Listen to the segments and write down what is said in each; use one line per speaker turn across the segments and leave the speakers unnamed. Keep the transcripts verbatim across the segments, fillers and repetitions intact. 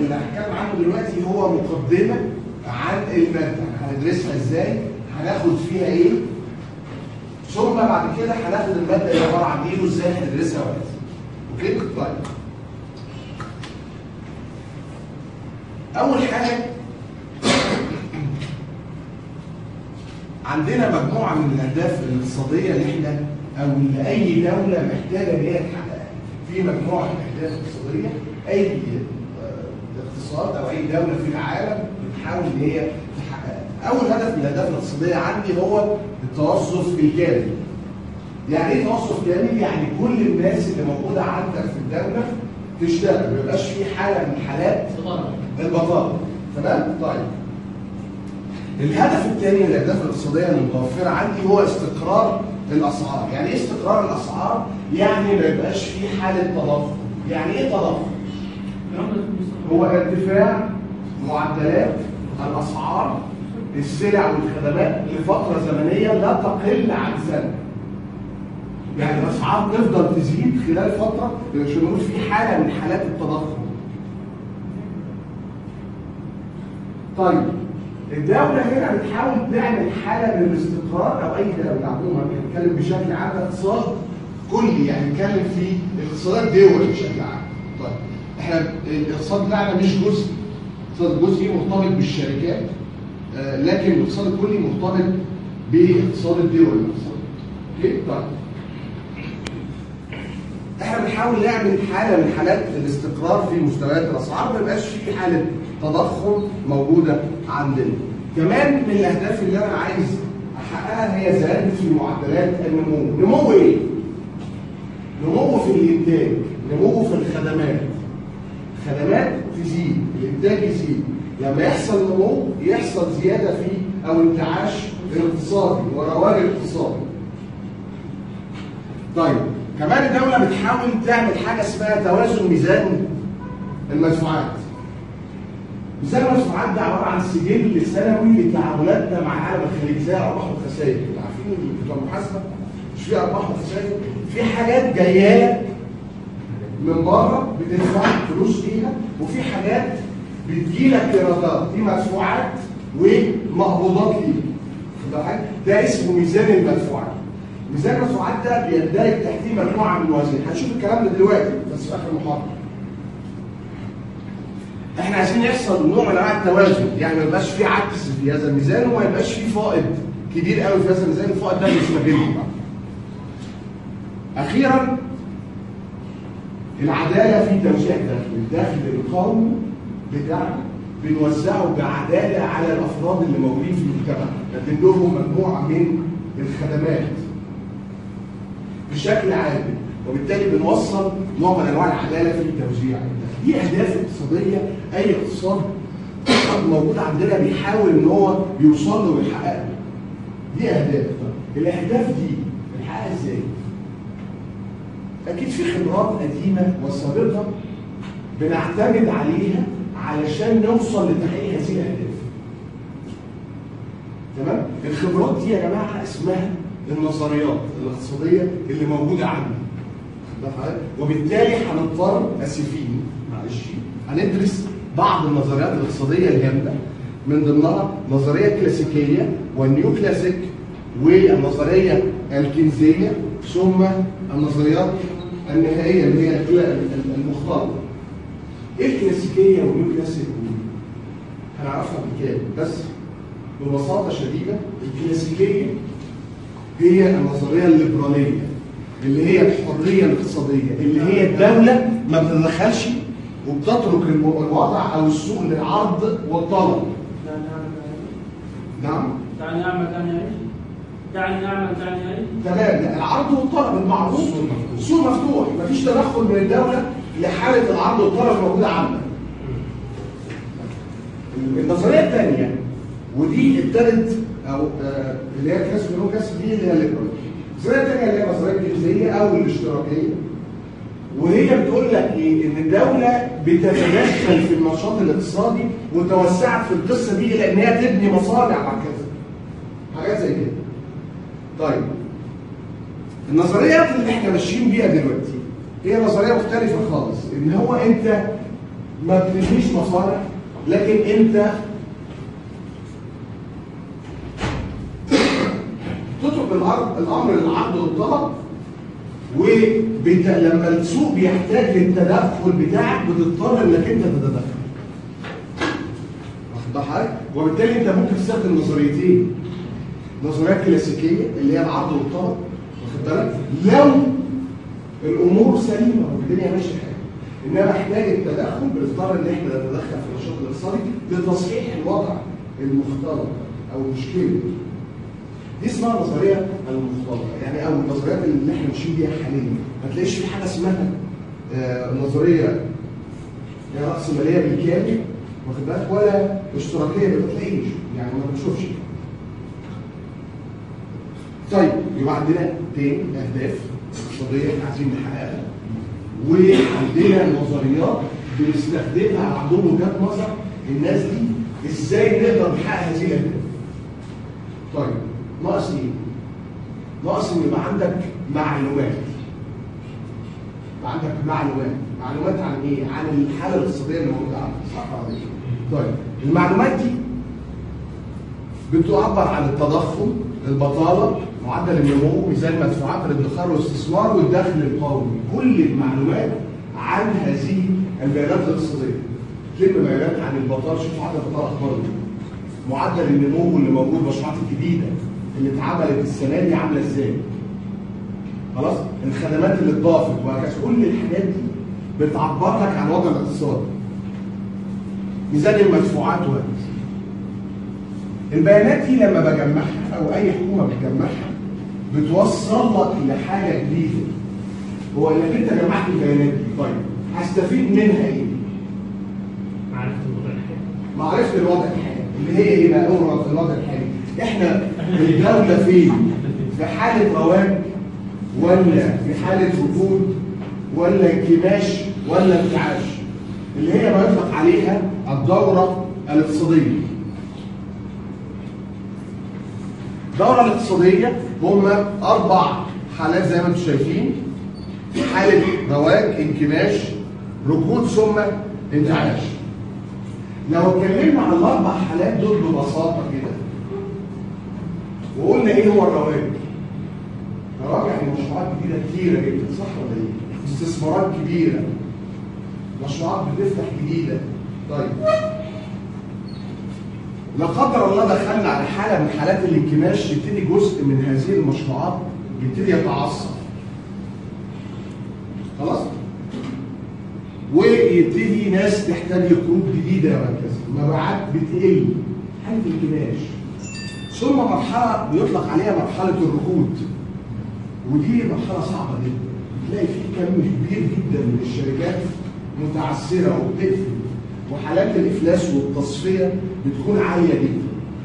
اللي هنتكلم عنه دلوقتي هو مقدمه عن الماده، هندرسها ازاي، هناخد فيها ايه، ثم بعد كده هناخد الماده اللي عباره عن ايه وازاي هندرسها وهكذا. اوكي؟ طيب. اول حاجه عندنا مجموعه من الاهداف الاقتصاديه اللي احنا او اللي اي دوله محتاجه ان هي تحققها. في مجموعه من الاهداف الاقتصاديه اي اقتصاد او اي دوله في العالم بتحاول ان هي تحققها. اول هدف من الاهداف الاقتصاديه عندي هو التوظف الكامل. يعني ايه توظف كامل؟ يعني كل الناس اللي موجوده عندك في الدوله تشتغل، ما يبقاش في حاله من حالات البطاله. تمام؟ طيب. الهدف الثاني من الاهداف الاقتصاديه المتوفره عندي هو استقرار الاسعار. يعني ايه استقرار الاسعار؟ يعني ما يبقاش في حاله تضخم. يعني ايه تضخم؟ هو ارتفاع معدلات الاسعار السلع والخدمات لفتره زمنيه لا تقل عن سنه. يعني الاسعار تفضل تزيد خلال فتره عشان نقول في حاله من حالات التضخم. طيب الدولة هنا بتحاول تعمل حالة من الاستقرار أو أي دولة عموما، بنتكلم بشكل عام اقتصاد كلي، يعني بنتكلم في اقتصادات دول بشكل عام. طيب احنا الاقتصاد بتاعنا مش جزء، اقتصاد جزئي مرتبط بالشركات، آه لكن الاقتصاد الكلي مرتبط باقتصاد الدول نفسها. اوكي؟ طيب احنا بنحاول نعمل حالة من حالات الاستقرار في مستويات الأسعار، ما يبقاش في حالة تضخم موجودة عندنا. كمان من الأهداف اللي أنا عايز أحققها هي زيادة في معدلات النمو. نمو إيه؟ نمو في الإنتاج، نمو في الخدمات. خدمات تزيد، الإنتاج يزيد. لما يحصل نمو يحصل زيادة في أو انتعاش اقتصادي ورواج اقتصادي. طيب كمان الدولة بتحاول تعمل حاجة اسمها توازن ميزان المدفوعات. ميزان المدفوعات ده عباره عن سجل سنوي لتعاملاتنا مع العالم الخارجي زي ارباح وخسائر. عارفين بتوع المحاسبه مش في ارباح وخسائر؟ في حاجات جايه من بره بتدفع فلوس فيها، وفي حاجات بتجيلك ايرادات، دي مدفوعات ومقبوضات ليك. ده اسمه ميزان المدفوعات. ميزان المدفوعات ده بيندرج تحتيه مجموعه من الموازين، هنشوف الكلام ده دلوقتي بس في اخر المحاضره. احنا عايزين يحصل نوع من انواع التوازن، يعني ما يبقاش في عكس في هذا الميزان وما يبقاش في فائض كبير قوي في هذا الميزان، الفائض ده بيستغل. اخيرا العداله في توزيع الدخل، الدخل القومي بتاعنا بنوزعه بعداله على الافراد اللي موجودين في المجتمع، نقدم لهم مجموعه من الخدمات بشكل عادل، وبالتالي بنوصل نوع من انواع العداله في توزيع الدخل. دي اهداف اقتصاديه اي اقتصاد موجود عندنا بيحاول ان هو يوصل له ويحققها. دي اهداف. طيب الاهداف دي بنحققها ازاي؟ اكيد في خبرات قديمه وسابقه بنعتمد عليها علشان نوصل لتحقيق هذه الاهداف. تمام؟ الخبرات دي يا جماعه اسمها النظريات الاقتصاديه اللي موجوده عندنا. وبالتالي هنضطر اسفين معلش هندرس بعض النظريات الاقتصاديه الهامه، من ضمنها نظريه كلاسيكيه والنيو كلاسيك والنظريه الكنزيه، ثم النظريات النهائيه اللي هي المختلطه. ايه الكلاسيكيه والنيو كلاسيك؟ هنعرفها بكام بس ببساطه شديده. الكلاسيكيه هي النظريه الليبراليه اللي هي الحريه الاقتصاديه، اللي هي الدوله ما بتتدخلش وبتترك الوضع او السوق للعرض والطلب. نعم؟
تعني نعمل تعني ايش؟ تعني نعمل تعني ايش؟
تمام. لا، العرض والطلب المعروف السوق مفتوح، مفيش تدخل من الدوله لحاله العرض والطلب الموجوده عندنا. النظريه الثانيه ودي ابتدت او آه اللي هي كاس منو كاس دي اللي هي الليبراليه. النظريه الثانيه اللي هي النظريه الكنزيه او الاشتراكيه، وهي بتقول لك ايه؟ ان الدوله بتتدخل في النشاط الاقتصادي وتوسعت في القصه دي الى ان هي تبني مصانع وهكذا. حاجات زي كده. طيب النظريات اللي احنا ماشيين بيها دلوقتي هي نظريه مختلفه خالص، ان هو انت ما بتبنيش مصالح، لكن انت تترك الارض الامر للعرض والطلب، ولما السوق بيحتاج للتدخل بتاعك بتضطر انك انت تتدخل. واخد بالك؟ وبالتالي انت ممكن تستخدم نظريتين، نظريه كلاسيكيه اللي هي العرض والطلب، واخد بالك؟ لو الامور سليمه والدنيا ماشيه حلو، انما احتاج التدخل بنضطر ان احنا نتدخل في النشاط الاقتصادي لتصحيح الوضع المختلط او المشكله. دي اسمها النظريه المختلطه، يعني او النظريات اللي احنا ماشيين بيها حاليا. ما تلاقيش في حاجه اسمها آه نظريه راسماليه بالكامل، واخد بالك، ولا اشتراكيه، ما بتلاقيش، يعني ما بنشوفش. طيب يبقى عندنا تاني اهداف اقتصاديه احنا عايزين نحققها، وعندنا نظريات بنستخدمها عندهم وجهات نظر الناس دي ازاي نقدر نحقق هذه الاهداف. طيب ناقص ايه؟ ناقص ان يبقى عندك معلومات. يبقى عندك معلومات، معلومات عن ايه؟ عن الحاله الاقتصاديه اللي موجوده عندك، صح ولا ايه؟ طيب المعلومات دي بتعبر عن التضخم، البطاله، معدل النمو، ميزان المدفوعات، الادخار والاستثمار، والدخل القومي. كل المعلومات عن هذه البيانات الاقتصاديه. تلم بيانات عن البطاله، شوف عدد البطاله اخباره ايه. معدل النمو اللي موجود، المشروعات الجديده اللي اتعملت السنه دي عامله ازاي؟ خلاص؟ الخدمات اللي اتضافت وهكذا، كل الحاجات دي بتعبر لك عن وضع الاقتصاد. ميزان المدفوعات وهكذا. البيانات دي لما بجمعها او اي حكومه بتجمعها بتوصل لك لحاجه جديده. هو انك انت جمعت البيانات دي، طيب هستفيد منها ايه؟
معرفه الوضع الحالي.
معرفه الوضع الحالي اللي هي ايه بقى؟ اول الوضع الحالي احنا الدوله فين؟ في حاله رواج ولا في حاله ركود ولا انكماش ولا انتعاش؟ اللي هي ما يطلق عليها الدوره الاقتصاديه. الدورة الاقتصادية هم أربع حالات زي ما انتم شايفين: حالة رواج، انكماش، ركود، ثم انتعاش. لو اتكلمنا عن الأربع حالات دول ببساطة كده وقلنا إيه هو الرواج؟ الرواج يعني مشروعات جديدة كتيرة جدا، صح ولا إيه؟ استثمارات كبيرة، مشروعات بتفتح جديدة. طيب لا قدر الله دخلنا على حاله من حالات الانكماش، يبتدي جزء من هذه المشروعات يبتدي يتعثر. خلاص؟ ويبتدي ناس تحتاج لقروض جديده وهكذا، مبيعات بتقل، حاله انكماش. ثم مرحله بيطلق عليها مرحله الركود، ودي مرحله صعبه جدا. تلاقي في كم كبير جدا من الشركات متعثره وبتقفل، وحالات الافلاس والتصفيه بتكون عاليه جدا.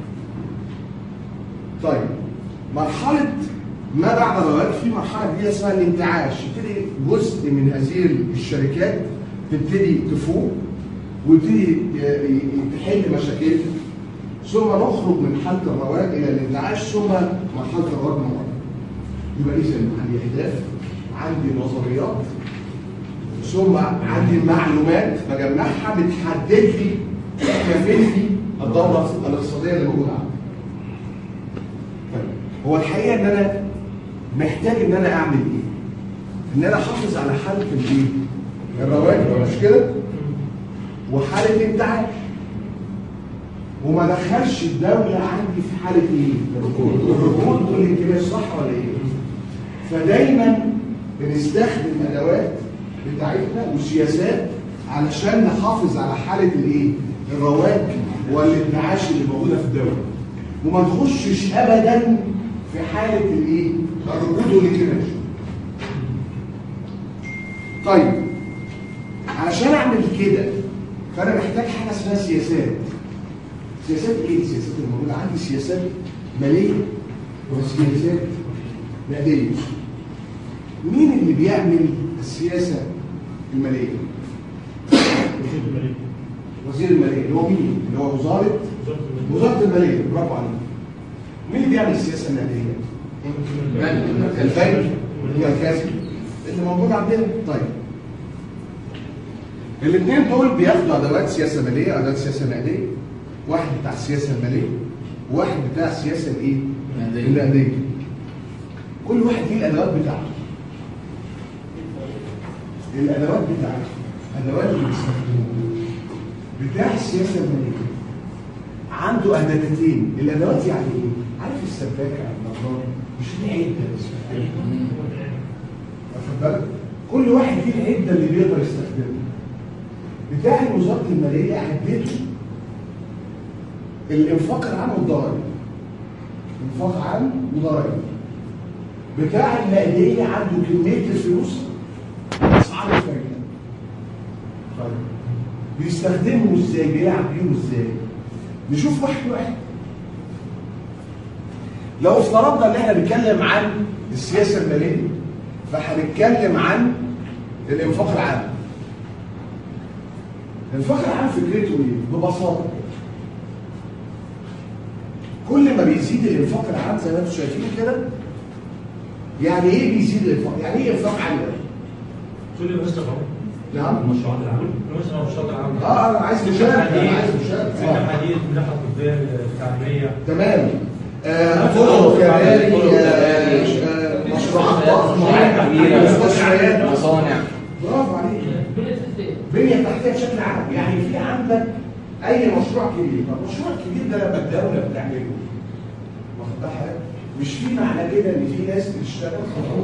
طيب مرحله ما بعد الرواج في مرحله جديده اسمها الانتعاش. يبتدي جزء من هذه الشركات تبتدي تفوق ويبتدي تحل مشاكلها، ثم نخرج من حاله الرواج الى الانتعاش، ثم مرحله الرواج مره. يبقى اذا عندي اهداف، عندي نظريات، ثم عندي معلومات بجمعها بتحدد لي احنا فين في الدوره الاقتصاديه اللي موجوده عندي. طيب هو الحقيقه ان انا محتاج ان انا اعمل ايه؟ ان انا احافظ على حاله الايه؟ الرواج، مش كده؟ وحاله الانتعاش. وما ادخلش الدوله عندي في حاله ايه؟ الركود. الركود والانكماش، صح ولا ايه؟ فدايما بنستخدم ادوات بتاعتنا وسياسات علشان نحافظ على حاله الايه؟ الرواج والانتعاش اللي موجوده في الدوله. وما نخشش ابدا في حاله الايه؟ الركود والانكماش. طيب علشان اعمل كده فانا محتاج حاجه اسمها سياسات. سياسات ايه؟ السياسات اللي موجوده عندي سياسات ماليه وسياسات نقديه. مين اللي بيعمل السياسه الماليه؟ وزير الماليه. اللي هو مين؟ اللي هو وزاره وزاره الماليه. برافو عليك. مين اللي بيعمل السياسه النقديه؟ البنك المركزي اللي موجود عندنا. طيب الاثنين دول بياخدوا ادوات سياسه ماليه، ادوات سياسه نقديه. واحد بتاع السياسه الماليه وواحد بتاع السياسه الايه؟ النقديه. كل واحد ليه الادوات بتاعته. الادوات بتاعته ادوات اللي بيستخدموها. بتاع السياسه الماليه عنده اداتين. الادوات يعني ايه؟ عارف السباكه النجار مش دي عده بيستخدمها. واخد بالك؟ كل واحد ليه العده اللي بيقدر يستخدمها. بتاع وزاره الماليه عدته الانفاق العام والضرائب. انفاق عام وضرائب. بتاع النقديه عنده كميه الفلوس اسعار الفايده. طيب بيستخدمه ازاي؟ بيلعب بيهم ازاي؟ نشوف واحد واحد. لو افترضنا ان احنا بنتكلم عن السياسه الماليه فهنتكلم عن الانفاق العام. الانفاق العام فكرته ايه؟ ببساطه كل ما بيزيد الانفاق العام زي ما انتم شايفين كده. يعني ايه بيزيد الانفاق؟ يعني ايه انفاق عام؟
كل ما يصرف
نعم
المشروعات العامه المشروعات المشروعات العامه
اه انا عايز مشاركه انا عايز مشاركه
سكه حديد ملاحه طبيه تعليميه
تمام طرق كباري مشروعات ضخمه مستشفيات
مصانع.
برافو عليك. بنيه تحتيه بشكل عام. يعني في عندك اي مشروع كبير. طب المشروع الكبير ده لما الدوله بتعمله واخد بالك مش في معنى كده ان في ناس بتشتغل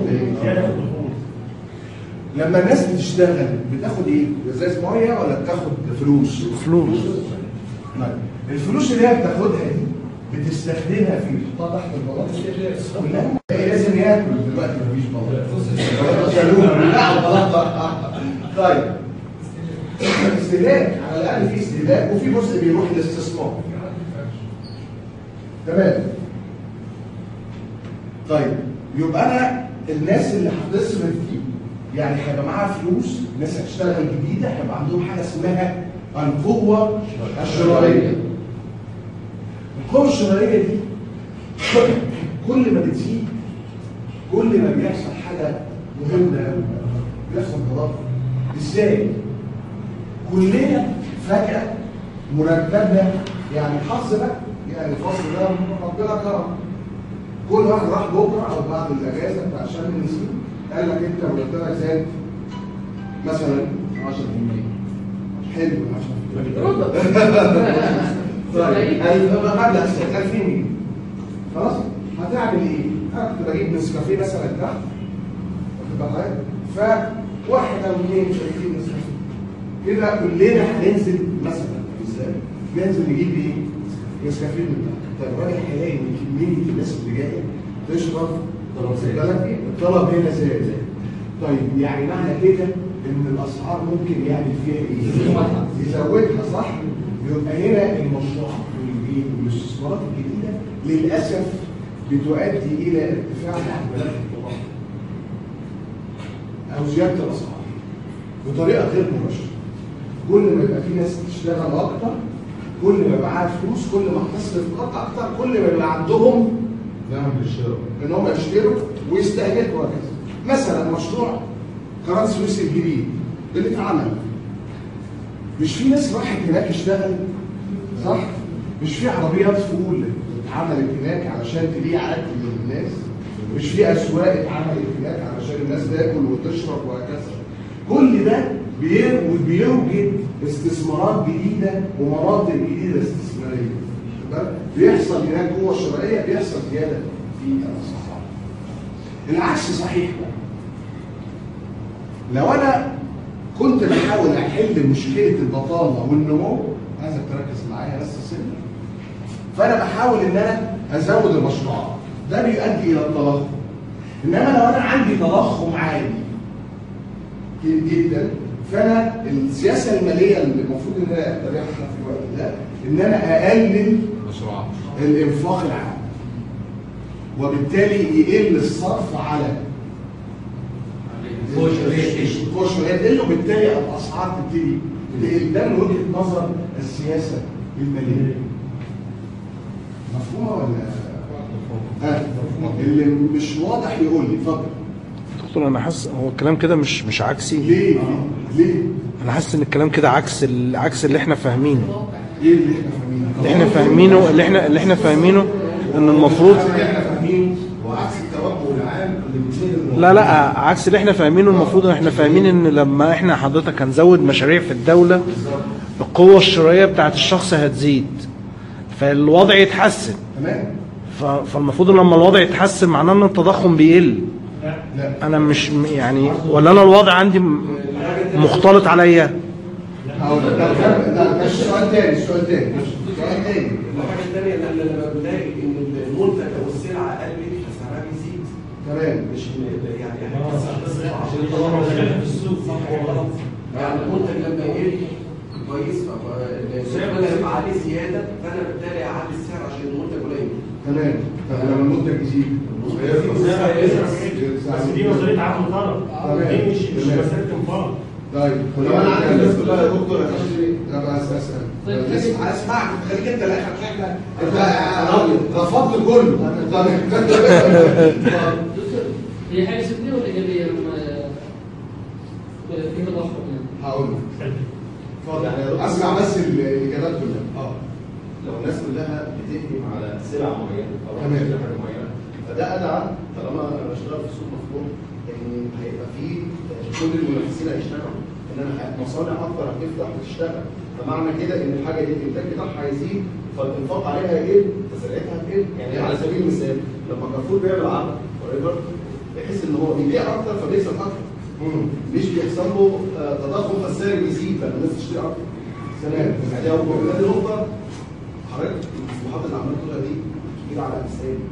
لما الناس بتشتغل بتاخد ايه؟ ازاز ميه ولا بتاخد فلوس؟
فلوس.
الفلوس اللي هي بتاخدها دي بتستخدمها في تحطها تحت البلاط كلها. لازم ياكل دلوقتي مفيش بلاط. لا البلاط. طيب استهلاك على الاقل في استهلاك وفي جزء بيروح للاستثمار. تمام. طيب يبقى انا الناس اللي هتصرف دي يعني هيبقى معاها فلوس. ناس هتشتغل جديده هيبقى عندهم حاجه اسمها القوه الشرائيه. القوه الشرائيه دي كل ما بتزيد كل ما بيحصل حاجه مهمه قوي. بيحصل تضخم. ازاي؟ كلنا فجاه مرتبنا يعني الحظ بقى يعني الفصل ده ربنا كرم. كل واحد راح بكره او بعد الاجازه بتاع شم النسيم قال لك انت مرتبك زاد مثلا عشرة بالمية. حلو عشرة بالمية. طيب هيبقى مبلغ ألفين جنيه. خلاص؟ هتعمل ايه؟ انا كنت بجيب نسكافيه مثلا تحت واخد بالك؟ فواحد او اثنين شايفين نسكافيه. كده كلنا هننزل مثلا ازاي؟ ننزل نجيب ايه؟ نسكافيه من تحت. طيب الراجل هيلاقي ان كميه الناس اللي جايه تشرب بالك الطلب هنا زاد. طيب يعني معنى كده ان الاسعار ممكن يعمل فيها ايه؟ يزودها صح؟ يبقى هنا المشروعات والاستثمارات الجديده للاسف بتؤدي الى ارتفاع معدلات الضخم او زياده الاسعار بطريقه غير مباشره. كل ما يبقى في ناس تشتغل اكتر كل ما يبقى معاها فلوس كل ما هتصرف اكتر كل ما يبقى عندهم ان هم يشتروا ويستهلكوا وهكذا. مثلا مشروع قناه السويس الجديد اللي اتعمل مش في ناس راحت هناك اشتغل صح؟ مش في عربيات فول اتعملت هناك علشان تبيع اكل للناس. مش في اسواق اتعملت هناك علشان الناس تاكل وتشرب وهكذا. كل ده بيوجد استثمارات جديده ومناطق جديده استثماريه. بيحصل هناك قوه شرائيه بيحصل زياده في الاسعار. العكس صحيح بقى. لو انا كنت بحاول احل مشكله البطاله والنمو عايزك تركز معايا بس سنه. فانا بحاول ان انا ازود المشروعات ده بيؤدي الى التضخم. انما لو انا عندي تضخم عالي جدا فانا السياسه الماليه اللي المفروض ان انا اتبعها في الوقت ده ان انا اقلل الانفاق العام وبالتالي يقل الصرف على الكوشريه تقل وبالتالي الاسعار تبتدي تقل. ده من وجهه نظر السياسه الماليه. مفهومه ولا ها؟ اللي مش واضح يقول لي اتفضل.
دكتور انا حاسس هو الكلام كده مش مش عكسي.
ليه؟ ليه؟
انا حاسس ان الكلام كده عكس ال- عكس اللي احنا فاهمينه.
ايه اللي احنا فاهمينه؟
اللي احنا فاهمينه اللي احنا اللي احنا فاهمينه ان المفروض
اللي احنا فاهمينه وعكس التوجه العام اللي بيصير.
لا لا عكس اللي احنا فاهمينه. المفروض ان احنا فاهمين ان لما احنا حضرتك هنزود مشاريع في الدولة القوة الشرائية بتاعت الشخص هتزيد فالوضع يتحسن.
تمام.
ف- فالمفروض ان لما الوضع يتحسن معناه ان التضخم بيقل.
لا
انا مش م- يعني ولا انا الوضع عندي م- مختلط عليا.
هقول لك ده ده ده سؤال تاني سؤال تاني سؤال تاني.
الحاجه الثانيه ان انا لما بلاقي ان المنتج او السلعه قلت فسعرها بيزيد.
تمام.
مش إن- يعني
عشان
عشان
يطلعوا
يطلعوا
في السوق.
صح ولا غلط؟ يعني المنتج لما يقل كويس فالسعر ده هيبقى عليه زياده فانا بالتالي اعلي السعر عشان المنتج قليل.
تمام. طب لما المنتج يزيد
بس دي نظريه عدم طلب. دي مش مش مساله انفاق.
طيب
طب انا عندي الناس كلها يا دكتور
لا بس اسال
طيب اسمع اسمعك خليك انت الاخر مش احنا
انت رفضت كله. طب
هي حاجه سلبيه ولا ايجابيه لما في تضخم يعني؟
هقول لك
اتفضل يعني
اسمع بس الاجابات كلها.
اه لو الناس كلها بتهجم على سلع معينه او
تمام.
على حاجه معينه فده ادعى طالما انا بشتغل في سوق مفتوح ان هيبقى فيه كل المنافسين هيشتغلوا ان انا مصانع اكتر هتفتح وتشتغل فمعنى كده ان الحاجه دي الانتاج بتاعها هيزيد فالانفاق عليها هيقل تسريعتها هتقل. يعني على سبيل المثال لما كارفور بيعمل عرض وريفر بيحس ان هو بيبيع اكتر فبيكسب اكتر مش بيحصل له آه، تضخم فالسعر بيزيد لما الناس تشتري اكتر.
تمام.
دي اول نقطه. ثاني نقطه حضرتك المصطلحات اللي عمال تقولها دي كده على لساني.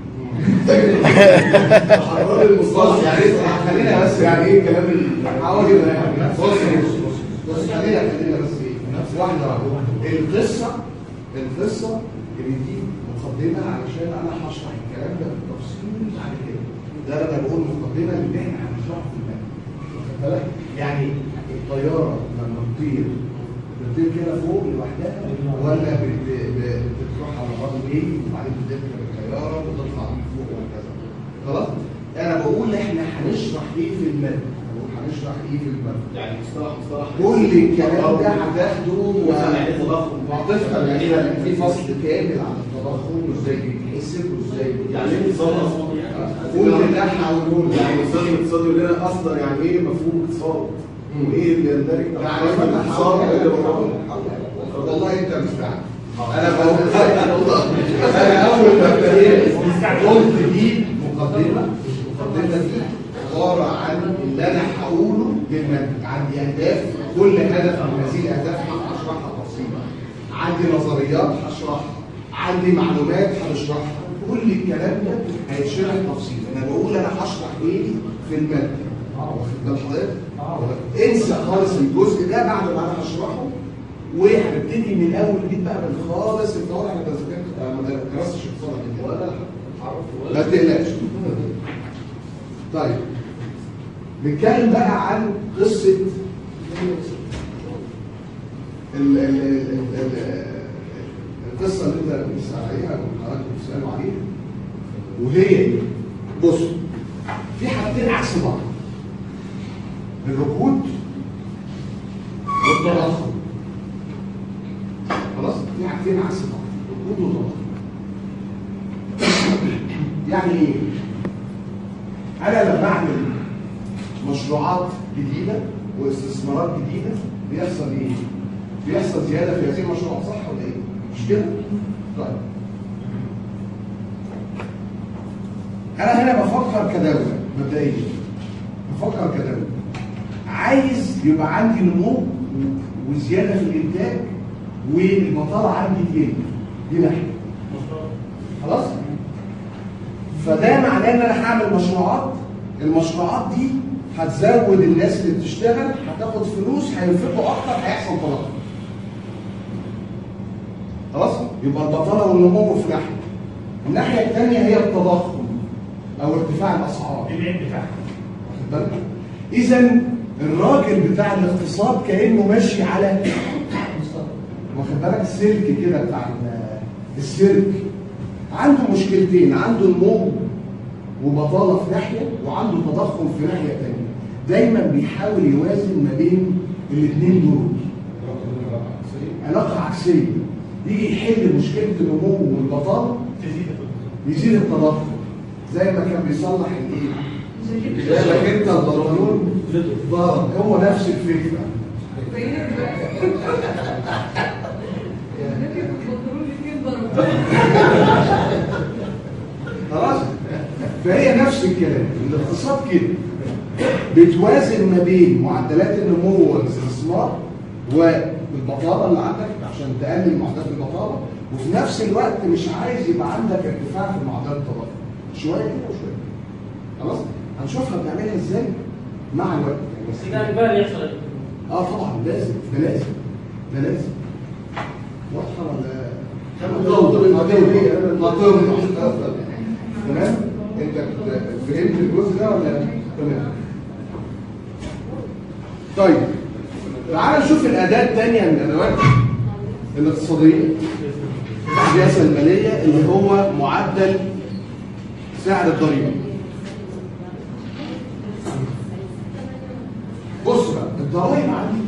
حرار المصطلح يعني
خلينا بس يعني ايه كلام حاول يعني بص بص بص خلينا خلينا بس ايه واحده واحده. القصه القصه اللي دي مقدمه علشان انا هشرح الكلام ده بالتفصيل بعد كده. ده انا بقول مقدمه اللي احنا هنشرحه في الماده. واخد بالك؟ يعني الطياره لما تطير بتطير كده فوق لوحدها ولا بت- ب- بتروح على بعض بيه وبعدين بتركب الطياره وتطلع من فوق وهكذا. خلاص؟ انا بقول احنا هنشرح ايه في الماده؟ بقول هنشرح ايه في الماده؟
يعني مصطلح مصطلح
كل الكلام ده هتاخده
يعني ايه تضخم؟
وهتفهم يعني ايه في فصل كامل عن التضخم وازاي بيتحسب وازاي
يعني ايه اقتصاد؟
كل اللي احنا هقوله لك.
يعني الاستاذ الاقتصادي يقول لنا اصلا يعني ايه مفهوم اقتصاد؟ وايه اللي يندرج تحت
يعني
مفهوم
انا
الاقتصاد
هحاول
وايه اللي
هحاول-
بره؟
هحاول- والله انت مستعد. انا بقول انا اول ما ابتديت قلت دي مقدمه المقدمه دي عباره عن اللي انا هقوله للمنهج. عندي اهداف كل هدف من هذه الاهداف هشرحها تفصيلا. عندي نظريات هشرحها. عندي معلومات هنشرحها. كل الكلام ده هيتشرح تفصيلا. انا بقول انا هشرح ايه في الماده. واخد بال حضرتك؟ انسى خالص الجزء ده بعد ما انا هشرحه وهنبتدي من اول جديد بقى من خالص. انت واضح انك ما درستش اقتصاد قبل كده ولا ما تقلقش. طيب نتكلم بقى عن قصه ال- ال- ال- ال- القصه اللي انت بتسال عليها وحضرتك بتسالوا عليها وهي ايه؟ بص في حاجتين عكس بعض. الركود والتضخم. خلاص في حاجتين عكس بعض ركود وتضخم. يعني ايه؟ انا لما اعمل مشروعات جديده واستثمارات جديده بيحصل ايه؟ بيحصل زياده في هذه المشروعات صح ولا ايه؟ مش كده؟ طيب انا هنا بفكر كدوله مبدئيا بفكر كدوله عايز يبقى عندي نمو وزياده في الانتاج والبطاله عندي تقل. دي ناحيه خلاص؟ فده معناه ان انا هعمل مشروعات. المشروعات دي هتزود الناس اللي بتشتغل هتاخد فلوس هينفقوا اكتر هيحصل تضخم. خلاص؟ يبقى البطاله والنمو في ناحيه. الناحيه الثانيه هي التضخم او ارتفاع الاسعار.
العيب بتاعها.
واخد بالك؟ اذا الراجل بتاع الاقتصاد كانه ماشي على واخد بالك سلك كده بتاع السلك. عنده مشكلتين، عنده نمو وبطاله في ناحيه وعنده تضخم في ناحيه ثانيه. دايما بيحاول يوازن ما بين الاثنين دول علاقه عكسيه. يجي يحل مشكله النمو والبطاله يزيد التضخم، زي ما كان بيصلح الايه؟ زي ما انت البنطلون ضرب، هو نفس الفكره. خلاص؟ فهي نفس الكلام، الاقتصاد كده بتوازن ما بين معدلات النمو والاستثمار والبطاله اللي عندك عشان تقلل معدلات البطاله، وفي نفس الوقت مش عايز يبقى عندك ارتفاع في معدلات التضخم، شويه كده وشويه. خلاص؟ هنشوفها بنعملها ازاي مع الوقت.
بس ده اجباري يحصل.
اه طبعا لازم، ده لازم ده لازم. واضحه ولا؟ تمام؟ انت فهمت الجزء ده ولا؟ تمام. طيب تعال نشوف الاداه الثانيه من الادوات الاقتصاديه السياسه الماليه اللي هو معدل سعر الضريبه. بص بقى الضرايب عندي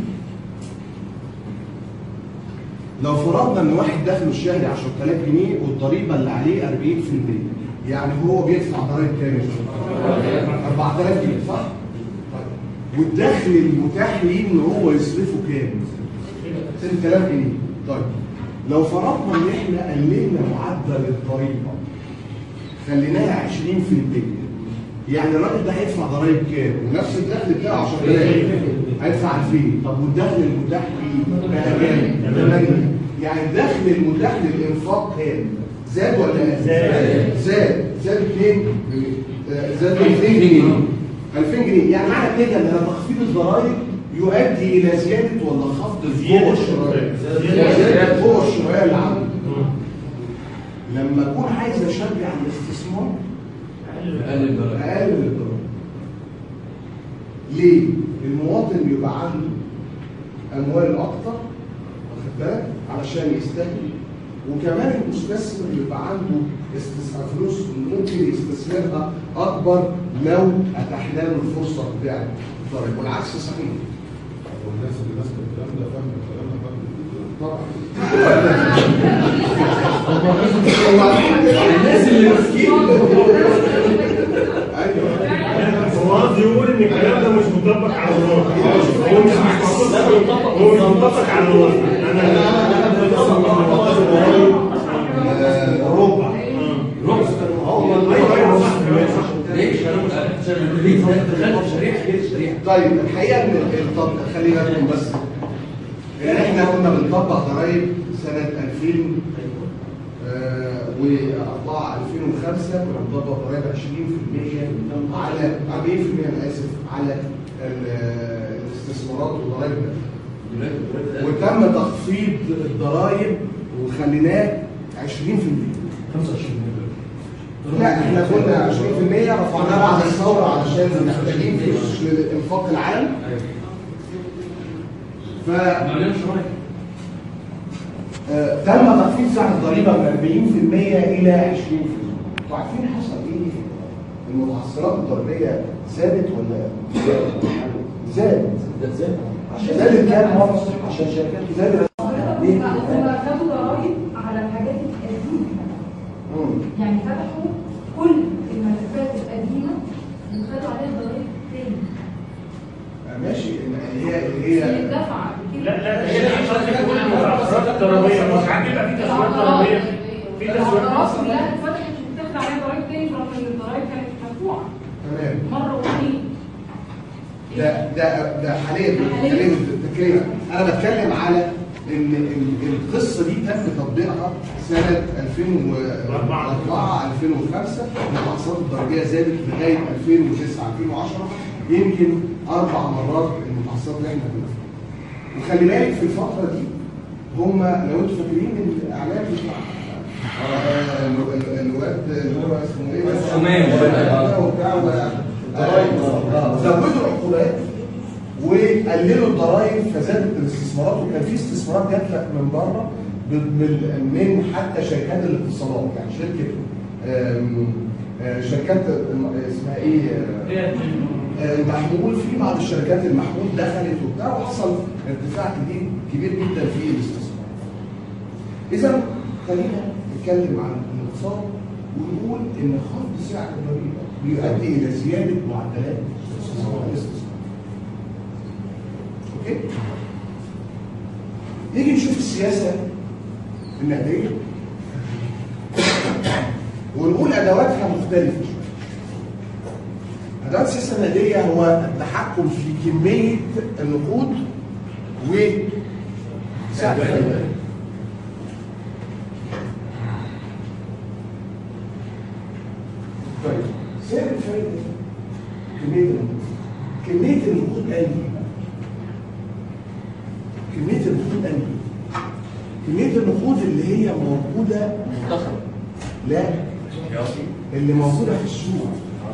لو فرضنا ان واحد دخله الشهري عشرة آلاف جنيه والضريبه اللي عليه أربعين في المية، يعني هو بيدفع ضرايب كام؟ أربعة آلاف جنيه صح؟ طيب والدخل المتاح ليه ان هو يصرفه كام؟ ستة آلاف جنيه. طيب لو فرضنا ان احنا قللنا معدل الضريبه خليناها عشرين في المية، يعني الراجل ده هيدفع ضرايب كام؟ ونفس الدخل بتاعه عشرة آلاف هيدفع ألفين. طب والدخل المتاح ليه بقى كام؟ ثمانية. يعني الدخل المتاح للانفاق كام؟ زاد ولا لا؟ زاد زاد زاد اثنين زاد ألفين جنيه. ألفين جنيه يعني معنى كده ان تخفيض الضرائب يؤدي الى زياده ولا خفض القوه الشرائيه؟ زياده القوه الشرائيه اللي عنده. لما اكون عايز اشجع الاستثمار اقلل الضرائب. اقلل الضرائب. ليه؟ المواطن بيبقى عنده اموال اكتر واخد بالك علشان يستهلك، وكمان المستثمر بيبقى عنده استثمار فلوس ممكن يستثمرها اكبر لو اتاحنا له الفرصه بتاعت الضرائب، والعكس صحيح.
والناس اللي ماسكه الكلام ده فاهمه الكلام ده
طبعا الناس اللي ماسكين ايوه
هو قصدي يقول ان الكلام ده مش مطبق على الواقع. هو مش مطبق هو مش مطبق على الواقع. انا
ربع ربع طيب الحقيقه ان الطبق خلي بالكم بس ان احنا كنا بنطبق ضرايب سنه ألفين وأربعة ألفين وخمسة كنا بنطبق ضرايب عشرين في المية على أربعين في المية انا اسف على الاستثمارات والضرايب، وتم تخفيض الضرايب وخليناه عشرين في المية
خمسة وعشرين بالمية.
لا احنا كنا عشرين في المية رفعناه بعد الثوره علشان محتاجين فلوس لانفاق العالم. ف آه تم تخفيض سعر الضريبه من أربعين في المية الى عشرين في المية. انتوا عارفين حصل ايه؟ المتحصلات الضريبيه زادت ولا زادت؟ زادت عشان زادت كام مره؟ عشان شركات زادت
ليه؟ هم خدوا ضرايب على الحاجات القديمه. يعني فتحوا كل الملفات القديمه وخدوا عليها ضرايب تاني.
ماشي هي هي
الدفع
لا لا هي دي شركه كل المؤسسات الضريبيه مش عندي يبقى في تسويق ضريبيه في تسويق
خلاص كلها اتفتحت وبتاخد عليها ضرايب تاني رغم ان الضرايب كانت مدفوعه.
تمام.
مره واثنين.
ده ده ده حاليا حاليا بتتكلم انا بتكلم على ان القصه دي تم تطبيقها سنه ألفين وأربعة ألفين وخمسة. المتحصلات الضريبيه زادت لغايه ألفين وتسعة ألفين وعشرة يمكن اربع مرات المتحصلات اللي احنا بنفعلها. وخلي بالك في الفتره دي هم لو انتوا فاكرين الاعلام بتاع الواد اللي هو اسمه ايه؟ سمان وبتاع زودوا العقوبات وقللوا الضرائب فزادت الاستثمارات، وكان في استثمارات جات لك من بره من حتى شركات الاتصالات، يعني شركه شركات اسمها ايه؟ المحمول في بعض الشركات المحمول دخلت وبتاع وحصل ارتفاع كبير كبير جدا في الاستثمار. اذا خلينا نتكلم عن الاقتصاد ونقول ان خفض سعر الضريبه بيؤدي الى زياده معدلات الاستثمار. اوكي؟ نيجي نشوف السياسه النقديه ونقول ادواتها مختلفه شويه. ادوات السياسه النقديه هو التحكم في كميه النقود وسعر الفائده. طيب سعر الفائده كميه النقود كميه النقود انهي؟ كميه النقود انهي؟ كميه النقود اللي هي موجوده
مدخر.
لا اللي موجوده في السوق.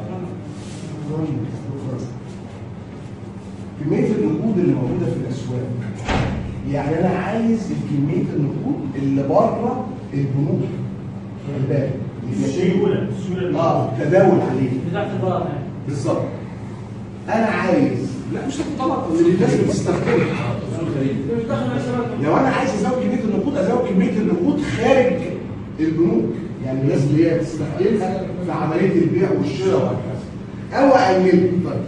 كميه النقود اللي موجوده في الاسواق. يعني انا عايز كميه النقود اللي بره البنوك. خلي بالك
السيوله السيوله
اه تداول عليه
بتاعت البار يعني.
بالظبط. انا عايز لا مش طبعا اللي الناس بتستخدمها.
مش داخل عشرات.
لو انا عايز ازود كميه النقود ازود كميه النقود خارج البنوك، يعني الناس اللي هي بتستخدمها في عمليه البيع والشراء وهكذا او اقللها. طيب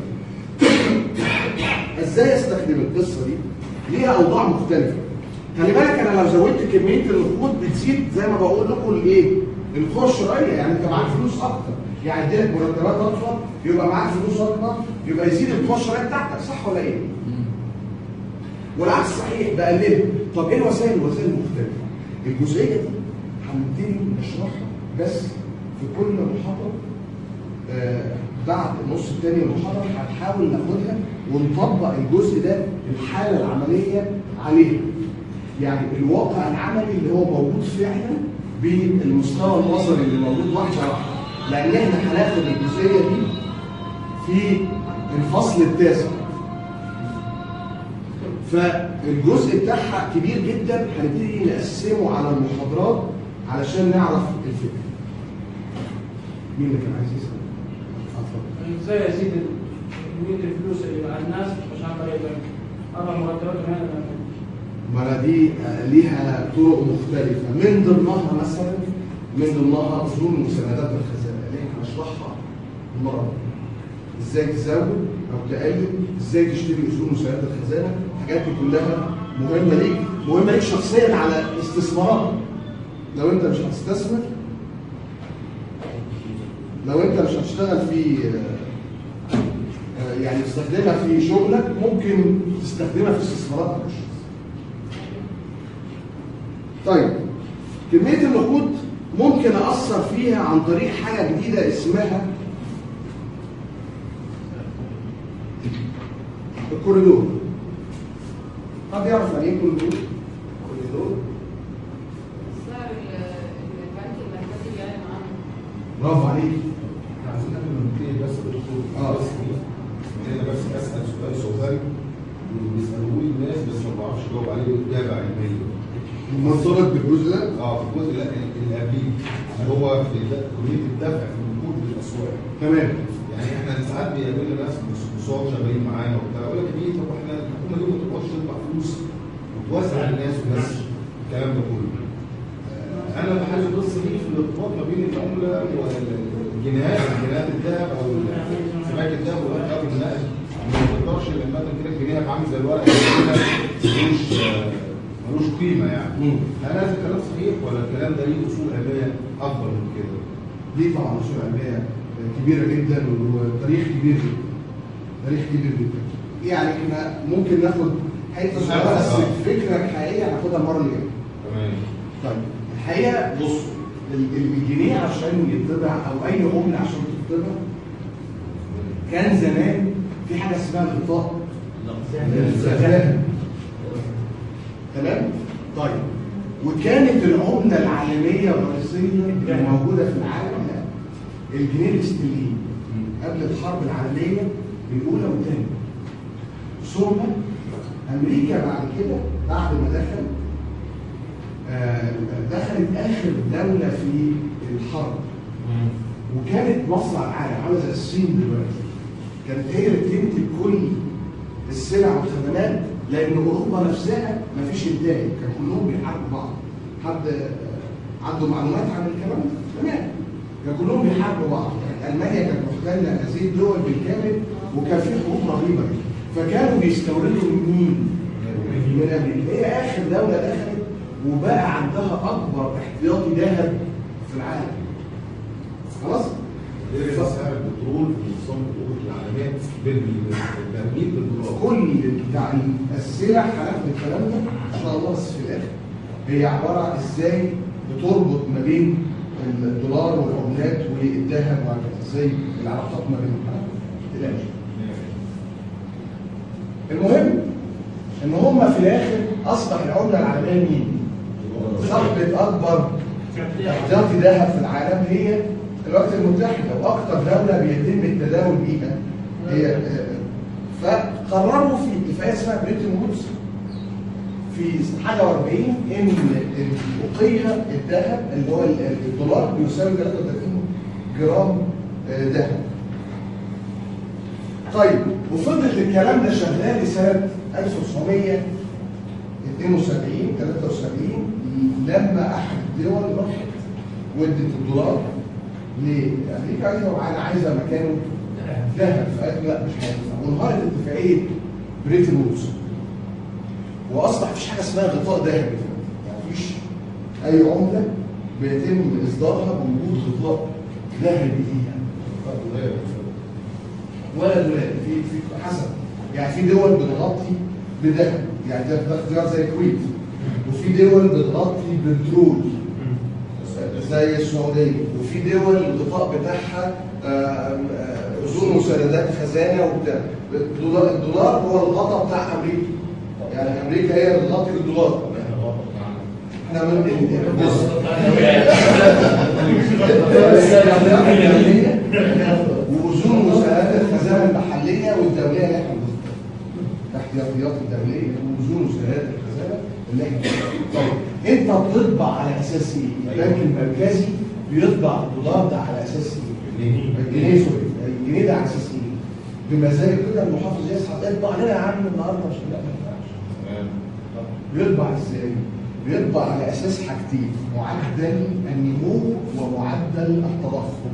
ازاي استخدم القصه دي؟ ليها اوضاع مختلفه. خلي بالك انا لو زودت كميه النقود بتزيد زي ما بقول لكم الايه؟ القوه الشرائيه، يعني انت معاك فلوس اكتر، يعني اديلك مرتبات اكتر يبقى معاك فلوس اكتر يبقى يزيد القوه الشرائيه بتاعتك، صح ولا ايه؟ والعكس صحيح بقللها. طب ايه الوسائل؟ الوسائل المختلفه. الجزئيه دي هنبتدي نشرحها بس في كل محاضره آه بعد النص الثاني من المحاضره هنحاول ناخدها ونطبق الجزء ده الحاله العمليه عليها. يعني الواقع العملي اللي هو موجود فعلا بالمستوى النظري اللي موجود واحده واحده. لان احنا هناخد الجزئيه دي في الفصل التاسع. فالجزء بتاعها كبير جدا هنبتدي نقسمه على المحاضرات علشان نعرف الفكره. مين اللي كان عايز يسال؟ اتفضل.
ازاي ازيد كميه الفلوس اللي مع الناس مش عن طريق البنك؟ اربع مرتبات هنا.
ما أنا دي ليها طرق مختلفه، من ضمنها مثلا من ضمنها اصول مساندات الخزانه اللي احنا هنشرحها المره دي. ازاي تزود او تقلل، ازاي تشتري اصول مساندات الخزانه، الحاجات دي كلها مهمه ليك، مهمه ليك شخصيا على استثمارات. لو انت مش هتستثمر، لو انت مش هتشتغل في يعني تستخدمها في شغلك، ممكن تستخدمها في استثماراتك. طيب كميه النقود ممكن اثر فيها عن طريق حاجه جديده اسمها الكوريدور. حد يعرف يعني ايه كوريدور؟ كوريدور
السعر البنك المركزي يعني معانا.
برافو عليك.
احنا عايزين قبل ما نبتدي بس دكتور
اه
بس انا بس اسال سؤال صغير بيسالوه لي الناس بس ما بعرفش اجاوب عليه باجابه علميه.
مرتبط بالجزء ده؟
اه في الجزء لا اللي قبليه اللي هو في كميه الدفع في النقود للاسواق.
تمام.
يعني احنا ساعات بيقابلنا ناس بصوت شغالين معانا وبتاع يقول لك ايه طب احنا الحكومه دي ما تقدرش تطلع فلوس وتوزع على الناس والناس الكلام ده كله. انا بحل القصه دي في الارتباط ما بين العمله والجنيهات، جنيهات الذهب او سبائك الذهب والارقام النقد. ما تقدرش لما انت كده جنيهك عامل زي الورق ملوش ملوش قيمه يعني. هل هذا الكلام صحيح ولا الكلام ده ليه اصول علميه اكبر من كده؟
دي طبعا اصول علميه كبيره جدا وتاريخ كبير جدا. تاريخ كبير جدا. يعني احنا ممكن ناخد حته صغيره بس الفكره الحقيقيه هناخدها المره اللي جايه.
تمام.
طيب الحقيقه بصوا الجنيه عشان يطبع او اي عمله عشان تطبع كان زمان في حاجه اسمها الغطاء الذهب. تمام؟ طيب وكانت العمله العالميه الرئيسيه اللي موجوده في العالم الجنيه الاسترليني قبل الحرب العالميه الاولى والثانيه. ثم امريكا بعد كده بعد ما دخل آه دخلت اخر دوله في الحرب وكانت مصنع العالم عامله زي الصين دلوقتي. كانت هي اللي بتنتج كل السلع والخدمات، لان اوروبا نفسها ما فيش انتاج، كان كلهم بيحاربوا بعض. حد عنده معلومات عن الكلام ده؟ تمام. كان كلهم بيحاربوا بعض، يعني المانيا كانت محتله هذه الدول بالكامل، وكان في حروب رهيبه، فكانوا بيستوردوا من مين؟ من امريكا. هي اخر دوله دخلت وبقى عندها اكبر احتياطي ذهب في العالم. خلاص؟
غير سعر البترول في نظام الأوبك العالمية بالبرميل بالدولار.
كل بتاع السلع هناخد الكلام ده ان شاء الله، بس في الاخر هي عباره عن ازاي بتربط ما بين الدولار والعملات والذهب وهكذا، ازاي العلاقات ما بينهم. تلاقي المهم ان هم في الاخر اصبح العمله العالميه مين؟ صاحبه اكبر احتياطي ذهب في العالم هي الولايات المتحده، واكثر دوله بيتم التداول بيها هي. فقرروا في اتفاقيه اسمها بريتون وودز في حاجه وأربعين ان الوقيه الذهب اللي هو الدولار بيساوي ثلاثة وثلاثين جرام ذهب. طيب، وفضلت الكلام ده شغال لسنه ألف وتسعمية اتنين وسبعين تلاتة وسبعين لما احد الدول راحت ودت الدولار لامريكا، قالت له انا عايزه مكانه ذهب، فقالت لا مش هينفع، وانهارت اتفاقيه بريتون وودز، واصبح مفيش حاجه اسمها غطاء ذهبي، يعني مفيش اي عمله بيتم اصدارها بوجود غطاء ذهبي فيها ولا دولار. في في حسب، يعني في دول بتغطي بذهب، يعني ده اختيار زي الكويت، وفي دول بتغطي بترول زي السعوديه، وفي دول الغطاء بتاعها اذون وسندات خزانه وبتاع. الدولار, الدولار هو الغطاء بتاع امريكا، يعني امريكا هي اللي بتغطي الدولار. احنا من بص واذون وسندات الخزانه المحليه والدوليه اللي احنا الاحتياطيات الدوليه واذون وسندات الخزانه اللي احنا. طيب انت بتطبع على اساس ايه؟ البنك المركزي بيطبع الدولار ده على اساس ايه؟ الجنيه. سوري، الجنيه ده على اساس ايه؟ بمزاج كده المحافظ يصحى اطبع لنا يا عم النهارده، مش لا ما ينفعش. بيطبع ازاي؟ بيطبع على اساس حاجتين: معدل النمو ومعدل التضخم.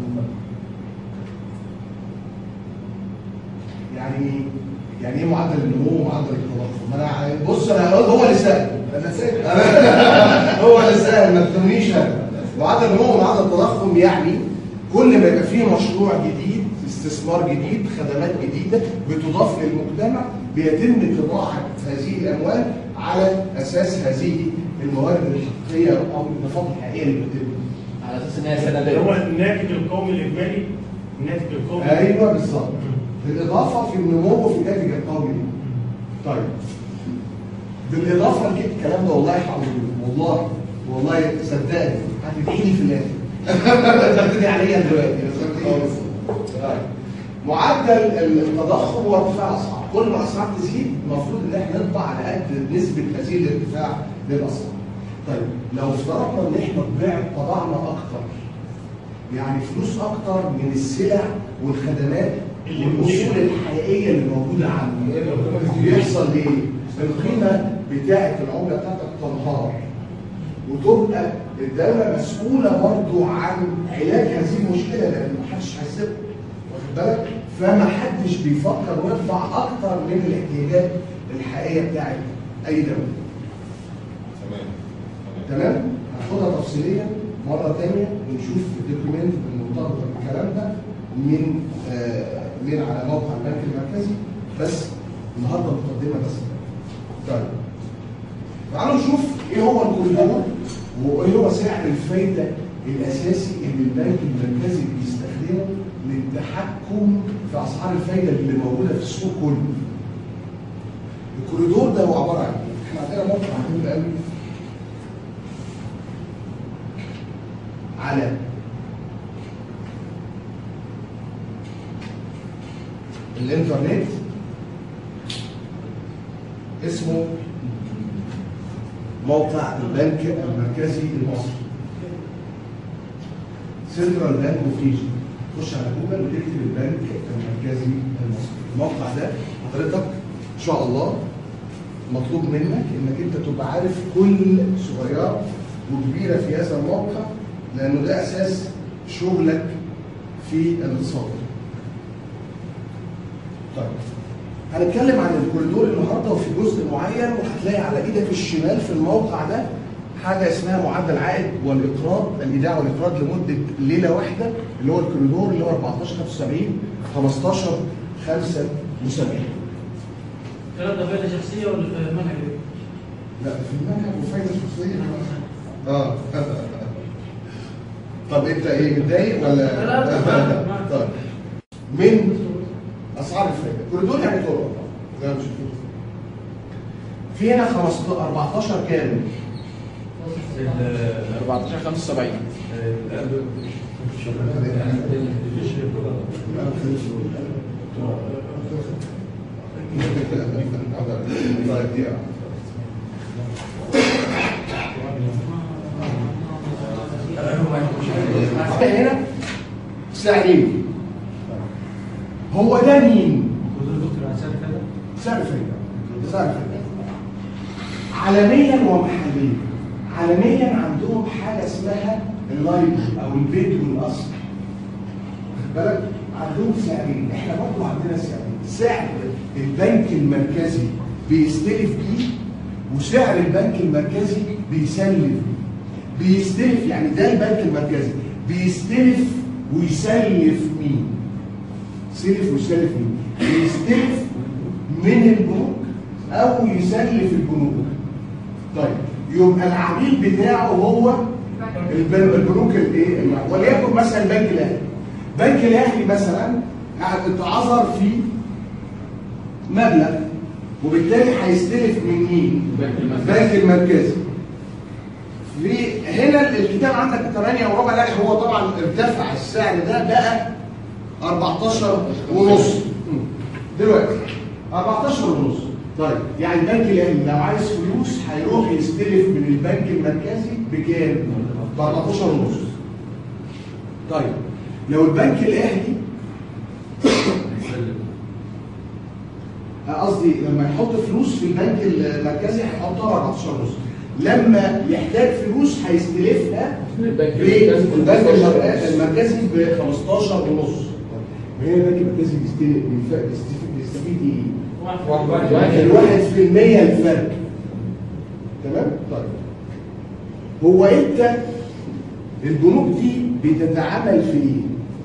يعني يعني ايه معدل النمو ومعدل التضخم؟ انا بص، انا هو اللي سأل، انا سأل هو اللي سأل، ما تلومنيش انا. معدل النمو ومعدل التضخم يعني كل ما يبقى فيه مشروع جديد، استثمار جديد، خدمات جديده بتضاف للمجتمع، بيتم طباعه هذه الاموال على اساس هذه الموارد الحقيقيه او النفاق الحقيقيه اللي بتتم
على اساس انها سندات.
هو الناتج القومي الاجمالي، الناتج القومي.
ايوه بالظبط، بالاضافه في النمو في الناتج القومي. طيب، بالاضافه لكده الكلام ده والله هقوله، والله والله صدقني هتدعيني في الاخر هتدعي عليا دلوقتي. طيب، معدل التضخم هو ارتفاع اسعار، كل ما اسعار تزيد المفروض ان احنا نطبع على قد نسبه هذه الارتفاع للاسعار. طيب، لو افترضنا ان احنا طبعنا طبعنا اكتر، يعني فلوس اكتر من السلع والخدمات والاصول الحقيقيه اللي موجوده عندنا، بيحصل ايه؟ القيمه بتاعه العمله بتاعتك تنهار، وتبقى الدوله مسؤوله برضو عن علاج هذه المشكله، لان ما حدش هيسيبها، واخد بالك؟ فما حدش بيفكر ويطبع اكتر من الاحتياجات الحقيقيه بتاعت اي دوله.
تمام
تمام؟ هناخدها تفصيليا مره ثانيه ونشوف الدوكيومنت المرتبطه بالكلام ده من آه من على موقع البنك المركزي، بس النهارده مقدمه بس. طيب، تعالوا نشوف ايه هو الكوريدور وايه هو سعر الفايده الاساسي اللي البنك المركزي بيستخدمه للتحكم في اسعار الفايده اللي موجوده في السوق كله. الكوريدور ده هو عباره عن ايه؟ احنا عندنا موقع مهم قوي على الانترنت اسمه موقع البنك المركزي المصري، سنترال بانك اوف ايجيبت. تخش على جوجل وتكتب البنك المركزي المصري. الموقع ده حضرتك ان شاء الله مطلوب منك انك انت تبقى عارف كل صغيره وكبيره في هذا الموقع، لانه ده اساس شغلك في الاقتصاد. طيب هنتكلم عن الكوريدور النهارده وفي جزء معين، وهتلاقي على ايدك الشمال في الموقع ده حاجه اسمها معدل عائد والاقراض، الايداع والاقراض لمده ليله واحده، اللي هو الكوريدور اللي هو أربعتاشر خمسة وسبعين خمستاشر خمسة وسبعين.
الكلام ده فايده شخصيه ولا في المنهج؟
لا في المنهج وفايده شخصيه. اه طب انت ايه متضايق ولا؟
لا لا
طيب من اسعار الفايده، كوريدور يعني طرق زي ما بتشوفوا. في هنا خمستاشر أربعتاشر كام؟
أربعتاشر خمسة وسبعين.
طيب دي هنا سعرين. هو ده مين؟ سعر فايدة. سعر فايدة عالميا ومحليا. عالميا عندهم حاجه اسمها اللايف او البيت والاصل. واخد بالك؟ عندهم سعرين، احنا برضه عندنا سعرين، سعر البنك المركزي بيستلف بيه وسعر البنك المركزي بيسلف بيه. بيستلف يعني ده البنك المركزي بيستلف ويسلف مين؟ سلف ويسلف مين؟ بيستلف من البنوك او يسلف البنوك. طيب يبقى العميل بتاعه هو البنوك الايه؟ وليكن مثلا البنك الاهلي. البنك الاهلي مثلا اتعذر في مبلغ وبالتالي هيستلف من مين؟ البنك المركزي. في هنا الكتاب عندك ثمانية وربع، لا هو طبعا ارتفع السعر ده بقى أربعتاشر ونص دلوقتي. أربعتاشر ونص. طيب يعني البنك الاهلي لو عايز فلوس هيروح يستلف من البنك المركزي بكام؟ ب أربعتاشر ونص. طيب لو البنك الاهلي قصدي لما يحط فلوس في البنك المركزي هيحطها ب أربعتاشر ونص. لما يحتاج فلوس هيستلفها بالبنك المركزي ب خمستاشر ونص. هنا البنك المركزي بيستفيد ايه؟ الواحد في المية الفرق. تمام؟ طيب هو انت البنوك دي بتتعامل في ايه؟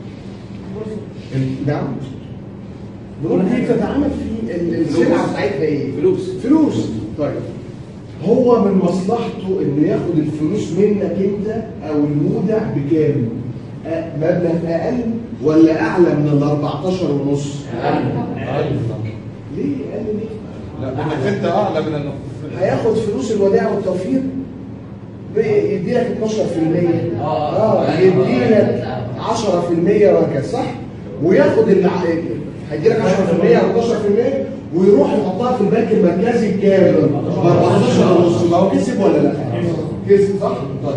نعم؟ البنوك دي بتتعامل في السلعه بتاعتها ايه؟ فلوس. فلوس. طيب هو من مصلحته انه ياخد الفلوس منك انت او المودع بكام؟ مبلغ اقل ولا اعلى من ال أربعتاشر ونص؟
اقل.
ليه قال ليه؟
لا انك انت اعلى من النقطه.
هياخد فلوس الودائع والتوفير يدي لك اتناشر في المية. اه يدي لك عشرة في المية وهكذا صح؟ وياخد اللي هيدي لك عشرة في المية او اتناشر في المية ويروح يحطها في البنك المركزي بكام؟ ب أربعتاشر ونص. ما هو كسب ولا لا؟ كسب صح؟ طيب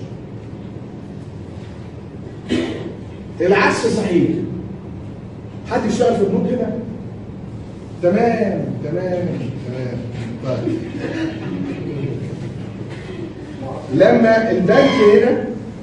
العكس صحيح. حد يشتغل في البنوك هنا؟ تمام تمام تمام. طيب لما البنك هنا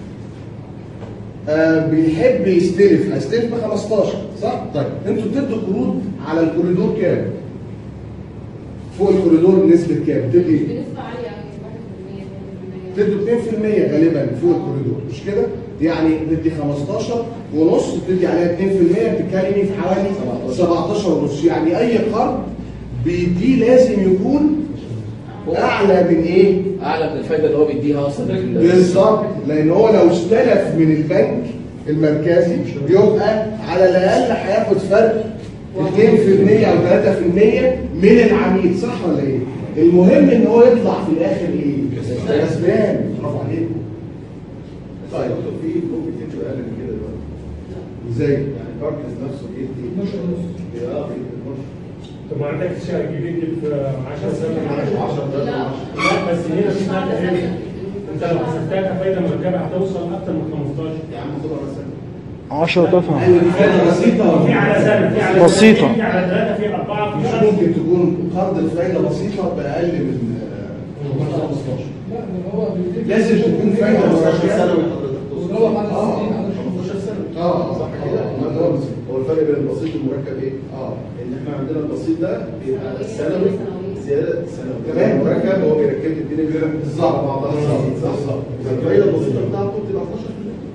آه بيحب يستلف هيستلف ب خمستاشر صح؟ طيب انتوا بتدوا قروض على الكوريدور كام؟ فوق الكوريدور نسبة كام؟ بتدي
بنسبة عالية يعني
بتدوا اتنين في المية غالبا فوق الكوريدور مش كده؟ يعني بتدي خمستاشر ونص بتدي عليها اتنين في المية بتتكلمي في حوالي سبعتاشر ونص. يعني اي قرض بيديه لازم يكون اعلى من ايه؟
اعلى من الفايده اللي هو بيديها اصلا.
بالظبط. لان هو لو استلف من البنك المركزي يبقى على الاقل هياخد فرق اتنين في المية او تلاتة في المية من العميل صح ولا ايه؟ المهم ان هو يطلع في الاخر ايه؟ كسبان. برافو عليكم. طيب
في بنوك بتدي اقل من كده دلوقتي.
ازاي؟
يعني باركنز نفسه بيدي اتناشر ونص. اه بيدي اتناشر.
طب ما عندك سعر جديد في عشرة سنين
عشرة
لا بس هنا في فرق هنا. انت لو حسبتها كفايده مركبه هتوصل اكتر من خمستاشر.
يا عم خدها مثلا
عشرة تفهم
فايده بسيطه
في على سنه، في على
بسيطة.
سنة، في على ثلاثه، في اربعه، في
مش
خمسه.
ممكن تكون قرض الفايده بسيطه باقل من آه، خمستاشر. لازم تكون فايده
خمستاشر سنه
مرشحه.
من حضرتك تقصد. خمستاشر سنه
اه
صح كده؟ أمال هو هو الفرق بين البسيط والمركب ايه؟ اه ان احنا عندنا البسيط ده بيبقى السنوي زياده سنوي، كمان المركب هو بيركب لي الدنيا كلها بالظبط مع بعضها بالظبط. الفايده البسيطه بتاعته بتبقى اتناشر في المية.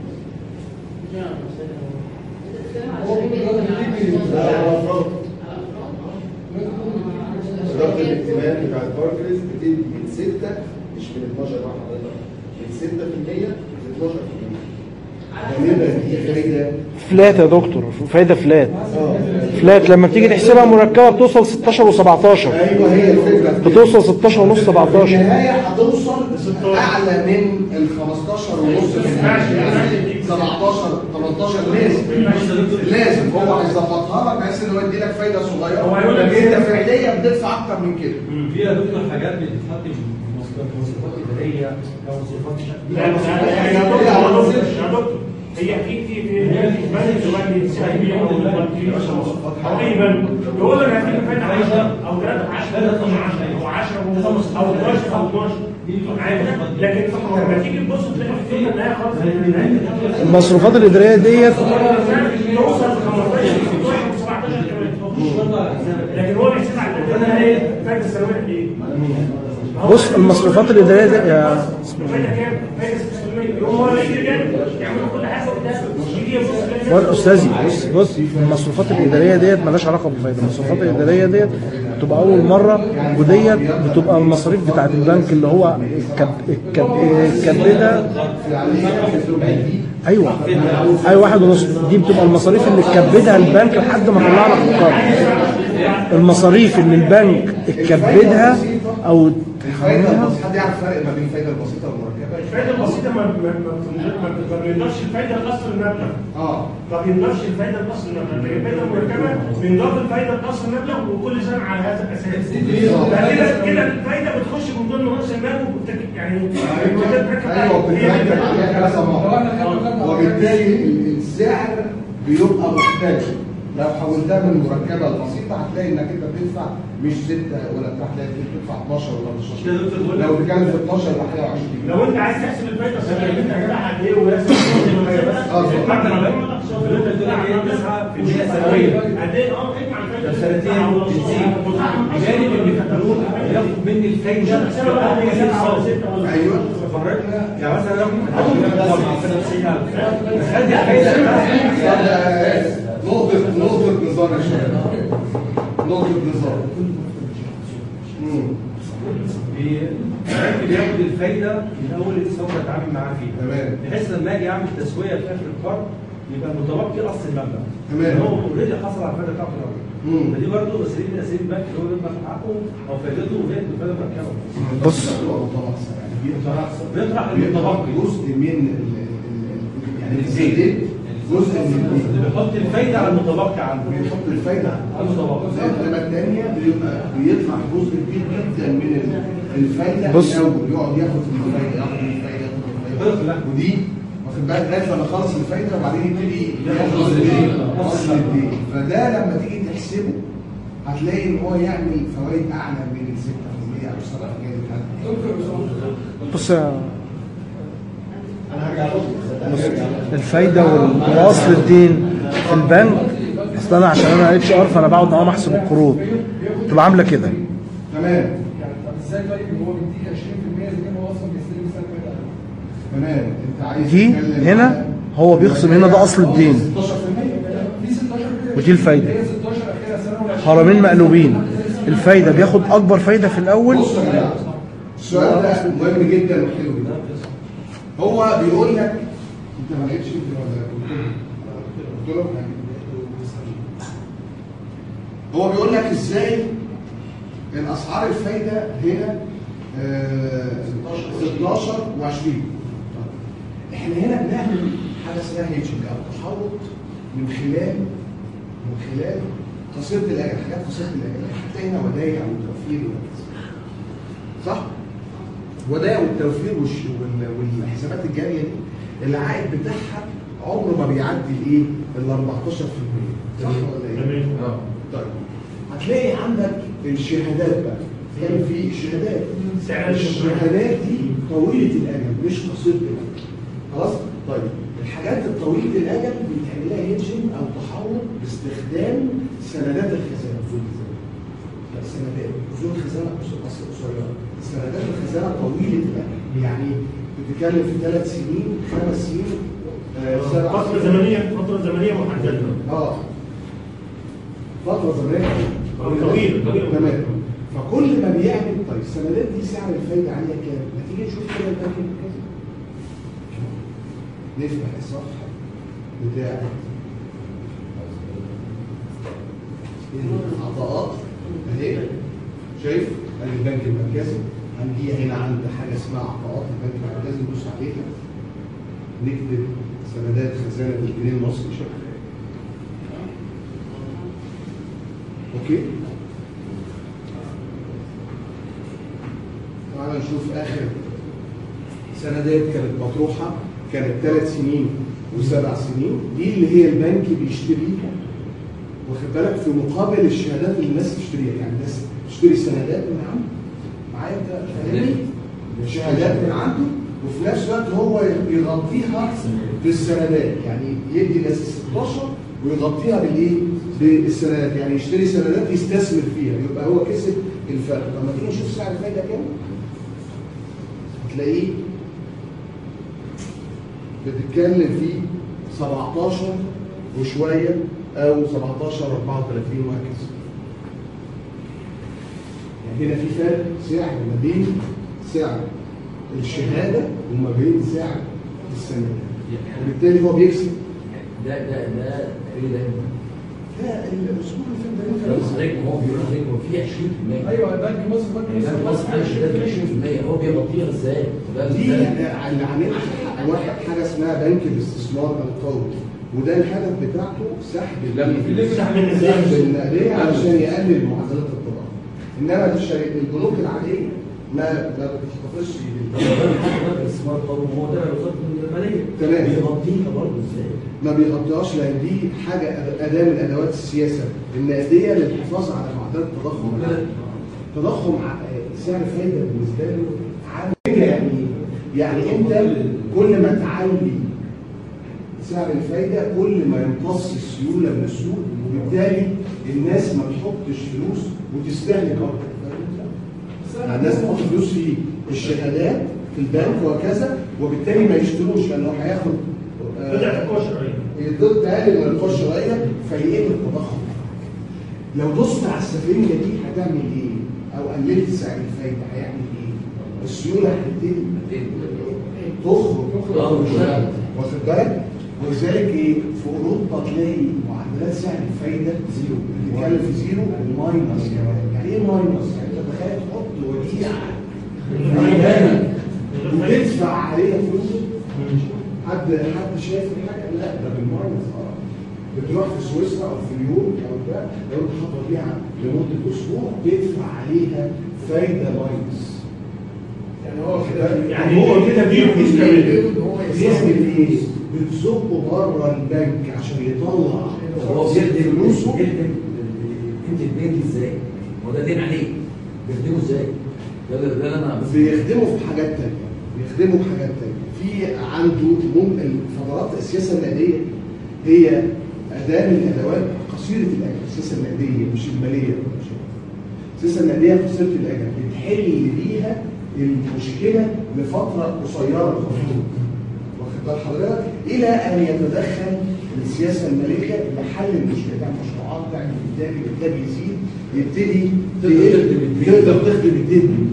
ضغط الائتمان بتاع الباركليز بتدي من ستة مش من اتناشر بقى حضرتك، من ستة في المية ل اتناشر في المية.
غالبا دي فايده
فلات يا دكتور، فايده فلات فلات لما بتيجي تحسبها مركبه بتوصل ستاشر و17.
ايوه هي الفكره.
بتوصل ستاشر ونص
في
سبعتاشر.
النهايه هتوصل اعلى من ال خمستاشر ونص سبعتاشر تمنتاشر. لازم لازم هو هيظبطها لك بحيث ان هو يدي لك فايده صغيره.
هو هيقول لك
انت فعليا بتدفع اكتر من كده.
في يا دكتور حاجات بتتحط في مواصفات اداريه او مواصفات
لا لا لا يا دكتور يا دكتور يا دكتور هي في في في بنك دلوقتي سي بي او او اي بنك يقول لك هتجيب فايده عشرة او ثلاثة عشرة او عشرة او اتناشر او اتناشر عادي. لكن لما تيجي تبص تلاقي في النهايه خالص
المصروفات الاداريه ديت
توصل ل خمستاشر سبعتاشر كمان. لكن هو بيحسب على الفايده فايده السنويه ايه؟
بص المصروفات الاداريه دي يا
فايده كام؟ فايده ستة في المية. يقوم هو يجي يعملوا كل حاجه قدامه يجي يبص
ولا استاذي بص بص المصروفات الاداريه ديت مالهاش علاقه بالفايده. المصروفات الاداريه ديت بتبقى اول مره، وديت بتبقى المصاريف بتاعت البنك اللي هو الكب الكب الكبده. ايوه ايوه واحد ونص. دي بتبقى المصاريف اللي تكبدها البنك لحد ما طلع لك القرض. المصاريف اللي البنك اتكبدها او
الفايده البسيطه. حد يعرف الفرق ما بين الفايده البسيطه والمركبه؟
الفايده البسيطه ما ما ما بينضافش الفايده الاصل المبلغ.
اه
ما بينضافش الفايده الاصل المبلغ، لكن الفايده المركبه بينضاف الفايده الاصل المبلغ وكل سنه على هذا الاساس. كده كده الفايده بتخش من ضمن راس المال وبتك يعني
ايوه بتتركب عليها كذا مره، وبالتالي السعر بيبقى مختلف. لو حولتها من المركبه البسيطه هتلاقي انك انت بتدفع مش ستة ولا بتاع، هتلاقي بتدفع اتناشر ولا تمنتاشر. لو بتتكلم في اتناشر يبقى حاجه وعشرين.
لو انت عايز تحسب الفايده السنويه انت هتدفع قد ايه ولازم حتى لو انت بتقول على تسعة في المية سنويا قد ايه؟ اه اجمع الفايده
سنتين بتزيد بجانب ان القانون ياخد مني الفايده.
ايوه
يعني مثلا لو خدت الفايده
نقطة نقطة نظام يا شباب. نقطة نظام.
ممكن ياخد الفايده من اول الثوره اتعامل معاه فيها.
تمام.
بحيث لما اجي اعمل تسويه في اخر القرض يبقى متبقي اصل المبلغ.
تمام.
هو اوريدي حصل على الفايده بتاعته الاول. فدي برضه اساليب من اساليب البنك اللي هو يبقى في حقه او فايدته وهي الفايده مركبه.
بص
بيطرح
بيطرح جزء من يعني الزيت جزء من
اللي بيحط الفايده على المتبقي عنده.
بيحط الفايده
على المتبقي.
الانما الثانيه بيبقى بيدفع جزء كبير جدا من الفايده
بص.
الاول، يقعد ياخد من الفايده ياخد من الفايده ياخد من الفايده ودي واخد بالك لغايه لما يخلص الفايده وبعدين يبتدي ياخد اصل الدين. فده لما تيجي تحسبه هتلاقي ان هو يعمل فوائد اعلى من ال ستة في المية او سبعة في المية.
بص يا بص الفايده واصل الدين في البنك. اصل انا عشان انا اتش ار فانا بقعد معاهم احسب القروض تبقى عامله كده.
تمام.
طب ازاي طيب هو بيديك عشرين في المية اذا كان هو اصلا بيستلم سنه كده؟
تمام. انت عايز
دي
تتكلم
هنا هو بيخصم هنا ده اصل الدين
ستاشر في المية.
في ستاشر كده
ودي الفايده.
هي ستاشر اخرها سنه ولا
حرامين مقلوبين. الفايده بياخد اكبر فايده في الاول.
بص يا جماعه السؤال ده مهم جدا وحلو جدا. هو بيقول لك انت ما لقيتش انت ولا قلت له هو بيقول لك ازاي الاسعار الفايده هنا آه ستاشر وعشرين. احنا هنا بنعمل حاجه اسمها هيدجنج او تحوط من خلال من خلال قصيره الاجل، حاجات قصيره الاجل. هتلاقي هنا ودايع وتوفير صح؟ ودايع والتوفير والحسابات الجاريه دي العائد بتاعها عمره ما بيعدي الايه؟ ال أربعتاشر بالمية صح ولا ايه؟
اه
طيب هتلاقي عندك الشهادات بقى، كان في شهادات الشهادات دي طويله الاجل مش قصيره الاجل. خلاص؟ طيب الحاجات الطويله الاجل بيتعمل لها هيدجنج او تحول باستخدام سندات الخزانه. لا سندات اذون الخزانه قصيره، سندات الخزانه طويله الاجل، يعني بتتكلم في ثلاث سنين خمس سنين آه سبع
فتره زمنيه فتره زمنيه محدده.
اه فتره زمنيه
طويله طويله
تمام. فكل ما بيعمل طيب السندات دي سعر الفايده عليها كام؟ ما تيجي نشوف كده البنك المركزي. نفتح الصفحه بتاع العطاءات اهي، شايف؟ ادي البنك المركزي. هنجي هنا عند حاجه اسمها عطاءات البنك المركزي، ندوس عليها نكتب سندات خزانه بالجنيه المصري شكل. اوكي؟ تعالى نشوف اخر سندات كانت مطروحه، كانت ثلاث سنين وسبع سنين، دي اللي هي البنك بيشتريها واخد بالك في مقابل الشهادات اللي الناس تشتريها، يعني الناس تشتري سندات من عنده معايا انت فاهمني؟ شهادات من عنده وفي نفس الوقت هو يغطيها بالسندات، يعني يدي ناس ستاشر ويغطيها بالايه؟ بالسندات، يعني يشتري سندات يستثمر فيها يبقى هو كسب الفرق. طب ما تيجي نشوف سعر الفايده كام؟ هتلاقيه بتتكلم في سبعتاشر وشويه او سبعتاشر أربعة وثلاثين وهكذا. يعني هنا في فرق سعر ما بين سعر الشهاده وما بين سعر السندات، وبالتالي هو بيكسب.
ده ده ده ايه ده؟
لا الاسبوع اللي فات ده
حضرتك هو بيقول لحضرتك هو في عشرين بالمية.
ايوه بنك مصر بنك
بنك
مصر
مصر عامل شهادات ب عشرين بالمية، هو بيغطيها ازاي؟
دي اللي عاملها واحد حاجه اسمها بنك الاستثمار القومي، وده الهدف بتاعته سحب سحب النقديه علشان يقلل معدلات التضخم. انما الشركات البنوك العاديه ما ما بتحتفظش
بنك الاستثمار القومي هو ده وزاره الماليه
تمام
بيغطيها برضه ازاي؟ ما
بيغطيهاش لان دي حاجه اداه من ادوات السياسه النقديه للحفاظ على معدلات التضخم. التضخم سعر الفايده بالنسبه له عامل يعني يعني انت كل ما تعلي سعر الفايده كل ما يمتص السيوله من السوق، وبالتالي الناس ما تحطش فلوس وتستهلك اكتر. الناس تحط فلوس في الشهادات في البنك وكذا، وبالتالي ما يشتروش لانه هياخد
بدأ القوة الشرعية
يضل تقلل من القوة الشرعية فيقل التضخم. لو دوست على السفينة دي هتعمل ايه؟ او قللت سعر الفايدة هيعمل ايه؟ السيولة هتبتدي تخرج واخد بالك؟ ولذلك ايه؟ في اوروبا تلاقي معدلات سعر الفايدة زيرو، بتتكلم في زيرو وماينس كمان. يعني ايه ماينس؟ يعني انت تخيل تحط وديعة وتدفع عليها فلوس. حد حد شايف الحاجه؟ لا ده بالماينس. اه بتروح في سويسرا او في اليورو او ده لو انت حاطط بيها لمده اسبوع تدفع عليها فايده ماينس. يعني هو كده
يعني هو كده بيعمل
بيعمل ايه؟ بتزقه بره البنك عشان يطلع
هو بيدي فلوسه انت البنك ازاي؟ هو ده دين عليه بيخدمه ازاي؟ ده ده اللي انا
بيخدمه في حاجات ثانيه، بيخدمه في حاجات ثانيه. في عنده ممكن فترات السياسه النقديه هي اداه من الادوات قصيره الاجل. السياسه النقديه مش الماليه، السياسه النقديه قصيره الاجل بتحل بيها المشكله لفتره قصيره المفروض واخد بال حضرتك الى ان يتدخل السياسه الماليه لحل المشكله. تعمل مشروعات، تعمل انتاج، الانتاج يزيد، يبتدي تقدر تخدم الدين.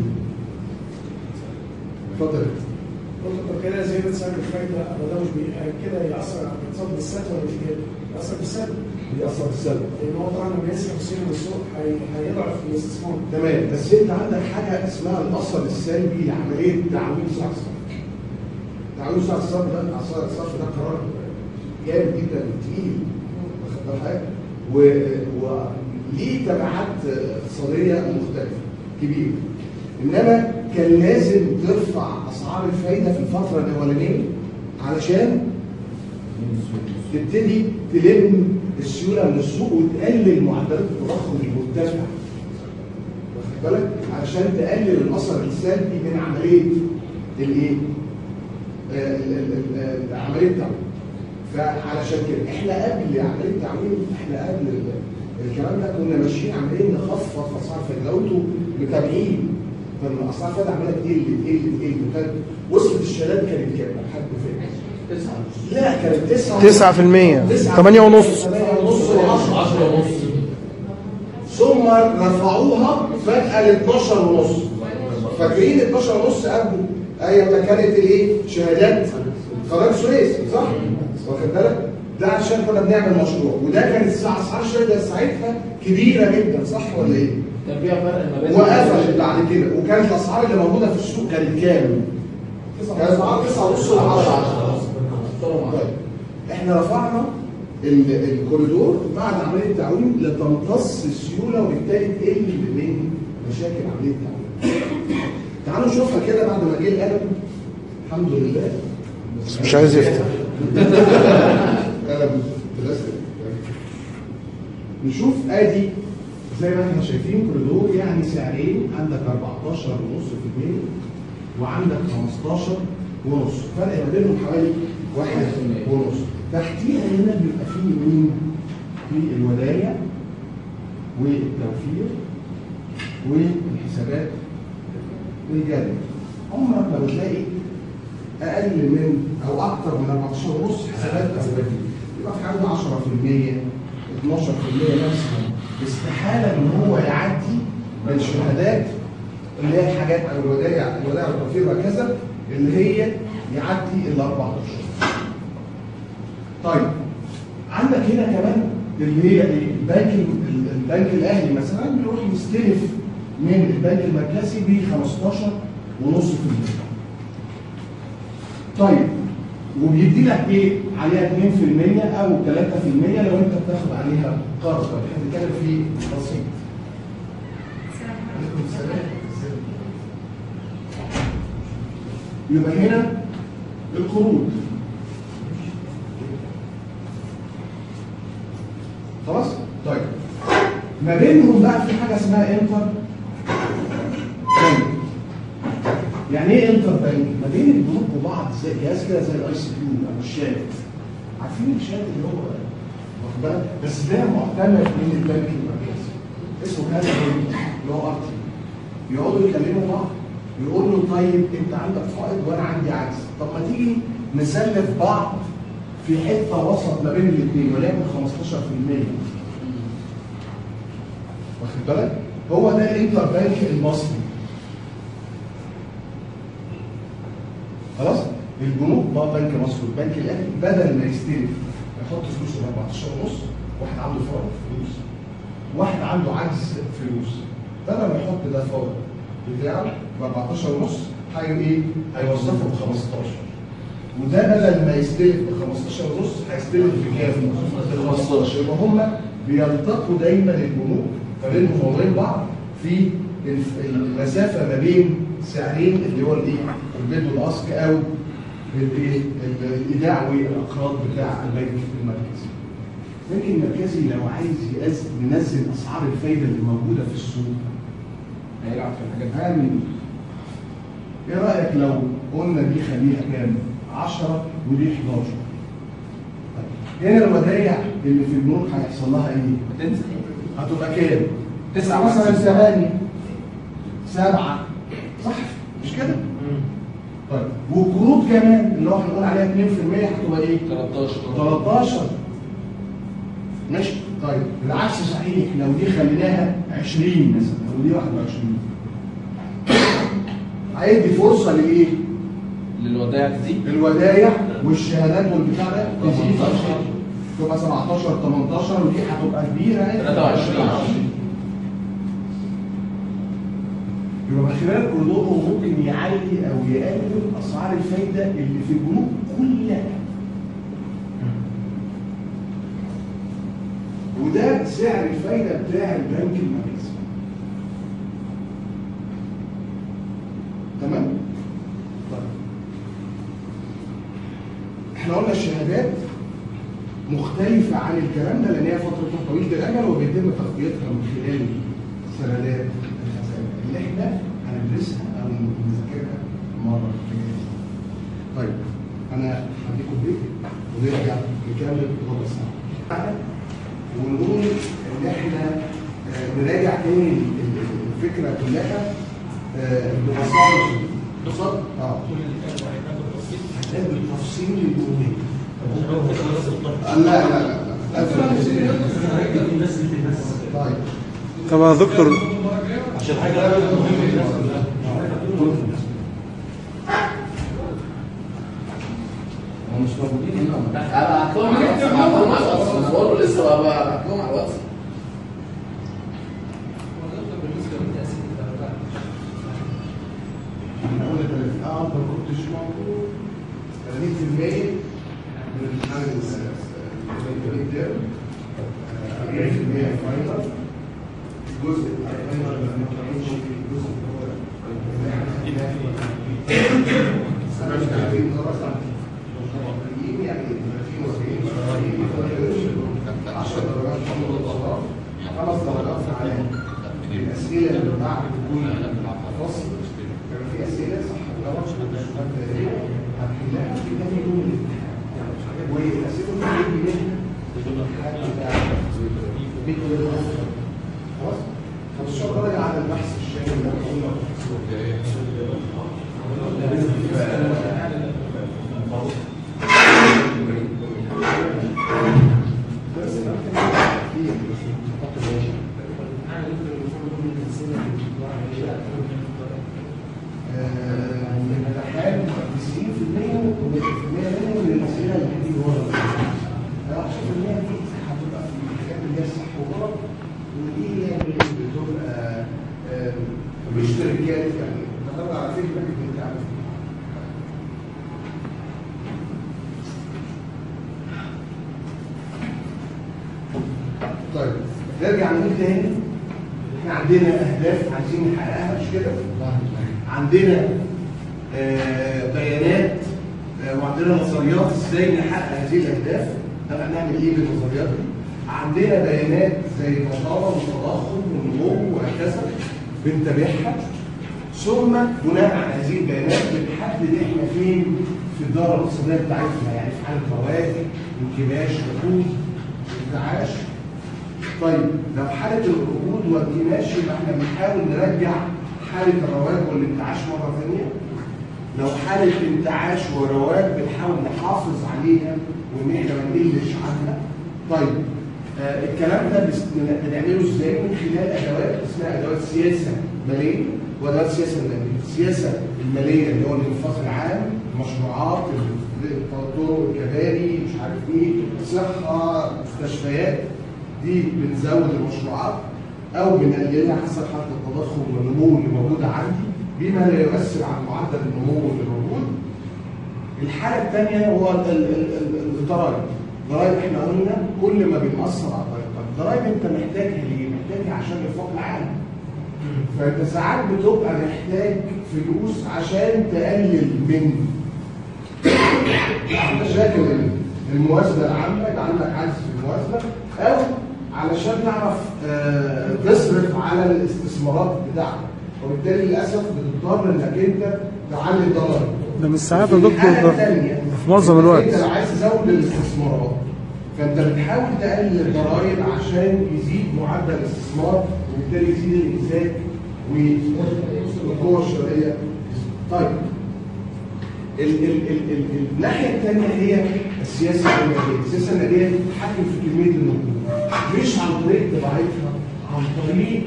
اتفضل.
طب كده زيادة سعر الفايدة ده مش كده يأثر على الاقتصاد بالسلب ولا بالإيجاب؟ يأثر بالسلب.
بيأثر بالسلب.
لأن هو طبعا لما يسحب سعر من السوق هيضعف الاستثمار.
تمام، بس أنت عندك حاجة اسمها الأثر السلبي لعملية تعويم سعر الصرف. تعويم سعر الصرف ده سعر الصرف ده قرار جامد جدا وتقيل واخد بال حضرتك؟ وليه تبعات اقتصادية مختلفة كبيرة. انما كان لازم ترفع اسعار الفايده في الفتره الاولانيه علشان تبتدي تلم السيوله من السوق وتقلل معدلات التضخم المرتفعه. واخد بالك؟ علشان تقلل الاثر السلبي من عمليه الايه؟ عمليه التعويم. فعلشان كده احنا قبل عمليه التعويم، احنا قبل الكلام ده كنا ماشيين عمالين نخفض اسعار الفايده. لو انتوا متابعين كان اسعار الفايده عماله تقل تقل تقل، وصلت الشهادات كانت كام؟ لحد فين؟ تسعة. لا كانت تسعة
تسعة في المية ثمانية ونص
ثمانية ونص عشرة ونص ثم رفعوها فجأة ل اتناشر ونص. فاكرين اتناشر ونص قبل ايام ما كانت الايه؟ شهادات قناه السويس صح؟ واخد بالك؟ ده عشان كنا بنعمل مشروع، وده كانت اسعار الشهاده ساعتها كبيره جدا صح ولا ايه؟
كان فيها فرق ما بين
وقفلت بعد كده، وكانت الاسعار اللي موجوده في السوق كانت كام؟ كانت اسعار تسعة ونص و عشرة. طيب احنا رفعنا الكوريدور بعد عمليه التعويم لتمتص السيوله وبالتالي تقل من مشاكل عمليه التعويم. تعالوا نشوفها كده بعد ما جه القلم. الحمد لله
بس مش عايز يفتح.
قلم بلاستيك. نشوف ادي زي ما احنا شايفين كوريدور يعني سعرين، عندك اربعتاشر ونص في المية وعندك خمستاشر ونص، فرق ما بينهم حوالي واحد ونص. تحتيها هنا بيبقى فيه مين؟ في الودايع والتوفير والحسابات والجري. عمرك ما بتلاقي اقل من او اكثر من اربعتاشر ونص حسابات توفير. يبقى في حوالي عشرة في المية اتناشر في المية نفسهم. استحاله ان هو يعدي من شهادات اللي هي الحاجات او الودائع الودائع والتوفير وهكذا اللي هي يعدي ال اربعتاشر. طيب عندك هنا كمان اللي هي البنك البنك الاهلي مثلا بيروح يستلف من البنك المركزي ب خمستاشر ونص في المية. طيب وبيدي لك ايه؟ عليها اتنين في المية او تلاتة في المية لو انت بتاخد عليها قرض. احنا بنتكلم في بسيط. عليكم السلام. يبقى هنا القروض. خلاص؟ طيب ما بينهم بقى في حاجه اسمها انتر بنك. يعني ايه انتر بنك؟ ما بين البنوك وبعض زي جهاز كده زي الاي سي كيو او الشات. عارفين الشات اللي هو واخد بالك؟ بس ده معتمد من البنك المركزي. اسمه هذا اللي هو ار تي. يقعدوا يكلموا بعض يقول له طيب انت عندك فائض وانا عندي عجز، طب ما تيجي نسلف بعض في حته وسط ما بين الاثنين وليكن خمستاشر في المية. واخد بالك؟ هو ده الانتر بنك المصري. خلاص؟ البنوك بقى بنك مصر والبنك الاهلي بدل ما يستلف يحط فلوسه ب اربعتاشر ونص، واحد عنده فائض فلوس، واحد عنده عجز فلوس، بدل ما يحط ده فائض بتاعه ب اربعتاشر ونص هي ايه؟ هيوظفه ب خمستاشر. وده بدل ما يستلف ب خمستاشر ونص هيستلف بكام؟ ب خمستاشر. يبقى هم بيلتقوا دايما البنوك ما بينهم وبين بعض في المسافه ما بين سعرين اللي هو الايه؟ البيد والاسك او الايه؟ الايداع والاقراض بتاع البنك المركزي. البنك المركزي لو عايز ينزل اسعار الفايده اللي موجوده في السوق
هيلعب في الحاجات دي.
هعمل ايه رايك لو قلنا دي خليها كام؟ عشرة ودي حداشر. طيب هنا الودائع اللي في البنوك هيحصل لها ايه؟
هتنزل.
هتبقى كام؟
تسعة
مثلا ثمانية سبعة صح؟ مش كده؟ طيب والقروض كمان اللي هو هنقول عليها اتنين في المية هتبقى ايه؟
تلتاشر.
تلتاشر. ماشي؟ طيب بالعكس صحيح لو دي خليناها عشرين مثلا او دي واحد وعشرين هيدي فرصه لايه؟
للودائع تزيد.
الودائع والشهادات والبتاع ده تزيد تبقى سبعتاشر تمنتاشر ودي هتبقى كبيره
تلاتة وعشرين.
يبقى من خلال الكوريدور هو ممكن يعلي او يقلل اسعار الفايده اللي في البنوك كلها. وده سعر الفايده بتاع البنك المركزي. تمام؟ طيب احنا قلنا الشهادات مختلفه عن الكلام ده لان هي فترتها طويله الاجل وبيتم تغطيتها من خلال سندات الخزانه اللي احنا هندرسها او نذاكرها مره جايه. طيب انا هديكم بريك ونرجع نكمل ربع ساعه ونقول ان احنا آه نراجع تاني الفكره كلها آه ببساطه ببساطه اه هتلاقي بالتفصيل المهم. لا لا لا لا طيب
طب يا دكتور
عشان حاجه
هم مش موجودين هنا. انا هبعت لهم على الواتس، انا بقول له لسه هبعت لهم على الواتس.
احنا قلنا ثلاثين اه انت ما كنتش موجود ثلاثين بالمية من الامتحان الترم أربعين بالمية فاينل الجزء الفاينل ما كانش الجزء سنة ثلاثين درجة يعني ثلاثين وأربعين عشر درجات خمس درجات على الأسئلة اللي بعد كل فصل كان في أسئلة صح غلط هتحلها في تاني يوم الامتحان والأسئلة اللي بتيجي منها خلاص؟ خمستاشر درجة على البحث الشامل اللي احنا الامتحان تسعين بالمية منهم من الأسئلة اللي هتيجي ورا عشرة بالمية دي هتبقى في الحاجات اللي هي صح وغلط ودي هي اللي بتبقى مش تركات يعني بتدور على فكرة انت عارف طيب نرجع نقول تاني احنا عندنا اهداف عايزين نحققها مش كده؟ عندنا آه بيانات آه وعندنا نظريات ازاي نحقق هذه الاهداف. طب هنعمل ايه بالنظريات دي؟ عندنا بيانات زي البطاله والتضخم والنمو وهكذا بنتابعها ثم بناء على هذه البيانات بنحدد احنا فين في الدائره الاقتصاديه بتاعتنا يعني في حاله فوائد انكماش ركود انتعاش. طيب لو حاله الركود والانكماش يبقى احنا بنحاول نرجع حاله الرواج والانتعاش مره ثانيه. لو حاله انتعاش ورواج بنحاول نحافظ عليها وان احنا ما نقلش عنها. طيب آه الكلام ده بنعمله ازاي؟ من خلال ادوات اسمها ادوات سياسه ماليه وادوات سياسه ماليه. السياسه الماليه اللي هو الانفاق العام، المشروعات، الطرق، الكباري، مش عارف ايه، صحه، مستشفيات، دي بنزود المشروعات او بنقللها حسب حاله التضخم والنمو اللي موجوده عندي بما لا يؤثر على معدل النمو اللي موجود. الحاله الثانيه هو الضرائب. الضرائب احنا قلنا كل ما بنأثر على الضرائب. الضرائب انت محتاجها ليه؟ محتاجها عشان الانفاق العام. فانت ساعات بتبقى محتاج فلوس عشان تقلل من مشاكل الموازنه العامه، يبقى عندك عجز في الموازنه، او علشان تعرف آه تصرف على الاستثمارات بتاعتك، وبالتالي للاسف بتضطر انك انت تعلي الضرائب.
ده مش ساعات يا دكتور، ده في معظم الوقت.
انت لو عايز تزود الاستثمارات فانت بتحاول تقلل الضرائب عشان يزيد معدل الاستثمار وبالتالي يزيد الانتاج والقوه الشرائيه. طيب ال ال ال ال الناحيه الثانيه هي السياسه الماليه. السياسه الماليه بتتحكم في كميه النقود مش عن طريق طبيعتها، عن طريق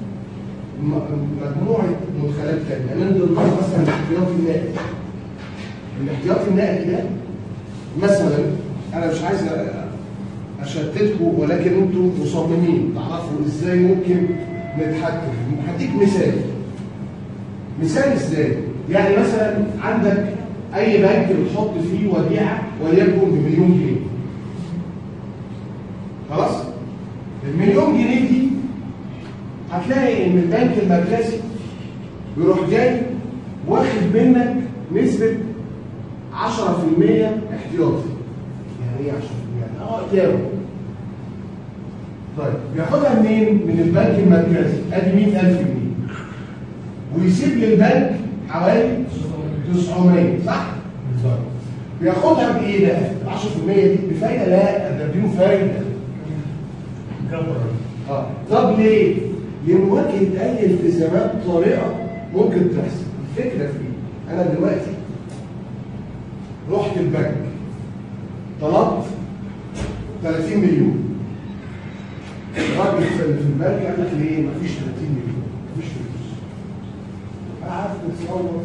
مجموعه مدخلات ثانيه. من ضمنها مثلا الاحتياطي النقدي. الاحتياطي النقدي ده مثلا انا مش عايز اشتتكم ولكن انتم مصممين تعرفوا ازاي ممكن نتحكم. هديك مثال. مثال ازاي؟ يعني مثلا عندك اي بنك بتحط فيه وديعه وليكن بمليون جنيه. خلاص؟ المليون جنيه دي هتلاقي ان البنك المركزي بيروح جاي واخد منك نسبه عشرة بالمية احتياطي. يعني ايه عشرة بالمية يعني اه ايداعه. طيب بياخدها منين؟ من البنك المركزي، ادي مئة ألف جنيه. ويسيب للبنك حوالي تسعمية صح؟ بالظبط. بياخدها بايه بقى؟ ال عشرة في المية دي بفايده؟ لا ده بدون فايده. اه طب ليه؟ لمواجهه اي التزامات طارئه ممكن تحصل. الفكره في ايه؟ انا دلوقتي رحت البنك طلبت ثلاثين مليون. الراجل في البنك قال لك ليه؟ مفيش ثلاثين مليون، مفيش فلوس. قعدت اتصور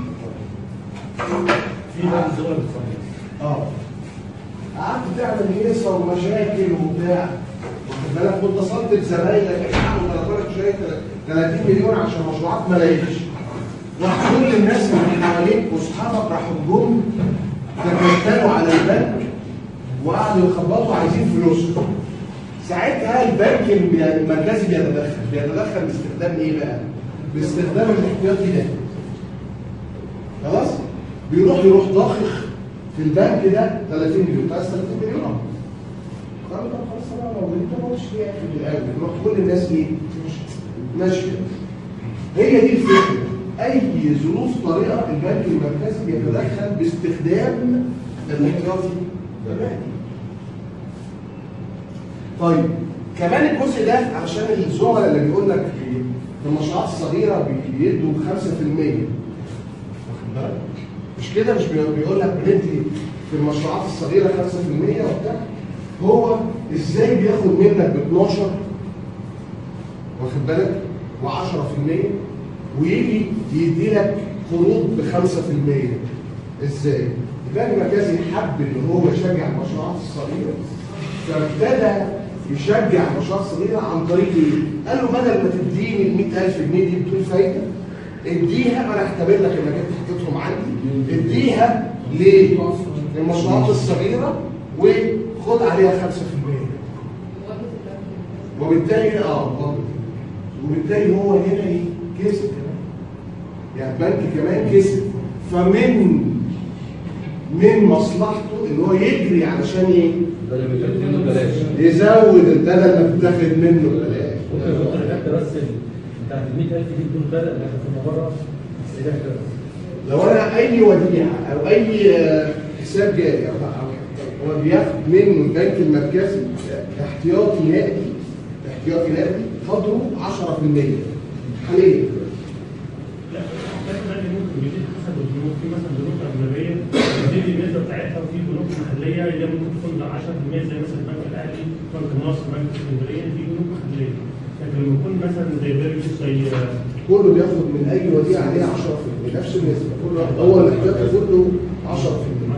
في ناس صغيره بتصور.
اه قعدت تعمل هيصه ومشاكل وبتاع، واخد بالك، واتصلت بزمايلك الحقوا طلبات شويه ثلاثين مليون عشان مشروعات ما لاقيش. راح كل الناس اللي حواليك واصحابك راحوا جم تكتلوا على البنك وقعدوا يخبطوا عايزين فلوسهم. ساعتها البنك المركزي بيتدخل، بيتدخل باستخدام ايه بقى؟ باستخدام الاحتياطي ده. خلاص؟ بيروح يروح ضاخخ في البنك ده ثلاثين مليون، عايز ثلاثين مليون. خلاص خلاص انا موجود، انت ما قلتش ليه في الاول، يروح كل الناس ايه؟ ماشيه. هي دي الفكره. اي ظروف طارئه البنك المركزي بيتدخل باستخدام الاحتياطي ده. طيب كمان الجزء ده علشان الزملاء اللي بيقول لك في المشروعات الصغيره بيدوا خمسة في المية، واخد بالك؟ مش كده، مش بيقول لك بندي في المشروعات الصغيره خمسة في المية وبتاع. هو ازاي بياخد منك ب اتناشر، واخد بالك، وعشرة في المية ويجي يدي لك قروض ب خمسة في المية؟ ازاي؟ البنك المركزي حب ان هو يشجع المشروعات الصغيره، فابتدى يشجع المشروعات الصغيره عن طريق ايه؟ قال له بدل ما تديني ال مئة ألف جنيه دي بدون فايده، اديها، انا اعتبر لك انك انت حطيتهم عندي، اديها للمشروعات الصغيره وخد عليها خمسة في المية. وبالتالي اه وبالتالي هو هنا ايه؟ كسب كمان. يعني البنك كمان كسب. فمن من مصلحته ان هو يجري علشان ايه؟ يزود البدل ما بتاخد منه ببلاش.
ممكن يحط الحته بس بتاعت ال مئة ألف دي بدون بدل، لكن في المبادره
لو انا اي وديعه او اي حساب جاري او هو بياخد منه البنك المركزي احتياطي نقدي، احتياطي نقدي قدره عشرة في المية حاليا.
لا البنك ممكن يزيد حسب البنوك، في مثلا بنوك اجنبيه تزيد النسبه بتاعتها، وفي بنوك محليه اللي ممكن تكون عشرة في المية زي مثلا البنك الاهلي، بنك مصر، بنك اسكندريه، في بنوك محليه. لكن لما يكون مثلا زي بيرجس زي
كله بياخد من اي وديعه عليها عشرة في المية نفس النسبه، كله هو الاحتياطي كله عشرة في المية.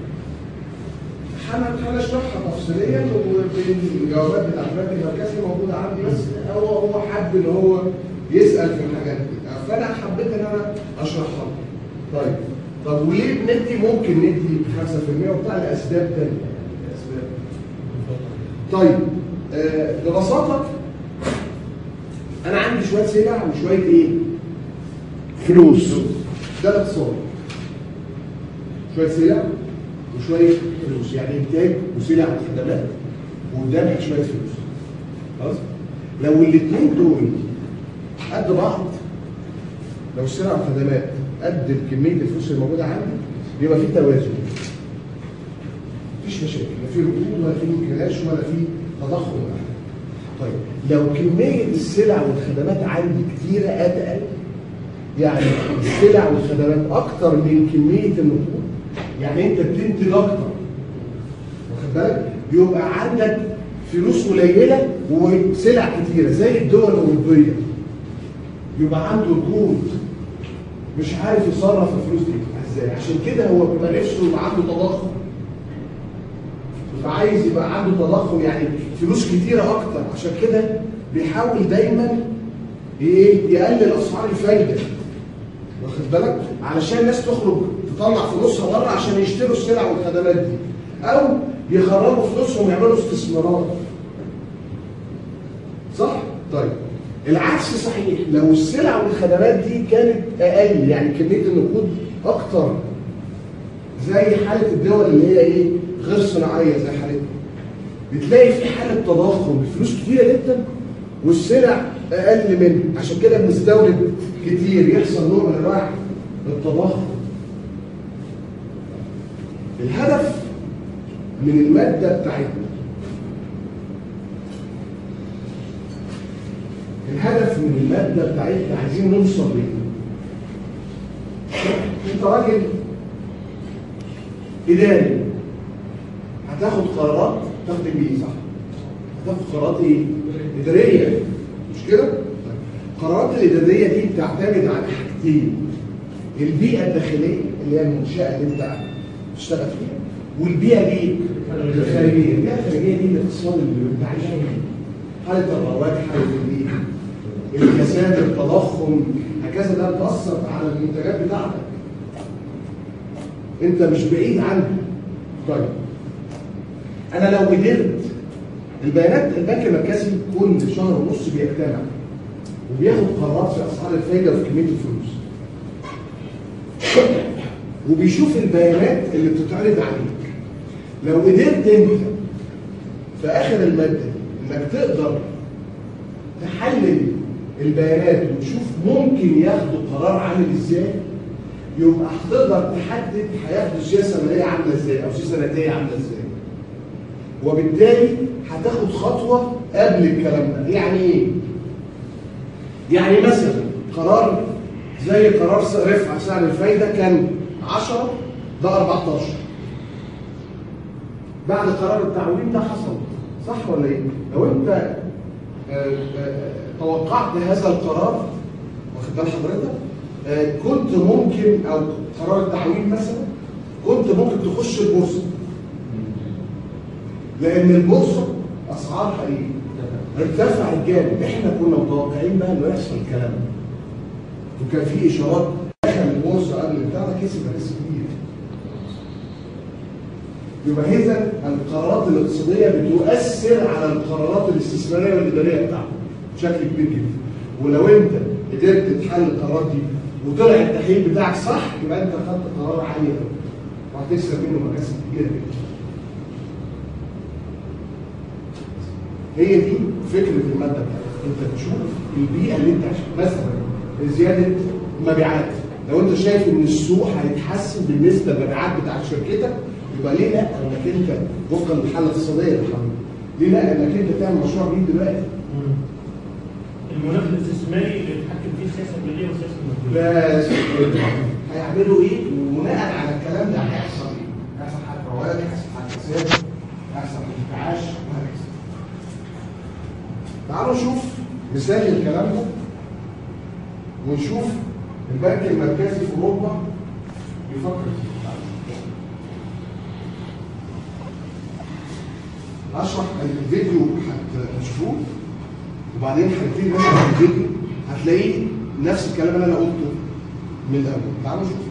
هنشرحها تفصيليا والجوابات بتاعت البنك المركزي موجوده عندي، بس هو هو حب ان هو يسال في الحاجات دي، فانا حبيت ان انا اشرحها. طيب طب وليه بندي؟ ممكن ندي خمسة في المية وبتاع لاسباب ثانيه. لاسباب. طيب آه ببساطه انا عندي شويه سلع وشويه ايه؟ فلوس. ده الاقتصاد. شويه سلع وشويه فلوس، يعني انتاج وسلع وخدمات وقدامك شويه فلوس. خلاص؟ لو الاثنين دول قد بعض، لو السلع والخدمات قد كميه الفلوس الموجوده عندي، يبقى في توازن. مفيش مشاكل، لا في ركود ولا في انكماش ولا في تضخم ولا حاجه. طيب لو كميه السلع والخدمات عندي كتيره اتقل، يعني السلع والخدمات اكتر من كميه النقود، يعني انت بتنتج اكتر، واخد بالك؟ يبقى عندك فلوس قليله وسلع كتيره زي الدول الاوروبيه، يبقى عنده ركود مش عارف يصرف الفلوس دي ازاي. عشان كده هو بيبقى نفسه يبقى عنده تضخم، فعايز يبقى عنده تضخم يعني فلوس كتيره اكتر. عشان كده بيحاول دايما ايه؟ يقلل اسعار الفايده، واخد بالك؟ علشان الناس تخرج تطلع فلوسها بره عشان يشتروا السلع والخدمات دي، او يخرجوا فلوسهم ويعملوا استثمارات. صح؟ طيب العكس صحيح، لو السلع والخدمات دي كانت اقل، يعني كميه النقود اكتر، زي حاله الدول اللي هي ايه؟ غير صناعيه زي حالتنا، بتلاقي في حاله تضخم، الفلوس كتيره جدا والسلع اقل منه، عشان كده بنستورد كتير، يحصل نوع من انواع التضخم. الهدف من الماده بتاعتنا، الهدف من الماده بتاعتنا عايزين نوصل ليه؟ انت راجل اداري هتاخد قرارات، تاخد بيه صح؟ هتاخد قرارات ايه؟ اداريه مش كده؟ القرارات الاداريه دي بتعتمد على حاجتين، البيئه الداخليه اللي هي المنشاه اللي انت بتشتغل فيها، والبيئه دي الخارجيه. البيئه الخارجيه دي الاقتصاد اللي انت عايش فيه، حاله الرواج، حاله البيئه، الكساد، التضخم، هكذا، ده بتاثر على المنتجات بتاعتك. انت مش بعيد عنها. طيب انا لو قدرت، البيانات البنك المركزي كل شهر ونص بيجتمع وبياخد قرارات في اسعار الفايده وفي كميه الفلوس، وبيشوف البيانات اللي بتتعرض عليك. لو قدرت انت في اخر الماده انك تقدر تحلل البيانات وتشوف ممكن ياخدوا قرار عامل ازاي، يبقى هتقدر تحدد هياخدوا سياسه ماليه عامله ازاي او سياسه نقديه عامله ازاي، وبالتالي هتاخد خطوه قبل الكلام ده. يعني ايه؟ يعني مثلا قرار زي قرار رفع سعر الفايده كان عشرة ده أربعتاشر، بعد قرار التعويم ده حصل، صح ولا ايه؟ لو انت آآ آآ توقعت هذا القرار، واخد بال حضرتك، كنت ممكن، او قرار التعويم مثلا، كنت ممكن تخش البورصه، لان البورصه اسعارها ايه؟ ارتفعت جامد. احنا كنا متوقعين بقى انه يحصل الكلام ده، وكان في اشارات دخل البورصه قبل بتاع ده كسب ريسك كبير. يبقى اذا القرارات الاقتصاديه بتؤثر على القرارات الاستثماريه والاداريه بتاعتك بشكل كبير جدا. ولو انت قدرت تحل القرارات دي وطلع التحليل بتاعك صح، يبقى انت خدت قرار عالي قوي وهتكسب منه مكاسب كبيره جدا. هي دي فكره الماده بتاعتك. انت بتشوف البيئه اللي انت عايشها، مثلا زياده مبيعات، لو انت شايف ان السوق هيتحسن بالنسبه للمبيعات بتاعت شركتك، يبقى ليه لا انك انت وفقا للحاله الاقتصاديه يا محمد، ليه لا انك انت تعمل مشروع جديد دلوقتي؟
المناخ الاستثماري اللي بيتحكم فيه السياسه الماليه والسياسه الماديه.
بس هيعملوا ايه؟ وبناء على الكلام ده هيحصل ايه؟ هيحصل حاله رواج، هيحصل حاله كساد، هيحصل انتعاش، وهكذا. تعالوا نشوف مثال الكلام ده، ونشوف البنك المركزي في اوروبا بيفكر فيه. هشرح الفيديو هتشوفوه، وبعدين هنبتدي نشرح الفيديو هتلاقيه نفس الكلام اللي انا قلته من الاول. تعالوا نشوف.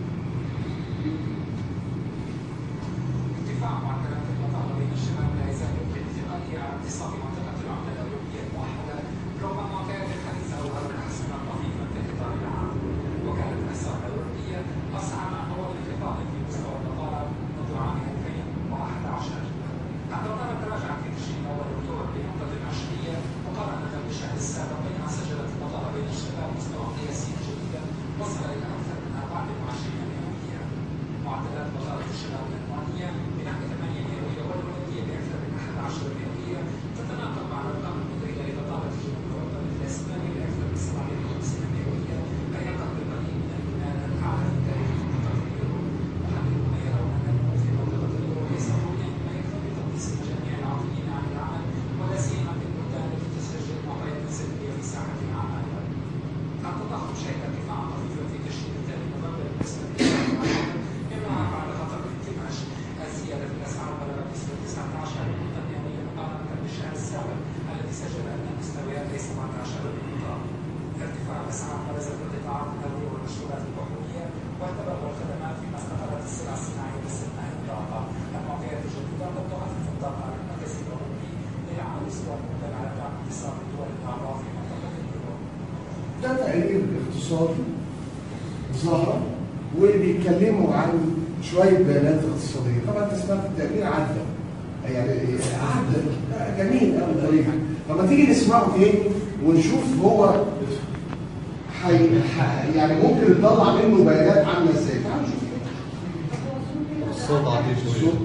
ارتفاع معدلات البطاله بين الشباب لا يزال يبقي انتقاليه على اقتصاد منطقه العمله الاوروبيه الموحده رغم المعطيات الحديثه والتحسنات طفيفا في الاطار العام. وكانت الاسواق الاوروبيه اسرع ما هو انخفاض في مستوى البطاله منذ عام ألفين وأحد عشر. عندما تراجع في تشرين اول اكتوبر بنقطه عشريه مقارنه بالشهر السابق، بينما سجلت البطاله بين الشباب مستوى قياسي جديدا وصل الى اكثر من أربعة وعشرين بالمئة. معدلات بطاله الشباب الالمانيه بنحو ثمانية بالمئة والهولنديه باكثر من أحد عشر بالمئة، تتناقض مع الارقام المدريه لبطاله جنوب اوروبا مثل اسبانيا باكثر من سبعة وخمسين بالمئة، فهي قدر قليل من البناء الاعلى في تاريخ منطقه اليورو. محللون يرون ان النمو في منطقه اليورو يستمر مما يقتضي تقديس جميع العاطلين عن العمل، ولا سيما في البلدان التي تسجل معطيات سلبيه في ساحه العمل. التضخم شهد ارتفاعا طفيفا في تشرين الثاني نوفمبر بالنسبه للعمل، مما رفع خطر الانتعاش. الزياده في الاسعار بلغت نسبه تسعة عشر نقطه مئويه مقارنه بالشهر السابق الذي سجل ادنى مستويات سبعة عشر نقطه. ارتفاع الاسعار برز في قطاعات التموين والمشروبات البحريه والتبغ والخدمات، فيما استقرت السلع الصناعيه بالسنه الطاقه. المعطيات الجديده قد تخفف الضغط على المركز الاوروبي للعمل الاسبوع المقبل على دعم اقتصاد الدول الاعضاء في منطقه اليورو.
ده تقرير اقتصادي ظاهر وبيتكلموا عن شويه بيانات اقتصاديه. طبعا انت سمعت التقرير عدى يعني عدل جميل قوي طريقه. لما تيجي نسمعه تاني ونشوف هو حي... ح... يعني ممكن نطلع منه بيانات عامله ازاي. تعالوا نشوف
الصوت عطيه شويه.
الصوت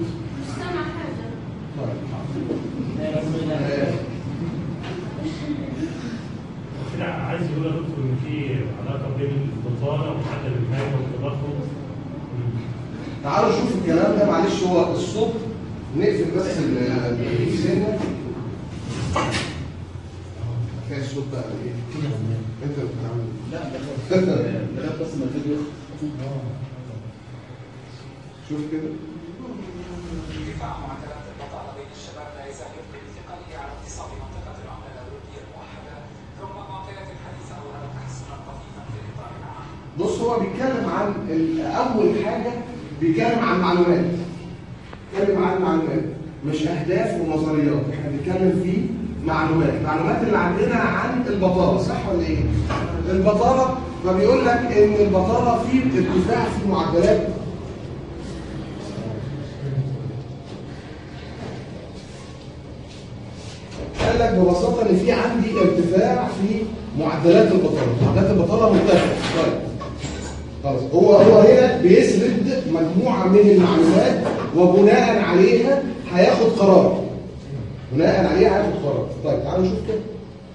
كده عايز يقول يا دكتور ان في علاقه بين البطاله ومعدل الفايده والتضخم.
تعالوا نشوف الكلام ده. معلش هو الصوت نقفل بس ال سنه. كان الصوت بقى ايه؟ انت بتعمل لا لا بس ما الفيديو شوف كده.
ارتفاع معدلات البطاله بين الشباب لا يزال يفضي بثقله على اقتصاد منطقه العمله الاوروبيه الموحده رغم المعطيات الحديثه او تحسنا طفيفا في الاطار العام.
بص هو بيتكلم عن اول حاجه بيتكلم عن معلومات. بيتكلم عن معلومات مش اهداف ونظريات. احنا بنتكلم في معلومات، معلومات اللي عندنا عن البطاله، صح ولا ايه؟ البطاله ما بيقول لك ان البطاله في ارتفاع في معدلات قال لك ببساطه ان في عندي ارتفاع في معدلات البطاله، معدلات البطاله مرتفعه. طيب خلاص هو هو هنا بيسرد مجموعه من المعلومات وبناء عليها هياخد قرار. بناء عليها هياخد قرار. طيب تعالوا نشوف كده.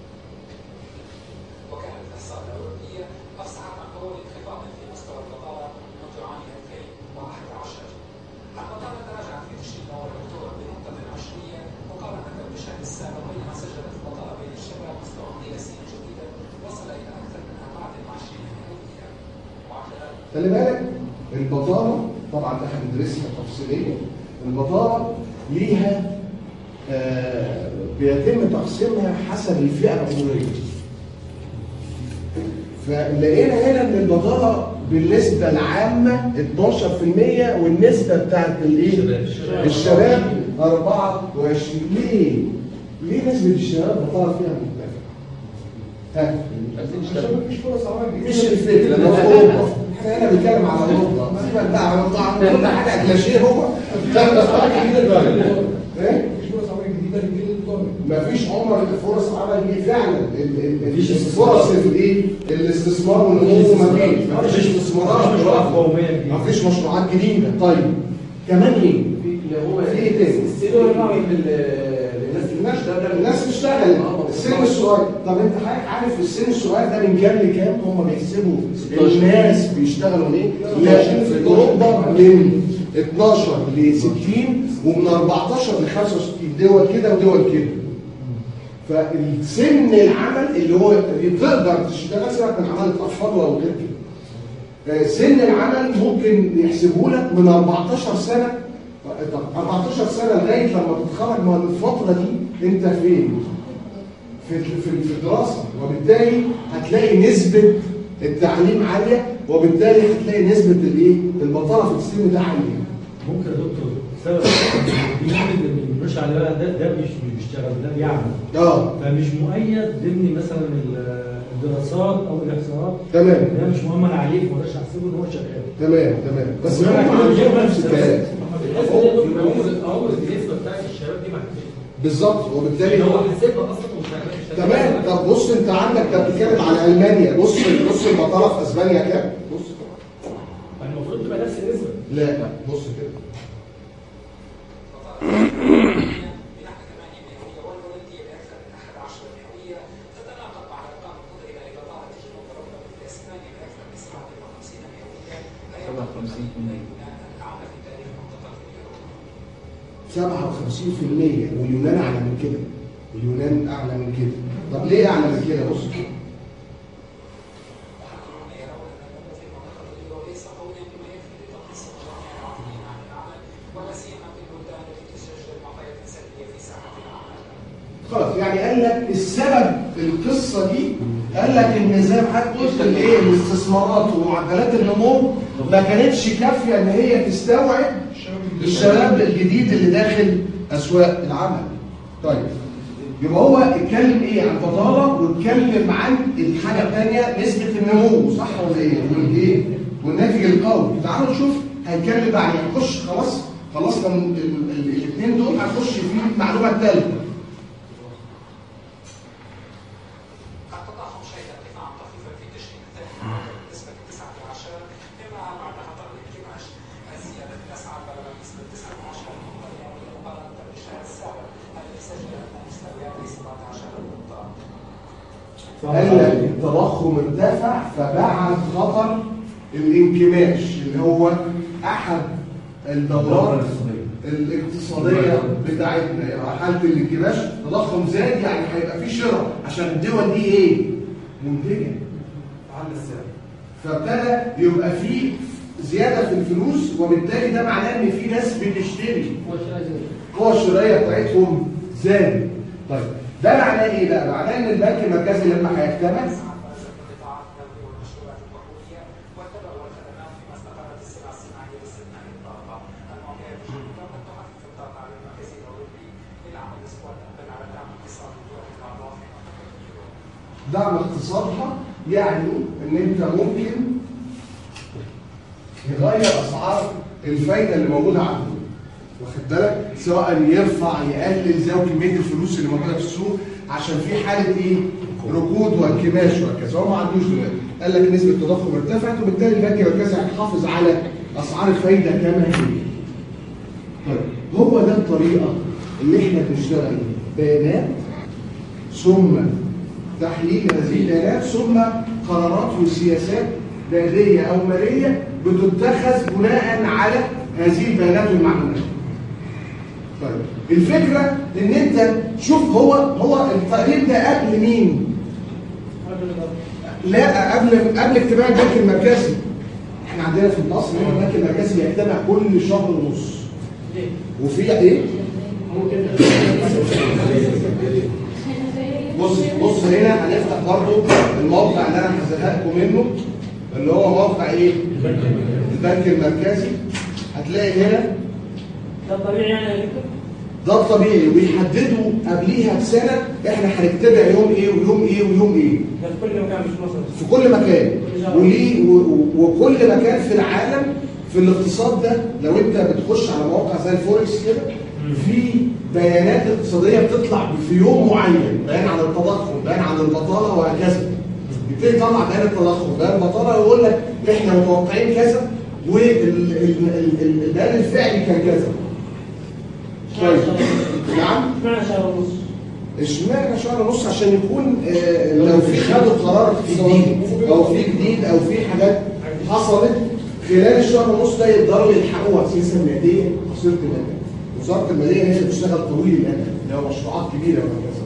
وكانت الاحصاء الاوروبيه افصحت عن ظهور انخفاض في مستوى البطاله منذ عام ألفين وأحد عشر. البطاله تراجعت في تشرين واكتوبر بنقطه عشريه مقارنه بالشهر السابق بينما سجلت البطاله بين الشباب مستوى قياسي جديدا وصل الى اكثر من أربعة وعشرين بالمئة. معدلات
خلي بالك البطاله طبعا ده هندرسها تفصيليا. البطاله ليها آه بيتم تقسيمها حسب الفئه العمريه. فلقينا هنا ان البطاله بالنسبه العامه اتناشر في المية والنسبه بتاعت الايه؟ الشباب أربعة وعشرين. ليه؟ ليه نسبه الشباب بطاله فيها مرتفعه؟ ها؟ عشان مفيش فرص عمل. مش الفكره ده في اوروبا. احنا هنا بنتكلم على اوروبا. سيبك بقى على طبعا كل حاجه كلاشيه هو. ايه؟ مفيش عمر فرص عمل دي فعلا. مفيش فرص في الايه؟ الاستثمار والنمو. مفيش مفيش استثمارات قوميه، مفيش مشروعات جديده. طيب كمان ايه؟ في ايه تاني؟ الناس بتشتغل السن الصغير. طب انت حضرتك عارف السن الصغير ده من كام لكام؟ هم بيحسبوا الناس بيشتغلوا ايه؟ لكن في اوروبا من اتناشر ل ستين ومن أربعتاشر ل خمسة وستين، دول كده ودول كده. فالسن العمل اللي هو تقدر تشتغل سيبك من عمل الاطفال او غير كده. سن العمل ممكن يحسبوا لك من أربعتاشر سنه. طب أربعتاشر سنه لغايه لما تتخرج من الفتره دي انت فين؟ في في الدراسه، وبالتالي هتلاقي نسبه التعليم عاليه، وبالتالي هتلاقي نسبه الايه؟ البطاله في السن ده عاليه.
ممكن يا دكتور سبب بيعمل اللي مش على ده ده مش بيشتغل، ده بيعمل
اه
فمش مؤيد ضمن مثلا الدراسات او الاحصاءات.
تمام.
ده مش مؤمن عليه، ما اقدرش احسبه ان هو شغال.
تمام تمام. بس هم عندهم نفس الكلام.
عمر النسبه بتاعت الشباب دي ما
بالظبط، وبالتالي
هو حاسبها اصلا ومش
تمام. طب بص انت عندك انت بتتكلم على المانيا. بص بص البطاله في اسبانيا كام؟ بص
المفروض تبقى نفس النسبه.
لا بص كده. سبعة وخمسين في المية واليونان أعلى من كده. اليونان أعلى من كده. طب ليه أعلى من كده؟ بص خلاص يعني قال لك السبب القصة دي قال لك ان زي ما حضرتك قلت الايه الاستثمارات ومعدلات النمو ما كانتش كافيه ان هي تستوعب الشباب الجديد اللي داخل اسواق العمل. طيب يبقى هو اتكلم ايه عن البطاله واتكلم عن الحاجه الثانيه نسبه النمو، صح ولا ايه؟ والايه؟ والناتج القومي. تعالوا نشوف هيتكلم بعدين. نخش خلاص خلصنا الاثنين الاثنين دول هنخش في المعلومه الثالثه.
التضخم شهد ارتفاعا طفيفا في تشرين الثاني بنسبة تسعة عشر مما بعد خطر الانكماش. الزيادة في الأسعار بلغت نسبة تسعة عشر نقطة يومية مقارنة بالشهر السابق الذي سجل مستويات سبعة عشر نقطة.
قال لك التضخم ارتفع فبعد خطر الانكماش اللي هو احد الدورات الاقتصاديه بتاعتنا. يعني حاله الانكماش تضخم زاد يعني هيبقى في شراء عشان الدول دي ايه؟ منتجه. فابتدى يبقى في زياده في الفلوس وبالتالي ده معناه ان في ناس بتشتري. القوه الشرائيه بتاعتهم زادت. طيب ده معناه ايه بقى؟ معناه ان البنك المركزي لما هيجتمع دعم اقتصادها، يعني ان انت ممكن يغير اسعار الفايده اللي موجوده عنده، واخد بالك؟ سواء يرفع يقلل زي كميه الفلوس اللي موجوده في السوق عشان في حاله ايه؟ ركود وانكماش وهكذا. هو ما عندوش دلوقتي، قال لك نسبه التضخم ارتفعت وبالتالي البنك المركزي هيحافظ على اسعار الفايده كما هي. طيب هو ده الطريقه اللي احنا بنشتغل بيانات ثم تحليل هذه البيانات ثم قرارات وسياسات نقديه او ماليه بتتخذ بناء على هذه البيانات والمعلومات. طيب الفكره ان انت شوف هو هو التقرير ده قبل مين؟ لا قبل قبل اجتماع البنك المركزي. احنا عندنا في مصر ان البنك المركزي يجتمع كل شهر ونص. وفي ايه؟ بص بص هنا هنفتح برضه الموقع اللي انا هزهقكم منه اللي هو موقع ايه؟ البنك المركزي. هتلاقي هنا
ده الطبيعي يعني يا دكتور؟
ده الطبيعي ويحددوا قبليها بسنه احنا هنتبع يوم ايه ويوم ايه ويوم ايه.
ده في كل مكان مش مصر.
في كل مكان وليه وكل مكان في العالم في الاقتصاد ده. لو انت بتخش على مواقع زي الفوركس كده في بيانات اقتصاديه بتطلع في يوم معين، بيان عن التضخم، بيان عن البطاله وهكذا. يبتدي يطلع بيان التضخم، بيان البطاله ويقول لك احنا متوقعين كذا والبيان الفعلي كان كذا. طيب نعم؟
اشمعنى شهر ونص؟
اشمعنى شهر ونص؟ عشان يكون آه لو في خدوا قرار اقتصادي او في جديد او في حاجات حصلت خلال الشهر ونص ده يقدروا يلحقوها. سياسه ماليه قصيره الامد. وزاره الماليه هي اللي بتشتغل طويل الامد اللي هو مشروعات كبيره وهكذا.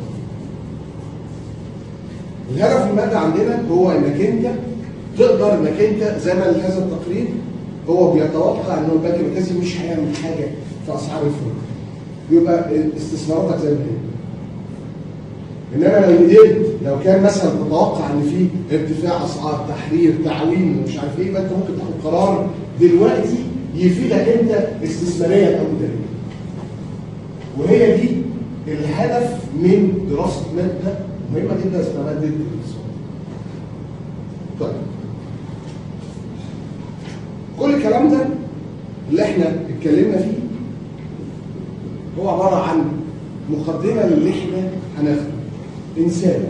الهدف المادة عندنا هو انك انت تقدر انك انت زي ما هذا التقرير هو بيتوقع ان البنك المركزي مش هيعمل حاجه في اسعار الفلوس. يبقى استثماراتك زي ما هي. انما لو قدرت لو كان مثلا تتوقع ان في ارتفاع اسعار تحرير تعويم ومش عارف ايه يبقى انت ممكن تاخد قرار دلوقتي يفيدك انت استثماريا او اداريا. وهي دي الهدف من دراسه ماده مهمه جدا اسمها ماده الاقتصاد. طيب كل الكلام ده اللي احنا اتكلمنا فيه هو عباره عن مقدمه للي احنا هناخده. انسان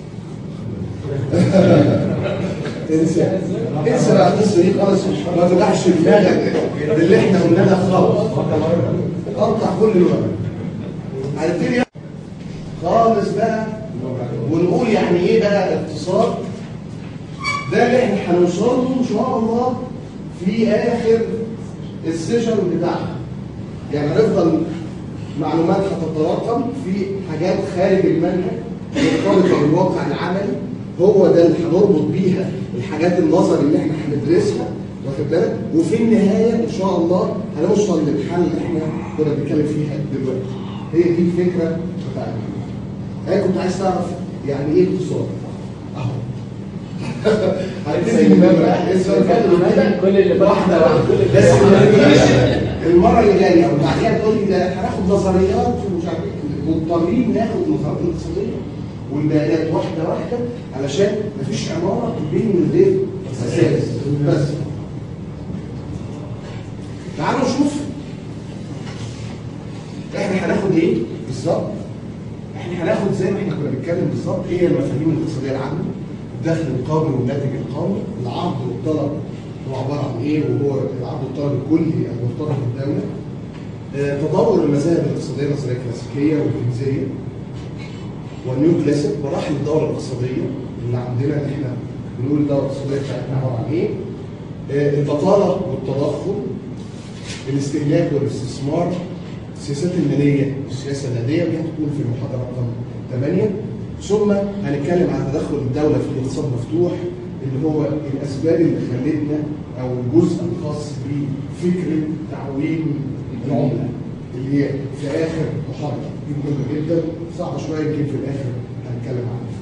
انسان انسى بقى القصه دي خالص، ما تفتحش دماغك باللي احنا قلناه ده خالص. قطع كل الوقت. هنبتدي خالص بقى ونقول يعني ايه بقى اقتصاد. ده اللي احنا هنوصل له ان شاء الله في اخر السيشن بتاعنا. يعني هنفضل معلومات هتتراكم في حاجات خارج المنهج مرتبطه بالواقع العملي. هو ده اللي هنربط بيها الحاجات النظري اللي احنا هندرسها واخد بالك. وفي النهايه ان شاء الله هنوصل للحل اللي احنا كنا بنتكلم فيها دلوقتي. هي دي الفكره بتاعتنا. انا كنت عايز تعرف يعني ايه اقتصاد؟ اهو هنبتدي من
كل اللي
واحده واحده بس المره اللي جايه وبعديها تقول لي ده هناخد نظريات ومش عارف ايه. مضطرين ناخد النظريات الاقتصاديه والبيانات واحده واحده علشان مفيش عماره بين من غير اساس. بس تعالوا نشوف احنا هناخد ايه بالظبط؟ احنا هناخد زي ما احنا كنا بنتكلم بالظبط ايه هي المفاهيم الاقتصاديه العامه، الدخل القومي والناتج القومي، العرض والطلب هو عباره عن ايه وهو العرض والطلب الكلي المرتبط بالدوله، اه تطور المذاهب الاقتصاديه النظريه الكلاسيكيه والكنزيه والنيو كلاسيك، مراحل الدوله الاقتصاديه اللي عندنا اللي احنا بنقول الدوله الاقتصاديه بتاعتنا عباره عن ايه؟ اه البطاله والتضخم، الاستهلاك والاستثمار، السياسات الماليه والسياسه النقديه، ودي هتكون في المحاضره رقم ثمانية. ثم هنتكلم عن تدخل الدوله في الاقتصاد المفتوح اللي هو الاسباب اللي خلتنا او الجزء الخاص بفكره تعويم العمله اللي هي في اخر محاضره، دي مهمه جدا صعبه شويه يمكن في الاخر هنتكلم عنها.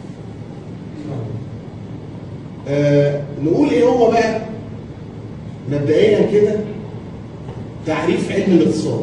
آه نقول ايه هو بقى مبدئيا كده تعريف علم الاقتصاد.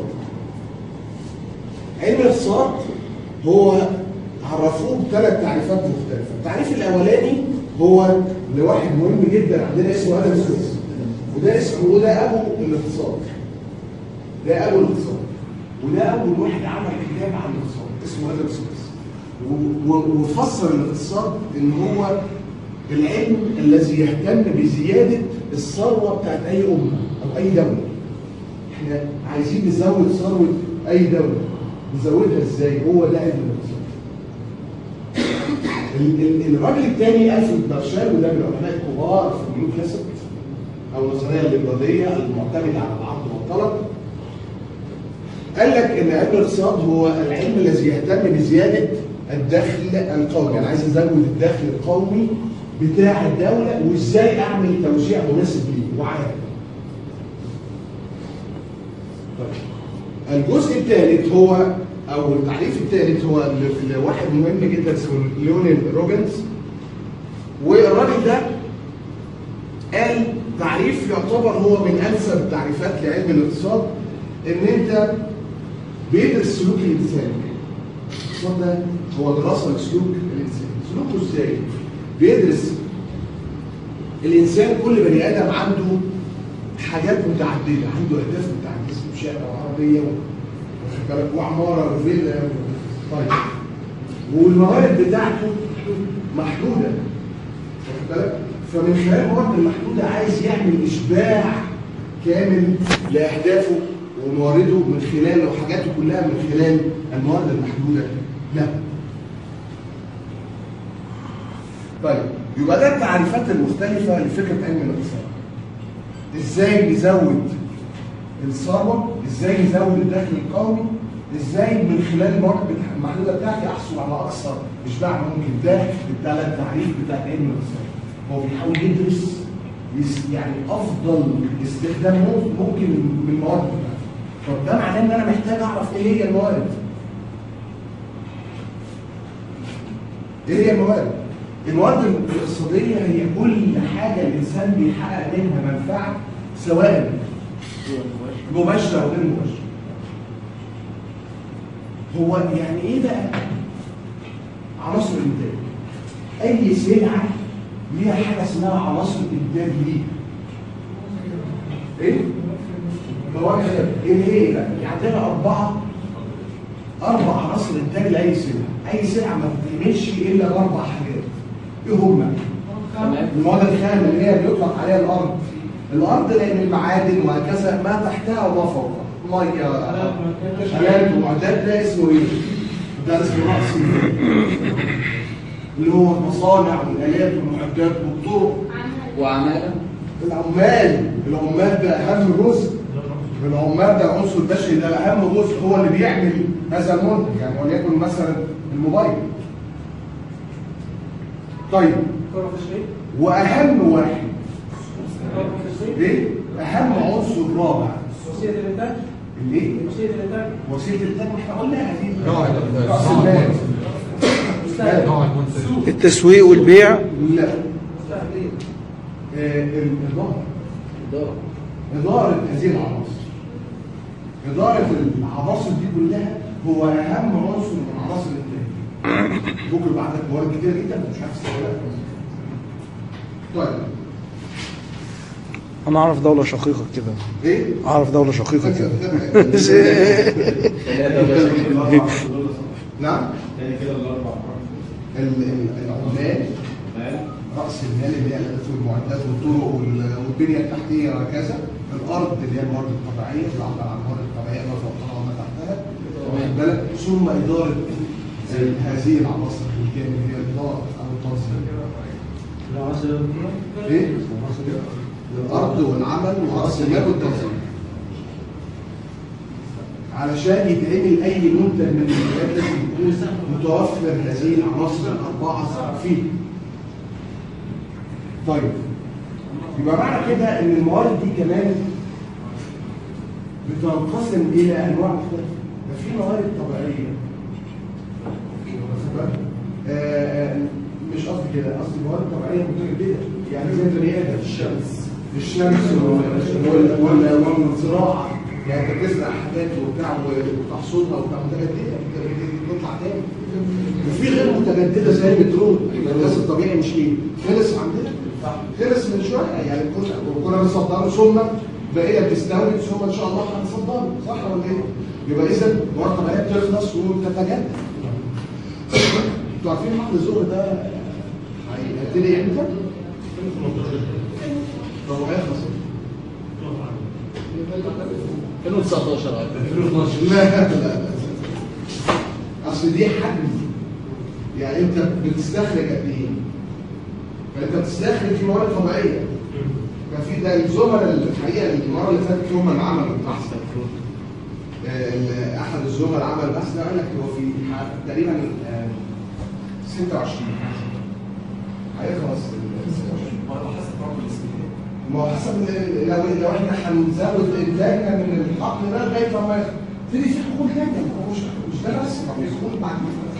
علم الاقتصاد هو عرفوه بثلاث تعريفات مختلفه. التعريف الاولاني هو لواحد مهم جدا عندنا اسمه ادم سميث، وده اسمه وده ابو الاقتصاد. ده ابو الاقتصاد وده اول واحد عمل كتاب عن الاقتصاد اسمه ادم سميث، وفسر الاقتصاد ان هو العلم الذي يهتم بزياده الثروه بتاعت اي امه او اي دوله. احنا عايزين نزود ثروه اي دوله، نزودها ازاي؟ هو ده علم الاقتصاد. الراجل الثاني الفريد مارشال، وده من العلماء الكبار في النيو كلاسيك او النظريه الليبراليه المعتمده على العرض والطلب، قال لك ان علم الاقتصاد هو العلم الذي يهتم بزياده الدخل القومي. انا عايز ازود الدخل القومي بتاع الدوله وازاي اعمل توزيع مناسب ليه وعادل. الجزء الثالث هو او التعريف الثالث هو لواحد مهم جدا اسمه ليونيل روجنز، والراجل ده قال تعريف يعتبر هو من انسب التعريفات لعلم الاقتصاد، ان انت بيدرس سلوك الانسان. الاقتصاد ده هو دراسه لسلوك الانسان. سلوكه ازاي؟ بيدرس الانسان، كل بني ادم عنده حاجات متعدده، عنده اهداف متعدده، اسمه شقه وعربيه وعماره وفيلا. طيب والموارد بتاعته محدوده، واخد بالك؟ فمن خلال الموارد المحدوده عايز يعمل اشباع كامل لاهدافه وموارده من خلال وحاجاته كلها من خلال الموارد المحدوده له. طيب يبقى ده التعريفات المختلفه لفكره علم الاقتصاد. ازاي نزود الثروه، ازاي نزود الدخل القومي، ازاي من خلال الموارد المحدوده بتاعتي احصل على اقصى اشباع ممكن. ده ده التعريف بتاع علم الاقتصاد. هو بيحاول يدرس يعني افضل استخدام ممكن من الموارد بتاعتي. طب ده معناه ان انا محتاج اعرف ايه هي الموارد. ايه هي الموارد؟ الموارد الاقتصاديه هي كل حاجه الانسان بيحقق منها منفعه، سواء مباشره او غير مباشره. هو يعني ايه بقى عناصر الانتاج؟ اي سلعه ليها حاجه اسمها عناصر انتاج ليها. ايه؟ مواد ايه هي بقى؟ عندنا اربعه اربع عناصر انتاج لاي سلعه. اي سلعه ما بتتعملش الا باربع حاجات. ايه هما؟ المواد الخام اللي هي بيطلق عليها الارض. الارض لان المعادن وهكذا ما تحتها وما فوقها. ميه، الات ومعدات. ده اسمه ايه؟ ده اسمه رأس اللي هو المصانع والالات والمعدات والطرق
وعماله.
العمال العمال ده اهم جزء. العمال ده العنصر البشري، ده اهم جزء، هو اللي بيعمل هذا المنتج. يعني وليكن مثلا الموبايل. طيب واهم واحد ايه؟ اهم عنصر رابع
وسيله الانتاج.
الايه؟
وسيله الانتاج.
وسيله الانتاج احنا قلناها دي.
نوع
راس المال.
التسويق والبيع.
لا. آه الاداره.
اداره.
اداره هذه العناصر. اداره العناصر دي كلها هو اهم عنصر من عناصر الانتاج. ممكن يبقى عندك موارد كتير جدا مش عارف تستغلها. طيب
انا اعرف دوله شقيقه كده.
ايه؟
اعرف دوله شقيقه كده.
نعم. العمال راس المال اللي هي الالات والمعدات والطرق والبنيه التحتيه وهكذا، الارض اللي هي الموارد الطبيعيه، العبر عن الموارد الطبيعيه ما فوقها وما تحتها، واخد بالك، ثم اداره هذه العناصر بالكامل هي الاداره او التنظيم. ايه؟ الارض والعمل وراس المال والتنظيم. علشان يتعمل اي منتج من المنتجات لازم يكون متوفر هذه العناصر الاربعه فيه. طيب يبقى معنى كده ان الموارد دي كمان بتنقسم الى انواع مختلفه. ده في موارد طبيعيه. آه مش قصدي كده، قصدي موارد طبيعيه متجدده، يعني زي البني ادم، الشمس الشمس والزراعه، يعني انت بتزرع حاجات وبتاع وتحصدها وبتاع متجدده بتطلع تاني. وفي غير متجدده زي البترول، الغاز الطبيعي مش ايه؟ خلص عندنا؟ خلص من شويه، يعني كنا كنا بنصدره ثم بقيه بتستورد ثم ان شاء الله هنصدره، صح ولا ايه؟ يبقى اذا الموارد الطبيعيه بتخلص وبتتجدد. انتوا عارفين حقل الزهر ده هيبتدي امتى؟ طب هيخلص
ألفين وتسعتاشر
ألفين واتناشر لا لا اصل دي حجم، يعني انت بتستخرج قد ايه؟ فانت بتستخرج في موارد طبيعيه. ففي ده الزملاء الحقيقه المره اللي فاتت هم اللي عملوا البحث ده. احد الزملاء عمل البحث ده قال لك هو في تقريبا ستة وعشرين هيخلص. ما هو حسب لو لو احنا هنزود انتاجنا من الحقل ده لغايه لما تبتدي في حقول ثانيه، مش مش ده بس، في حقول بعد كده.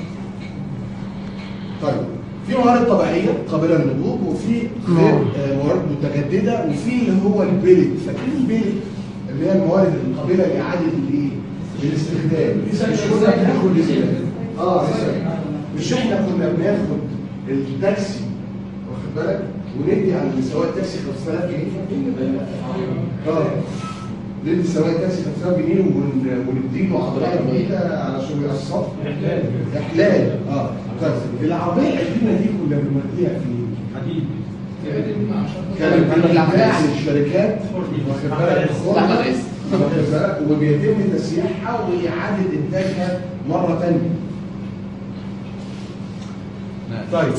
طيب في موارد طبيعيه قابله للنضوج، وفي موارد متجدده، وفي اللي هو البيلت. فاكرين البيلت اللي هي الموارد القابله لاعاده الايه؟ الاستخدام. مش كنا بناخد اه مش احنا كنا بناخد التاكسي واخد بالك وندي على سواق التاكسي خمسة آلاف جنيه؟ اه ندي سواق التاكسي خمسة آلاف جنيه ونديله عربيه جديده علشان يقسط احلال احلال اه طيب العربيه القديمه دي كنا بنوديها فين؟ حديد. كانت بتتباع للشركات واخد بالك وبيتم تسييحها واعاده انتاجها مره ثانيه. طيب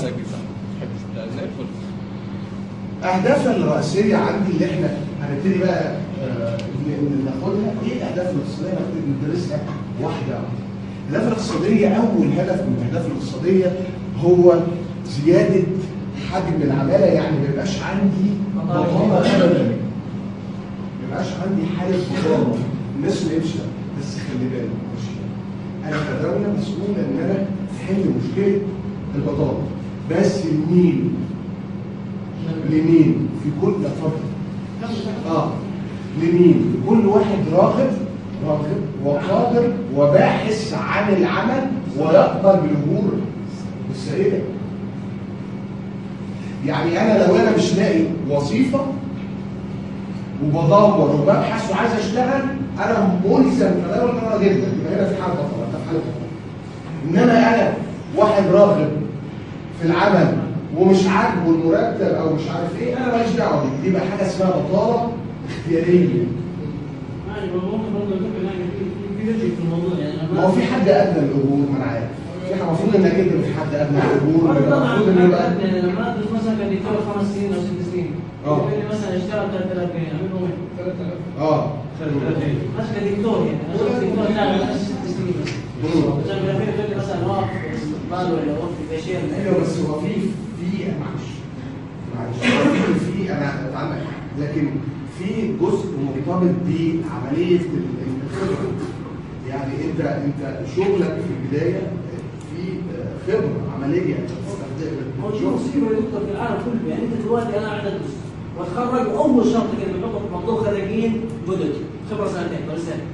اهدافنا الرئيسيه عندي اللي احنا هنبتدي بقى آه ناخدها، ايه الاهداف الاقتصاديه هنبتدي ندرسها واحده واحده. الاهداف الاقتصاديه، اول هدف من الاهداف الاقتصاديه هو زياده حجم العماله، يعني ما يبقاش عندي بطاله ابدا، ما يبقاش عندي حاله بطاله الناس نمشي. بس خلي بالك انا كدوله مسؤول ان انا احل مشكله البطاله، بس لمين؟ لمين؟ في كل فتره اه لمين؟ لكل واحد راغب راغب وقادر وباحث عن العمل ويقبل بالاجور السائله. يعني انا لو انا مش لاقي وظيفه وبدور وببحث وعايز اشتغل، انا ملزم كده ولا جدا، يبقى هنا في حاله بطاله، ده في حاله بطاله. انما انا واحد راغب في العمل ومش عاجبه المرتب او مش عارف ايه، انا ماليش دعوه بيه، دي بقى حاجه اسمها بطاله اختياريه. ما هو في حد ادنى للاجور، ما انا عارف. في المفروض انك انت في حد ادنى للاجور، المفروض ان يبقى
ادنى. لما ادرس مثلا كدكتور خمس سنين او ست سنين، يقول لي مثلا اشتغل ثلاثة آلاف جنيه، اعمل له ثلاثة آلاف. اه بس كدكتور يعني انا كدكتور اشتغل ست سنين بس. عشان في الاخير تقول لي مثلا واقف في استقبال ولا واقف في كاشير.
ايوه بس هو في في معلش معلش في انا اتعلم، لكن في جزء مرتبط بعمليه الخبره. يعني انت انت شغلك في البدايه في خبره عمليه
هو دي مصيبه يا دكتور في العالم كله. يعني انت دلوقتي انا قاعد ادرس واتخرج، واول شرط كده بنحطه في موضوع خريجين جدد خبره سنتين ولا سنه.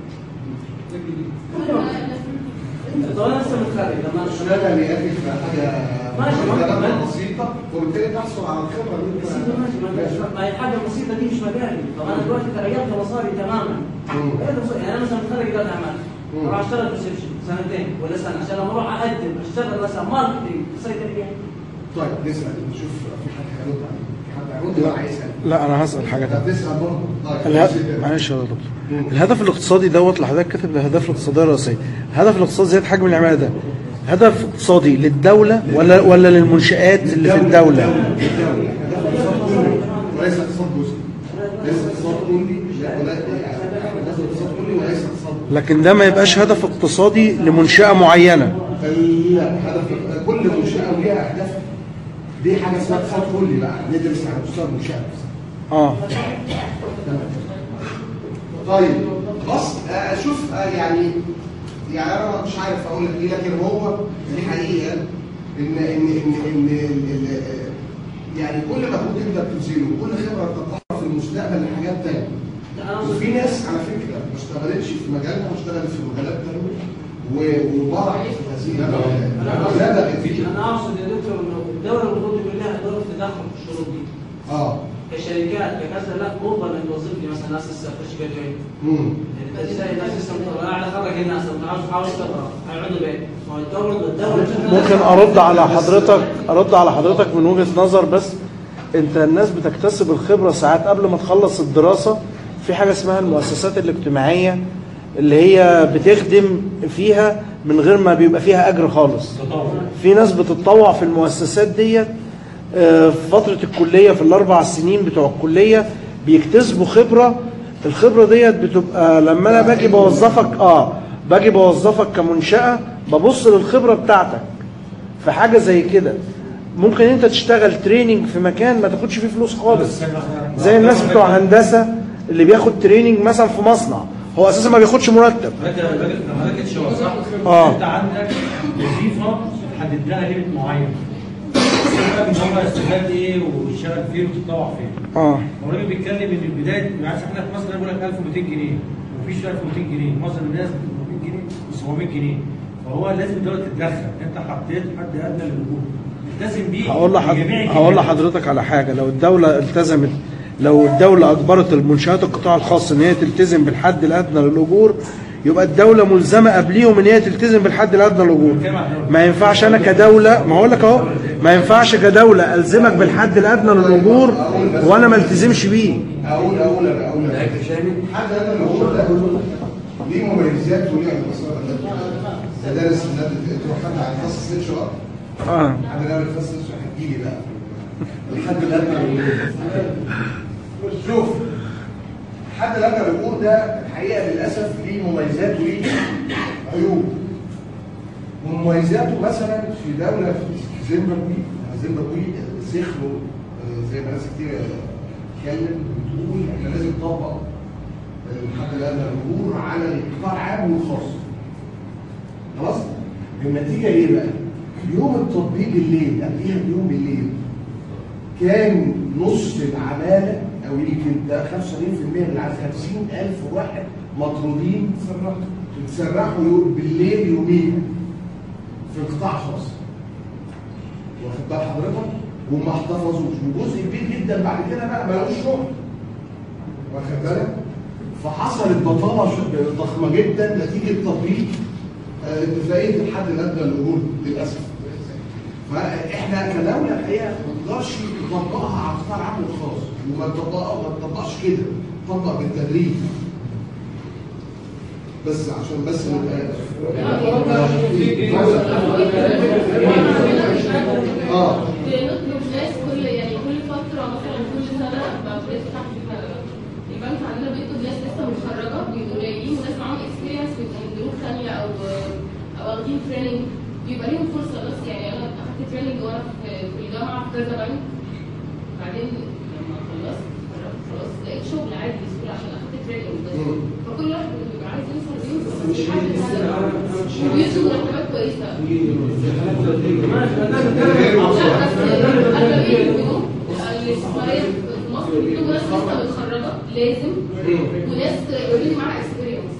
انت طبعا لسه متخرج لما
اشتغل يا اخي في حاجه خدمات بسيطه وبالتالي تحصل على الخبره اللي انت
ماشي. ما هي الحاجه البسيطه دي مش مجالي. طب انا دلوقتي تغيرت مصاري تماما. يعني انا مثلا متخرج اداره اعمال اروح اشتغل ريسبشن سنتين ولا سنه عشان لما اروح اقدم اشتغل مثلا ماركتنج اسيطر فيها.
طيب نسال نشوف في حد هيرد عليك. في حد هيرد ولا عايز يسال؟
لا انا هسال حاجه
طب تسال برضه.
طيب معلش يا دكتور، الهدف الاقتصادي دوت اللي حضرتك كاتب الاهداف الاقتصاديه الرئيسيه، الهدف الاقتصادي زياده حجم العماله ده هدف اقتصادي للدوله ولا ولا للمنشآت اللي في الدوله؟
للدوله. وليس اقتصاد جزئي. ليس اقتصاد كلي ولا اقتصاد كلي وليس اقتصاد.
لكن ده ما يبقاش هدف اقتصادي لمنشأة معينة.
لا هدف كل منشأة وليها اهداف. دي حاجه اسمها اقتصاد كلي بقى ندرس على مستوى المنشأة نفسها.
اه
تمام. طيب بص اشوف يعني يعني انا مش عارف اقول لك ايه لكن هو الحقيقه ان ان ان ان يعني كل مجهود تقدر تبذله وكل خبره تطلع في المستقبل لحاجات ثانيه. وفي ناس على فكره ما اشتغلتش في مجالنا واشتغلت في مجالات ثانيه وبرعت في هذه المجالات.
انا اقصد يا دكتور انه الدوله المفروض يكون لها اداره تدخل في الشروط دي.
اه
كشركات ككذا لا مو انك توظف لي مثلا ناس لسه فريش جاي. امم ازاي الناس لسه مطلعه على خرج الناس عاوز عاوز خبره هيقعدوا بيت. ما هو الدوله الدوله
ممكن ارد على حضرتك ارد على حضرتك من وجهه نظر بس انت الناس بتكتسب الخبره ساعات قبل ما تخلص الدراسه في حاجه اسمها المؤسسات الاجتماعيه اللي هي بتخدم فيها من غير ما بيبقى فيها اجر خالص. في ناس بتتطوع في المؤسسات ديت في فترة الكلية في الأربع سنين بتوع الكلية بيكتسبوا خبرة. الخبرة ديت بتبقى لما أنا باجي بوظفك آه باجي بوظفك كمنشأة ببص للخبرة بتاعتك في حاجة زي كده. ممكن أنت تشتغل تريننج في مكان ما تاخدش فيه فلوس خالص زي الناس بتوع هندسة اللي بياخد تريننج مثلا في مصنع هو أساسا ما بياخدش مرتب.
ما ركزش هو صح؟
آه
أنت عندك وظيفة حدد لها ليميت معين. ان هو يستفاد ايه ويشتغل فين وتتطوع فين.
اه
هو الراجل بيتكلم ان البدايه يعني احنا في مصر بيقول لك ألف ومئتين جنيه ومفيش ألف ومئتين جنيه، معظم الناس مئتين جنيه وسبعمئة جنيه. فهو لازم الدوله تتدخل. انت حطيت حد ادنى للوجود التزم بيه.
هقول لحضرتك هقول لحضرتك على حاجه. لو الدوله التزمت لو الدوله اجبرت المنشآت القطاع الخاص ان هي تلتزم بالحد الادنى للاجور يبقى الدولة ملزمة قبليهم ان هي تلتزم بالحد الادنى للاجور. ما ينفعش انا كدولة ما هقول لك اهو ما ينفعش كدولة الزمك بالحد الادنى للاجور وانا ما التزمش بيه.
اقول اقول انا اقول لك الحد الادنى للاجور ده ليه مميزات وليه عيوب. تدرس تروح فتح على الخاص ست شهور. اه حد الادنى الخاص ست شهور هتجي لي بقى الحد الادنى للاجور. شوف الحد الادنى للاجور ده الحقيقه للاسف ليه مميزات وليه عيوب. ومميزاته مثلا في دوله في زيمبابوي زيمبابوي سخنوا زي ما ناس كتير اتكلم بتقول احنا لازم نطبق الحد الادنى للاجور على القطاع العام والخاص. خلاص؟ النتيجه ايه بقى؟ يوم التطبيق الليل قبليها بيوم الليل كان نص العماله او يمكن ده خمسة وسبعين بالمئة من العدد خمسين ألف واحد مطرودين اتسرحوا بالليل يومين في القطاع الخاص. واخد بال حضرتك؟ وما احتفظوش وجزء كبير جدا بعد كده بقى ما لقوش شغل. واخد بالك؟ فحصلت بطاله ضخمه جدا نتيجه تطبيق اتفاقيه الحد الادنى للاجور للاسف. فاحنا كدوله الحقيقه ما نقدرش نطبقها على القطاع العام والخاص وما نطبقها ما نطبقش كده نطبق بالتدريج. بس عشان بس نبقى اه
بنطلب ناس كل يعني كل فتره مثلا كل سنه بقى تحت البنك عندنا بيطلب ناس لسه متخرجه بيبقوا قليلين وناس معاهم اكسبيرينس من ظروف ثانيه او او واخدين تريننج بيبقى ليهم فرصه. بس يعني انا اخدت تريننج وانا في الجامعه في كذا بنك بعدين لما خلصت خلاص لقيت شغل عادي بسهوله عشان اخدت تريننج بس. فكل واحد بيبقى عايز يوصل بيوصل بس مش حاجه سهله وبيدوا مرتبات كويسه. الاستثماريه في مصر بيجيبوا ناس لسه متخرجه لازم وناس اوريدي معاها اكسبيرينس.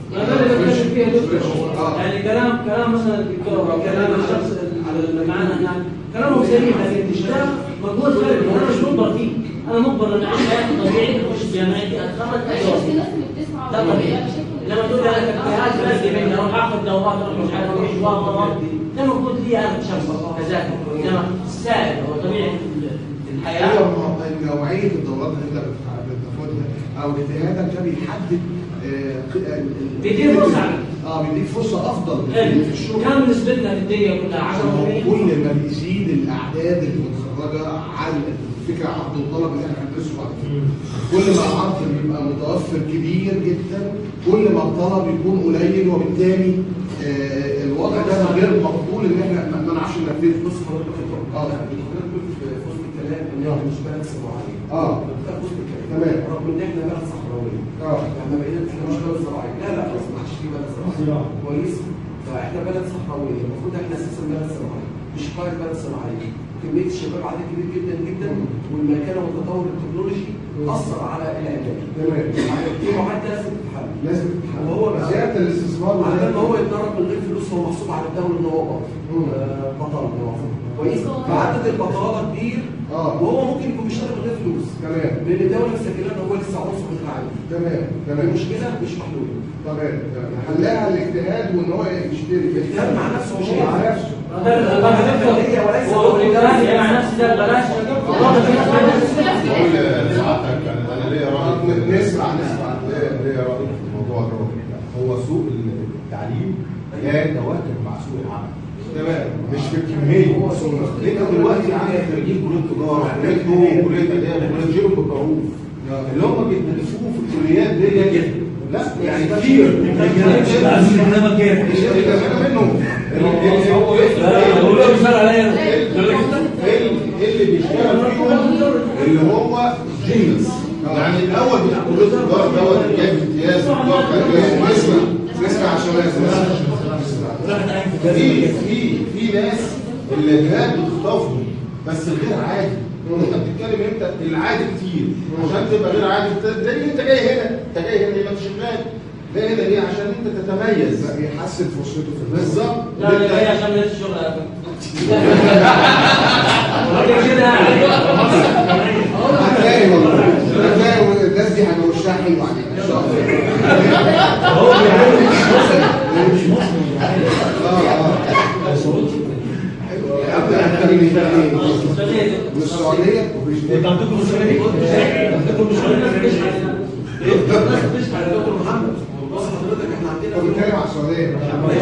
يعني كلام كلام مثلا الدكتور او كلام الشخص اللي معانا هناك كلامهم سليم لكن تشتغل مجهود فردي وانا مش مجبر فيه. انا مجبر ان اعيش حياتي طبيعي اخش جامعتي اتخرج اي
بس
وقت.
الناس اللي بتسمع
ده طبيعي. لما تقول لي انا اجتهاد فردي مني اروح اخد دورات اروح مش عارف اروح واقف ده المفروض لي انا كشخص كذاكر انما السائل هو طبيعي الحياه.
ايوه نوعيه الدورات اللي انت بتاخدها او اجتهادك ده بيحدد
بيديك فرصه
اه بيديك فرصه افضل في الشغل.
كم نسبتنا في الدنيا كلها عشرة بالمية؟
كل ما بيزيد الاعداد المتخرجه عن الفكره عرض وطلب اللي احنا هندرسه بعد كده. كل ما العرض بيبقى متوفر كبير جدا كل ما الطلب يكون قليل وبالتالي آه الوضع ده غير مقبول ان احنا ما نعرفش ننفذه.
بص حضرتك اه في وسط الكلام ان هو مش بلد زراعيه.
اه
في وسط الكلام
تمام.
رغم ان احنا بلد صحراويه.
اه
لما بقينا احنا مش بلد زراعيه لا لا خلاص ما عادش في بلد زراعيه. كويس فاحنا بلد صحراويه المفروض احنا اساسا بلد زراعيه مش قاعده بلد زراعيه. كميه الشباب عدد كبير جدا جدا والمكان والتطور التكنولوجي اثر على العلاج.
تمام.
في معادله لازم تتحل.
لازم تتحل.
وهو
زياده الاستثمار
على ما هو يتدرب من غير فلوس هو محسوب على الدوله ان هو بطل المفروض. كويس فعدد البطاله كبير
اه
وهو ممكن يكون بيشتغل من غير فلوس.
تمام.
لان الدوله مسجله ان هو لسه عنصر غير عادي.
تمام تمام.
المشكله مش محلوله.
تمام تمام. حلها الاجتهاد وان هو يشتري.
الاجتهاد مع نفسه مش
مع نفسه.
هو الاجتهاد مع نفسه ده بلاش.
بقول لسعادتك انا ليا راي
نسمع نسمع
ليا راي في الموضوع ده. هو سوق التعليم لا يتواكب مع سوق العمل.
تمام.
مش في الكميه. انت دلوقتي عندك خريجين كليه تجاره كليه فنون كليه اداب كليه جيرو بالقانون اللي هم بيدرسوه في الكليات دي لا يعني كتير
انما كده
منهم اللي بيشتغل فيهم اللي هو جينيوس يعني الاول بتاع كليه التجاره دوت جايب امتياز نسمع نسمع عشان في في في ناس اللي جهاد بتخطفهم بس الغير عادي. انت بتتكلم امتى العادي كتير عشان تبقى غير عادي. زي انت جاي هنا انت جاي هنا يبقى شغال جاي هنا ليه عشان انت تتميز
يحسن فرصته في
بالظبط.
لا انا جاي عشان لسه الشغل
هتلاقي والله هتلاقي الناس دي هيبقى وشها حلو عليك ان شاء الله.
هو مش مصري
والسعوديه
انت عندكم السعوديه عندكم السعوديه
بتشحن يا دكتور محمد. بص حضرتك احنا عندنا
بنتكلم على السعوديه.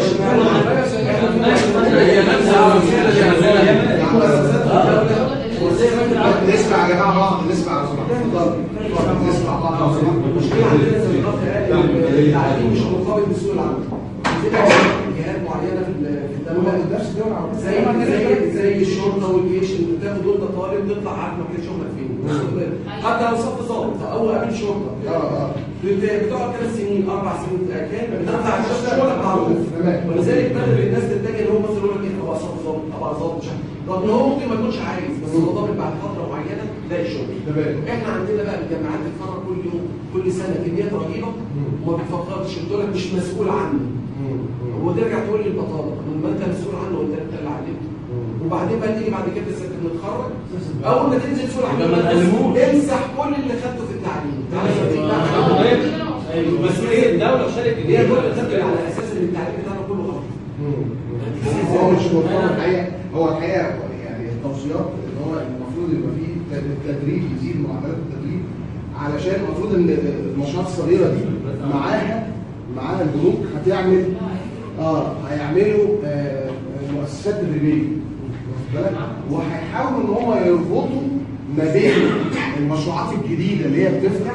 نسمع يا جماعه بعض نسمع نسمع بعض.
المشكله عندنا زي ما قلت التعليم مش مرتبط بسوق العمل. عندنا جهات معينه في الدوله
نفس الدوله
زي زي زي الشرطه والجيش اللي بتاخد وانت طالب تطلع عارف مكان شغلك فين. حتى لو صف ضابط او امين شرطه
اه اه
بتقعد ثلاث سنين اربع سنين كام بتطلع على شغلك معروف. ولذلك بدل الناس تتجه ان هو مثلا يقول لك ايه ابقى صف ضابط ابقى ضابط رغم ان هو ممكن ما يكونش عايز بس هو ضابط بعد فتره معينه تلاقي شغل. احنا عندنا بقى الجامعات بتتفرج كل يوم كل سنه كميات رهيبه وما بتفكرش بتقول لك مش مسؤول عنه. وترجع تقول لي البطاله ما انت مسؤول عنه وانت اللي علمته. وبعدين بقى تيجي بعد كده سنه نتخرج اول ما تنزل سوق العمل امسح كل اللي خدته في التعليم.
بس ايه الدوله وشركه
هي الدوله بتبني على اساس ان التعليم بتاعنا كله غلط.
هو مش مرتبط الحقيقه هو الحقيقه يعني التوصيات ان هو المفروض يبقى فيه تدريب يزيد معدلات التدريب علشان المفروض ان المشروعات الصغيره دي معاها معاها البنوك هتعمل اه هيعملوا آه مؤسسات تدريبيه واخد بالك وهيحاولوا ان هم يربطوا ما بين المشروعات الجديده اللي هي بتفتح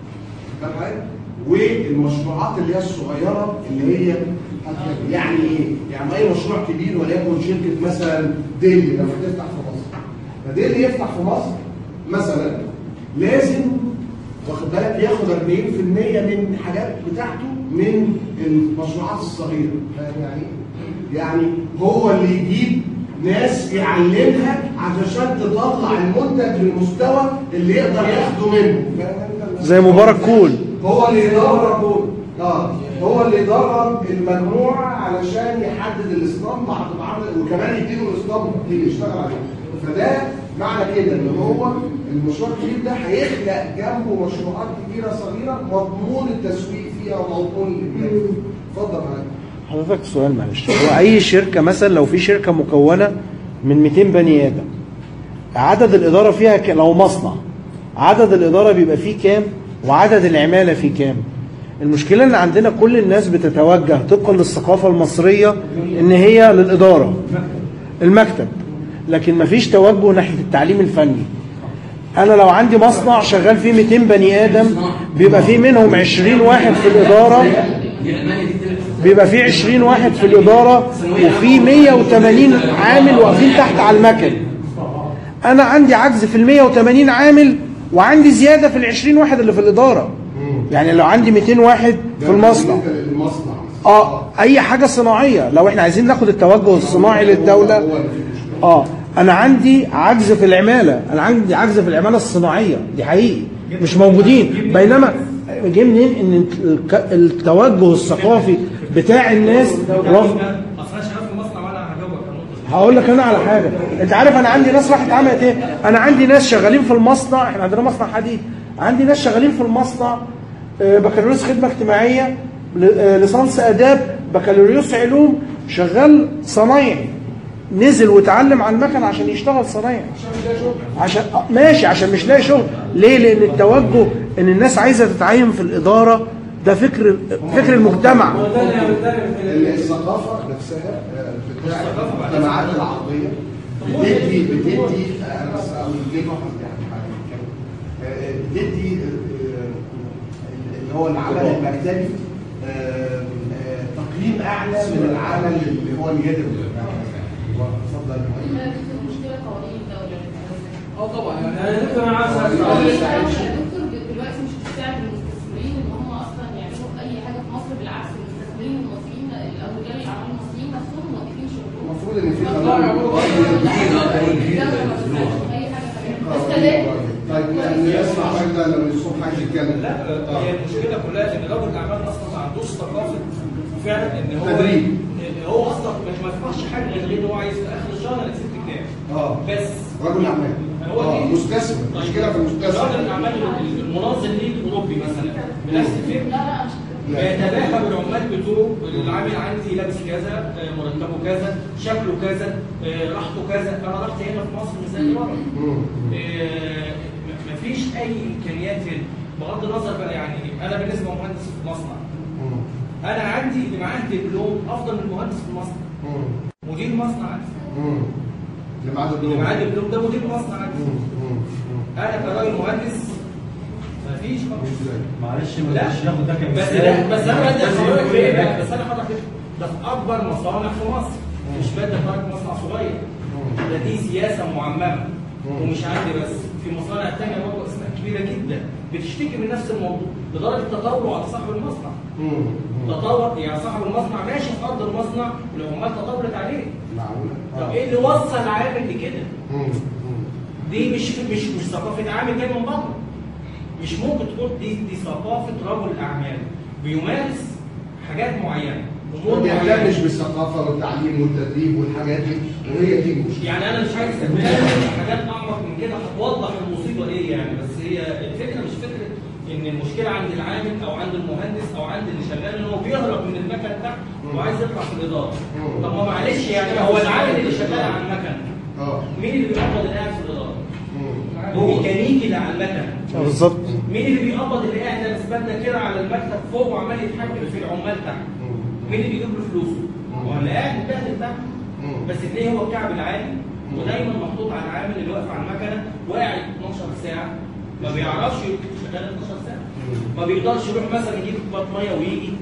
والمشروعات اللي هي الصغيره اللي هي يعني ايه؟ يعني اي مشروع كبير وليكن شركه مثلا ديل لما تفتح في مصر فديل يفتح في مصر مثلا لازم واخد بالك ياخد أربعين بالمية من الحاجات بتاعته من المشروعات الصغيره فاهم يعني؟ يعني هو اللي يجيب ناس يعلمها علشان تطلع المنتج للمستوى اللي يقدر ياخده منه
زي مبارك كول
هو اللي يدرب اه هو اللي يدرب المجموعه علشان يحدد الاسطمبه وكمان يديله الاسطمبه اللي يشتغل عليه فده معنى كده ان هو المشروع الكبير ده هيخلق جنبه مشروعات كبيره صغيره مضمون التسويق فيها ومضمون الانتاج. اتفضل معاك.
حضرتك سؤال معلش، هو اي شركه مثلا لو في شركه مكونه من مئتين بني ادم، عدد الاداره فيها ك... لو مصنع عدد الاداره بيبقى فيه كام وعدد العماله فيه كام؟ المشكله ان عندنا كل الناس بتتوجه طبقا للثقافه المصريه ان هي للاداره المكتب، لكن مفيش توجه ناحيه التعليم الفني. انا لو عندي مصنع شغال فيه مئتين بني ادم بيبقى فيه منهم عشرين واحد في الاداره، بيبقى فيه عشرين واحد في الاداره وفي مئة وثمانين عامل واقفين تحت على المكن. انا عندي عجز في ال مئة وثمانين عامل وعندي زياده في ال عشرين واحد اللي في الاداره. يعني لو عندي مئتين واحد في المصنع اه اي حاجه صناعيه، لو احنا عايزين ناخد التوجه الصناعي للدوله اه انا عندي عجز في العماله، انا عندي عجز في العماله الصناعيه، دي حقيقي مش موجودين. بينما جه منين ان التوجه الثقافي بتاع الناس رغم هقول لك انا على حاجه. انت عارف انا عندي ناس راحت عملت ايه؟ انا عندي ناس شغالين في المصنع، احنا عندنا مصنع حديد، عندي ناس شغالين في المصنع بكالوريوس خدمه اجتماعيه، ليسانس اداب، بكالوريوس علوم، شغال صنايعي، نزل واتعلم على المكن عشان يشتغل صنايعي عشان ماشي عشان مش لاقي شغل. ليه؟ لان التوجه ان الناس عايزه تتعين في الاداره، ده فكر فكر المجتمع.
الثقافه نفسها بتاع المجتمعات العربيه بتدي بتدي انا بس اقول ليه بتدي اللي هو العمل المكتبي تقييم اعلى من العمل اللي هو اليدوي. اتفضل.
مشكله قوانين الدوله.
اه طبعا
يعني انا دكتور انا عايز اسال دكتور دلوقتي مش بتساعد المستثمرين ان هم اصلا يعملوا اي حاجه في مصر، بالعكس المستثمرين المصريين او رجال الاعمال المصريين نفسهم موقفين شغلهم.
المفروض ان في
اي حاجه ثانيه.
طيب نسمع حاجه لما يصوم حاجه يتكلم.
لا هي المشكله كلها ان رجل الاعمال اصلا ما عندوش ثقافه فعلا ان هو
تدريب.
هو اصلا ما يفرحش حاجه غير ان هو عايز في اخر الشهر انا كسبت كام.
اه
بس
رجل اعمال
هو
اه مستثمر. مشكله في المستثمر.
رجل الاعمال المنظم ليه الاوروبي مثلا بنفس الفكره بيتباهى بالعمال بتوعه، العامل عندي لابس كذا، مرتبه كذا، شكله كذا، راحته كذا، انا رحت هنا في مصر مش زي بره. مفيش اي امكانيات هنا بغض النظر بقى. يعني انا بالنسبه لمهندس في مصنع انا عندي اللي معاه دبلوم افضل من المهندس في المصنع. مدير مصنع عندي
اللي معاه دبلوم
اللي معاه دبلوم ده مدير مصنع عندي. انا كراجل مهندس مفيش خالص.
معلش مش ياخد ده كمان.
بس ده بس انا بدي حضرتك فين؟ بس انا حضرتك ده في اكبر مصانع في مصر، مش بدي حضرتك مصنع صغير. ده دي سياسه معممه ومش عندي بس، في مصانع ثانيه برضه اسمها كبيره جدا بتشتكي من نفس الموضوع لدرجه تطور على صاحب المصنع. تطور يعني صاحب المصنع ماشي في ارض المصنع والعمال تطورت عليه.
معقوله؟
طب ايه اللي وصل عامل لكده؟ دي مش مش مش ثقافه عامل جاي من بره. مش ممكن تكون دي دي ثقافه رجل اعمال بيمارس حاجات معينه.
ما بيهتمش بالثقافه والتعليم والتدريب والحاجات دي، وهي دي المشكله.
يعني انا مش عايز اتكلم حاجات اعمق من كده هتوضح المصيبه ايه يعني. بس هي الفكره مش فكره ان المشكله عند العامل او عند المهندس او عند اللي شغال ان هو بيهرب من المكن بتاعه وعايز يطلع في الاداره. طب ما معلش يعني هو العامل اللي شغال على المكن مين اللي بيقبض اللي قاعد في الاداره؟ الميكانيكي اللي على المكن.
بالظبط.
مين اللي بيقبض اللي قاعد لابس بدله كده على المكتب فوق وعمال يتحكم في العمال تحت؟ مين اللي بيجيب له فلوسه؟ هو اللي قاعد متبهدل تحت. بس تلاقيه هو الكعب العالي ودايما محطوط على العامل اللي واقف على المكنه وقاعد اتناشر ساعه ما بيعرفش شغال اتناشر ساعه. ما بيقدرش يروح مثلا يجيب كوبايه ميه ويجي.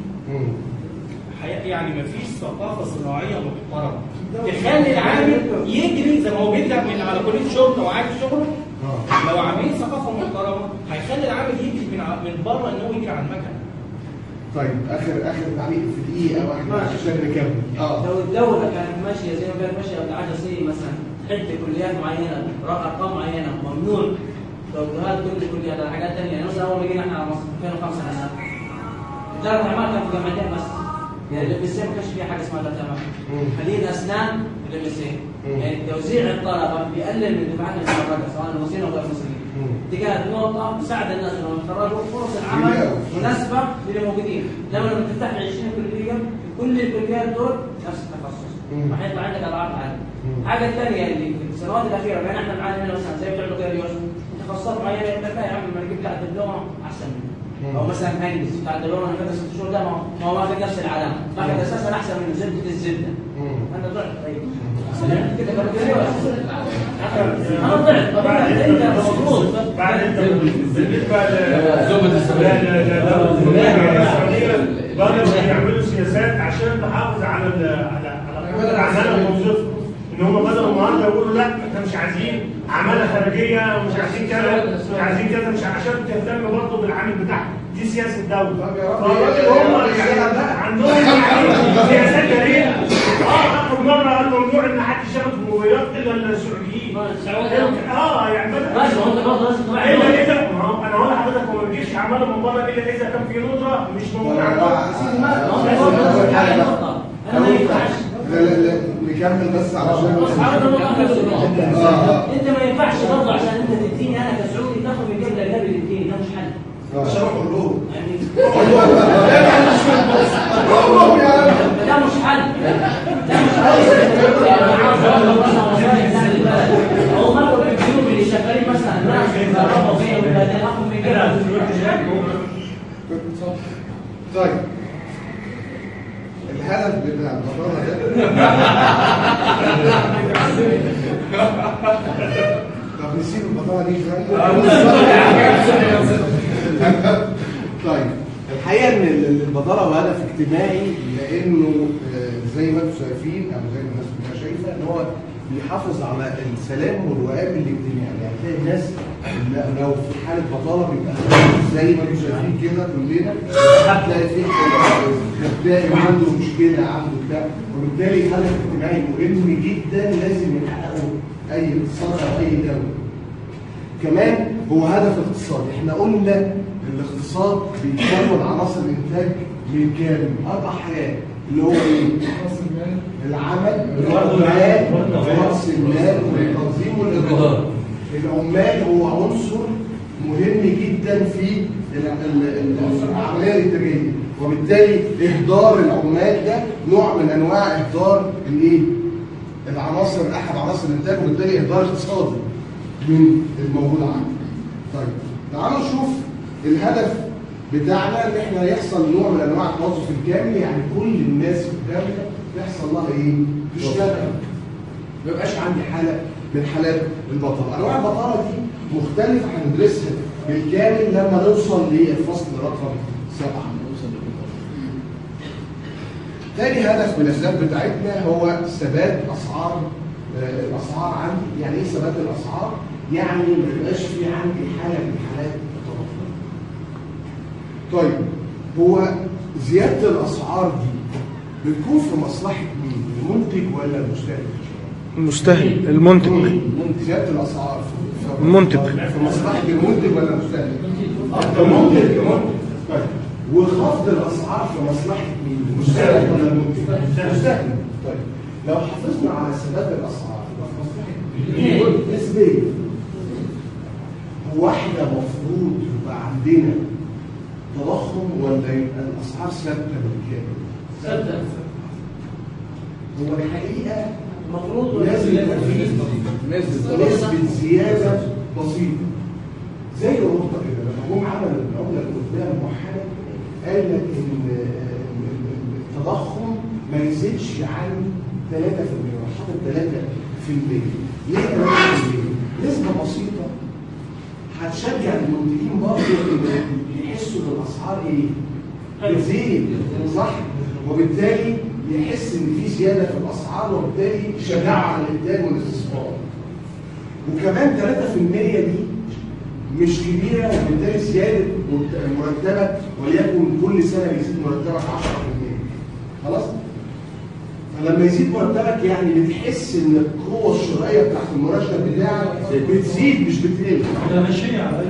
يعني ما فيش ثقافه صناعيه محترمه تخلي العامل يجري زي ما هو بيجري من على كليه شرطه وعايز شغله. لو عاملين ثقافه محترمه هيخلي العامل يجري من من بره ان هو يجري على المكنه.
طيب اخر اخر تعليق في دقيقه واحده عشان نكمل.
اه لو الدوله كانت ماشيه زي ما كانت ماشيه قبل عشر سنين مثلا حته كليات معينه ارقام معينه ممنوع توجهات كل كليه على حاجات ثانيه. يعني مثلا اول ما جينا احنا على مصر ألفين وخمسة انا ثلاث اعمال كان في جامعتين بس. يعني اللي في السنه ما كانش فيها حاجه اسمها ثلاث اعمال. خليل اسنان الام اس اي. يعني توزيع الطلبه بيقلل من دفعات المتخرجه سواء المصريين او غير المصريين. دي كانت نقطه بتساعد الناس انهم يتخرجوا فرص العمل مناسبه للي موجودين. لما لما تفتح عشرين كليه كل الكليات دول نفس التخصص وهيطلع عندك اضعاف عاليه. الحاجه الثانيه اللي في السنوات الاخيره بين احنا معانا هنا مثلا زي بتوع البكالوريوس تخصصات معينه يقول لك لا يا عم ما انا جبت على الدبلومه احسن منه. او مثلا مهندس بتاع الدبلومه انا فاكر ست شهور ده ما هو واخد نفس العلامه، واخد اساسا احسن من زبده الزبده. انت ضعت طيب كده كده انا ضعت طبعا انت المفروض
بعد انت بالنسبه لزبده السعوديه بدأوا يعملوا سياسات عشان تحافظ على على على العماله الموظفه. ان هم بدأوا النهارده يقولوا لا احنا مش عايزين عماله خارجيه ومش عايزين كذا مش عايزين كذا مش عشان تهتم برضه بالعامل بتاعهم. دي سياسه دوله. فالراجل هم عندهم سياسات جريئه. اه اخر مره قالوا ممنوع ان حد يشتغل في الموبايلات الا السعوديين. اه يعني
ماشي هو انت برضه لازم تراعي
الا اذا انا هقول لحضرتك هو ما بيجيش عماله من بره الا اذا كان في ندره مش موجود عندهم.
انا ما ينفعش
لا لا لا نكمل بس علشان
انت ما ينفعش برضه عشان انت تديني انا كسعودي تاخد من جبل الاجنبي اللي تديني ده مش حل.
مش هروح اقول لهم
يعني ده مش حل. ده مش حل. هو مرة في الجنوب اللي شغالين مثلا ناس بيتدربوا فيها وبعدين اخذ من جبل.
طيب الهدف بتاع البطاله ده طب نسيب البطاله دي شويه. طيب الحقيقه ان البطاله هو هدف اجتماعي لانه زي ما انتم شايفين او زي ما الناس كلها شايفه ان هو بيحافظ على السلام والوئام الاجتماعي. يعني تلاقي الناس لو في حاله بطاله بيبقى زي ما انتم شايفين كده كلنا هتلاقي في هتلاقي عنده مشكله عنده بتاع وبالتالي هدف اجتماعي مهم جدا لازم يحققه اي اقتصاد او اي دوله. كمان هو هدف اقتصادي. احنا قلنا الاقتصاد بيتكون عناصر الانتاج من كام؟ اربع حاجات اللي هو ايه؟ العمل والعمال ورأس المال والتنظيم والإدارة. العمال هو عنصر مهم جدا في العملية الإنتاجية وبالتالي إهدار العمال ده نوع من أنواع إهدار الإيه؟ العناصر أحد عناصر الإنتاج وبالتالي إهدار اقتصادي من الموجود عندنا. طيب تعالوا نشوف الهدف بتاعنا ان احنا يحصل نوع من انواع التوظف الكامل. يعني كل الناس في الدوله يحصل لها ايه؟ تشتغل. ما يبقاش عندي حاله من حالات البطاله. انواع البطاله دي مختلفه هندرسها بالكامل لما نوصل للفصل رقم سبعه. تاني هدف من الاهداف بتاعتنا هو ثبات اسعار آه الاسعار عندي. يعني ايه ثبات الاسعار؟ يعني ما يبقاش في عندي حاله من حالات التضخم. طيب هو زياده الاسعار دي بتكون في مصلحه مين؟ المنتج ولا المستهلك؟
المستهلك. المنتج.
زياده الاسعار في
المنتج
في مصلحه المنتج ولا المستهلك؟ المنتج. المنتج. طيب وخفض الاسعار في مصلحه مين؟ المستهلك ولا المنتج؟ المستهلك. طيب لو حافظنا على ثبات الاسعار يبقى في مصلحه مين؟ نسبيا. هو احنا المفروض يبقى عندنا تضخم ولا يبقى الاسعار ثابته بالكامل؟
ثابته.
هو الحقيقه
المفروض
لازم يبقى فيه نسبه زياده بسيطه زي اوروبا كده لما جم عملوا العمله القدام الموحده قال لك ان التضخم ما يزيدش عن ثلاثة بالمئة وحاطط ثلاثة بالمئة. ليه ثلاثة بالمئة؟ نسبه بسيطه هتشجع المنتجين برضه ان يحسوا ان الاسعار ايه؟ بتزيد صح؟ وبالتالي يحس ان في زياده في الاسعار وبالتالي يشجعوا على الانتاج والاستثمار. وكمان ثلاثة بالمئة دي مش كبيره وبالتالي زياده مرتبك وليكن كل سنه بيزيد مرتبك عشرة بالمئة. خلاص؟ فلما يزيد مرتبك يعني بتحس ان القوه الشرائيه بتاعت المرتب بتاعك بتزيد مش بتقل.
ده ماشيه على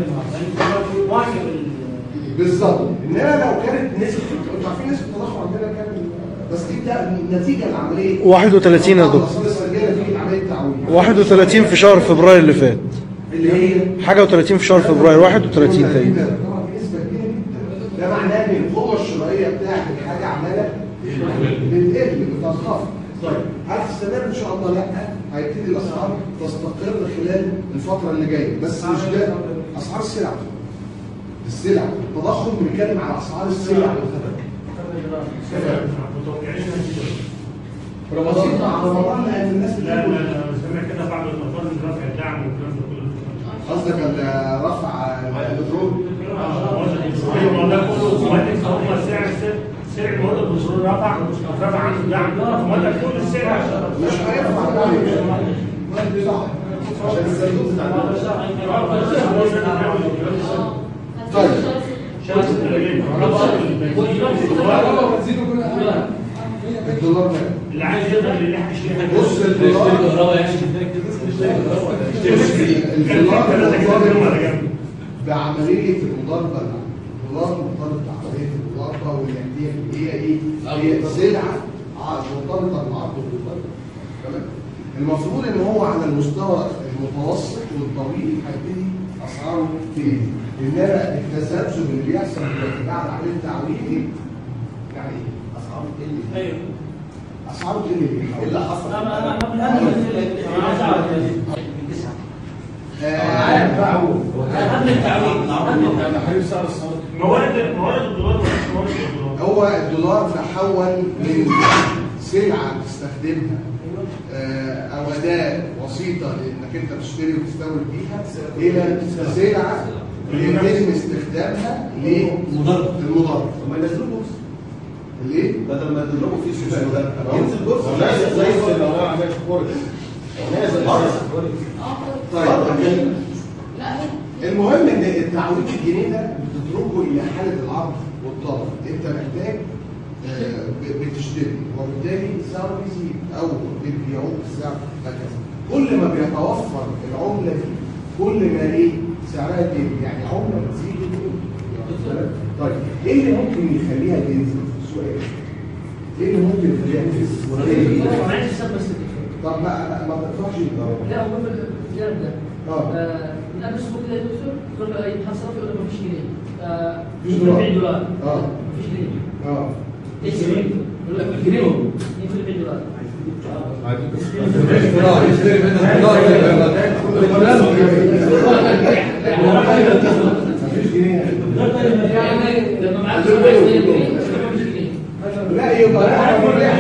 بالظبط. انما لو كانت نسبه انتوا عارفين نسبه التضخم عندنا كام بس دي بتاع نتيجه لعمليه
واحد وثلاثين يا دكتور.
في عمليه تعويض
واحد وثلاثين في شهر فبراير اللي فات.
اللي هي
حاجه و30 في شهر فبراير، واحد وثلاثين تقريبا.
طبعا بنسبه كبيره جدا. ده معناه ان القوه الشرائيه بتاعت الحاجه عماله بتقل بتنخفض. طيب هتستمر ان شاء الله؟ لا، هيبتدي الاسعار تستقر خلال الفتره اللي جايه، بس مش ده اسعار السلع. السلع التضخم بنتكلم على اسعار السلع والخدمات. رمضان رمضان لان الناس
لا لا لا سمع كده بعض الاطفال من رفع الدعم والكلام ده كله.
قصدك رفع البترول؟
ايوه ده كله اوتوماتيك. هم سعر سعر المواد البترول رفع رفع عنه الدعم اوتوماتيك كل السعر
مش هيرفع صح عشان الصندوق بتاع طيب الدولار
اللي عايز يقدر اللي يحكي شيء.
بص الدولار الدولار بعمليه المضاربه. الدولار مرتبط بعمليه المضاربه والاحتياج هي ايه؟ هي سلعه مرتبطه بالعرض والطلب. تمام؟ المفروض ان هو على المستوى المتوسط والطويل هيبتدي اسعاره تقل. انما التذبذب اللي بيحصل بعد عمليه التعويض يعني ايه؟ اسعاره تقل. ايوه اسعاره تقل ليه؟ ايه اللي حصل؟
انا انا قبل انا عايز اعرف قبل التعويض قبل سعر الصرف
موارد موارد الدولار موارد الدولار.
هو الدولار تحول من سلعه بتستخدمها او اداه وسيطه لانك انت تشتري وتستورد بيها الى سلعه يتم استخدامها للمضاربه. المضاربه
ما ينزلوا بورصه
ليه؟
بدل ما يضربوا فيه سوق ينزل بورصه نازل زي لو هو عمال فوركس نازل بورصه.
طيب المهم ان التعويض الجنيه ده بتتركه الى حاله العرض والطلب. انت محتاج بتشتري وبالتالي السعر بيزيد او بيبيعوك السعر هكذا. كل ما بيتوفر العمله دي كل ما ايه سعرها تقل، يعني عمله بتزيد وتقل. طيب ايه اللي ممكن يخليها تنزل؟ سؤال ايه اللي ممكن يخليها تنزل؟
انا ما عنديش سبب بس.
طب ما ما تقطعش الضرر.
لا هو الكلام ده اه لا بس ممكن يا دكتور تقول له يتحصل يقول لك ما فيش جنيه.
مفيش
دولار دولار
اه
ما فيش جنيه.
اه
ايش جنيه؟ يقول لك الجنيه ينزل دولار.
يشتري منها
مفيش جنيه.
لما معاك
لا يبقى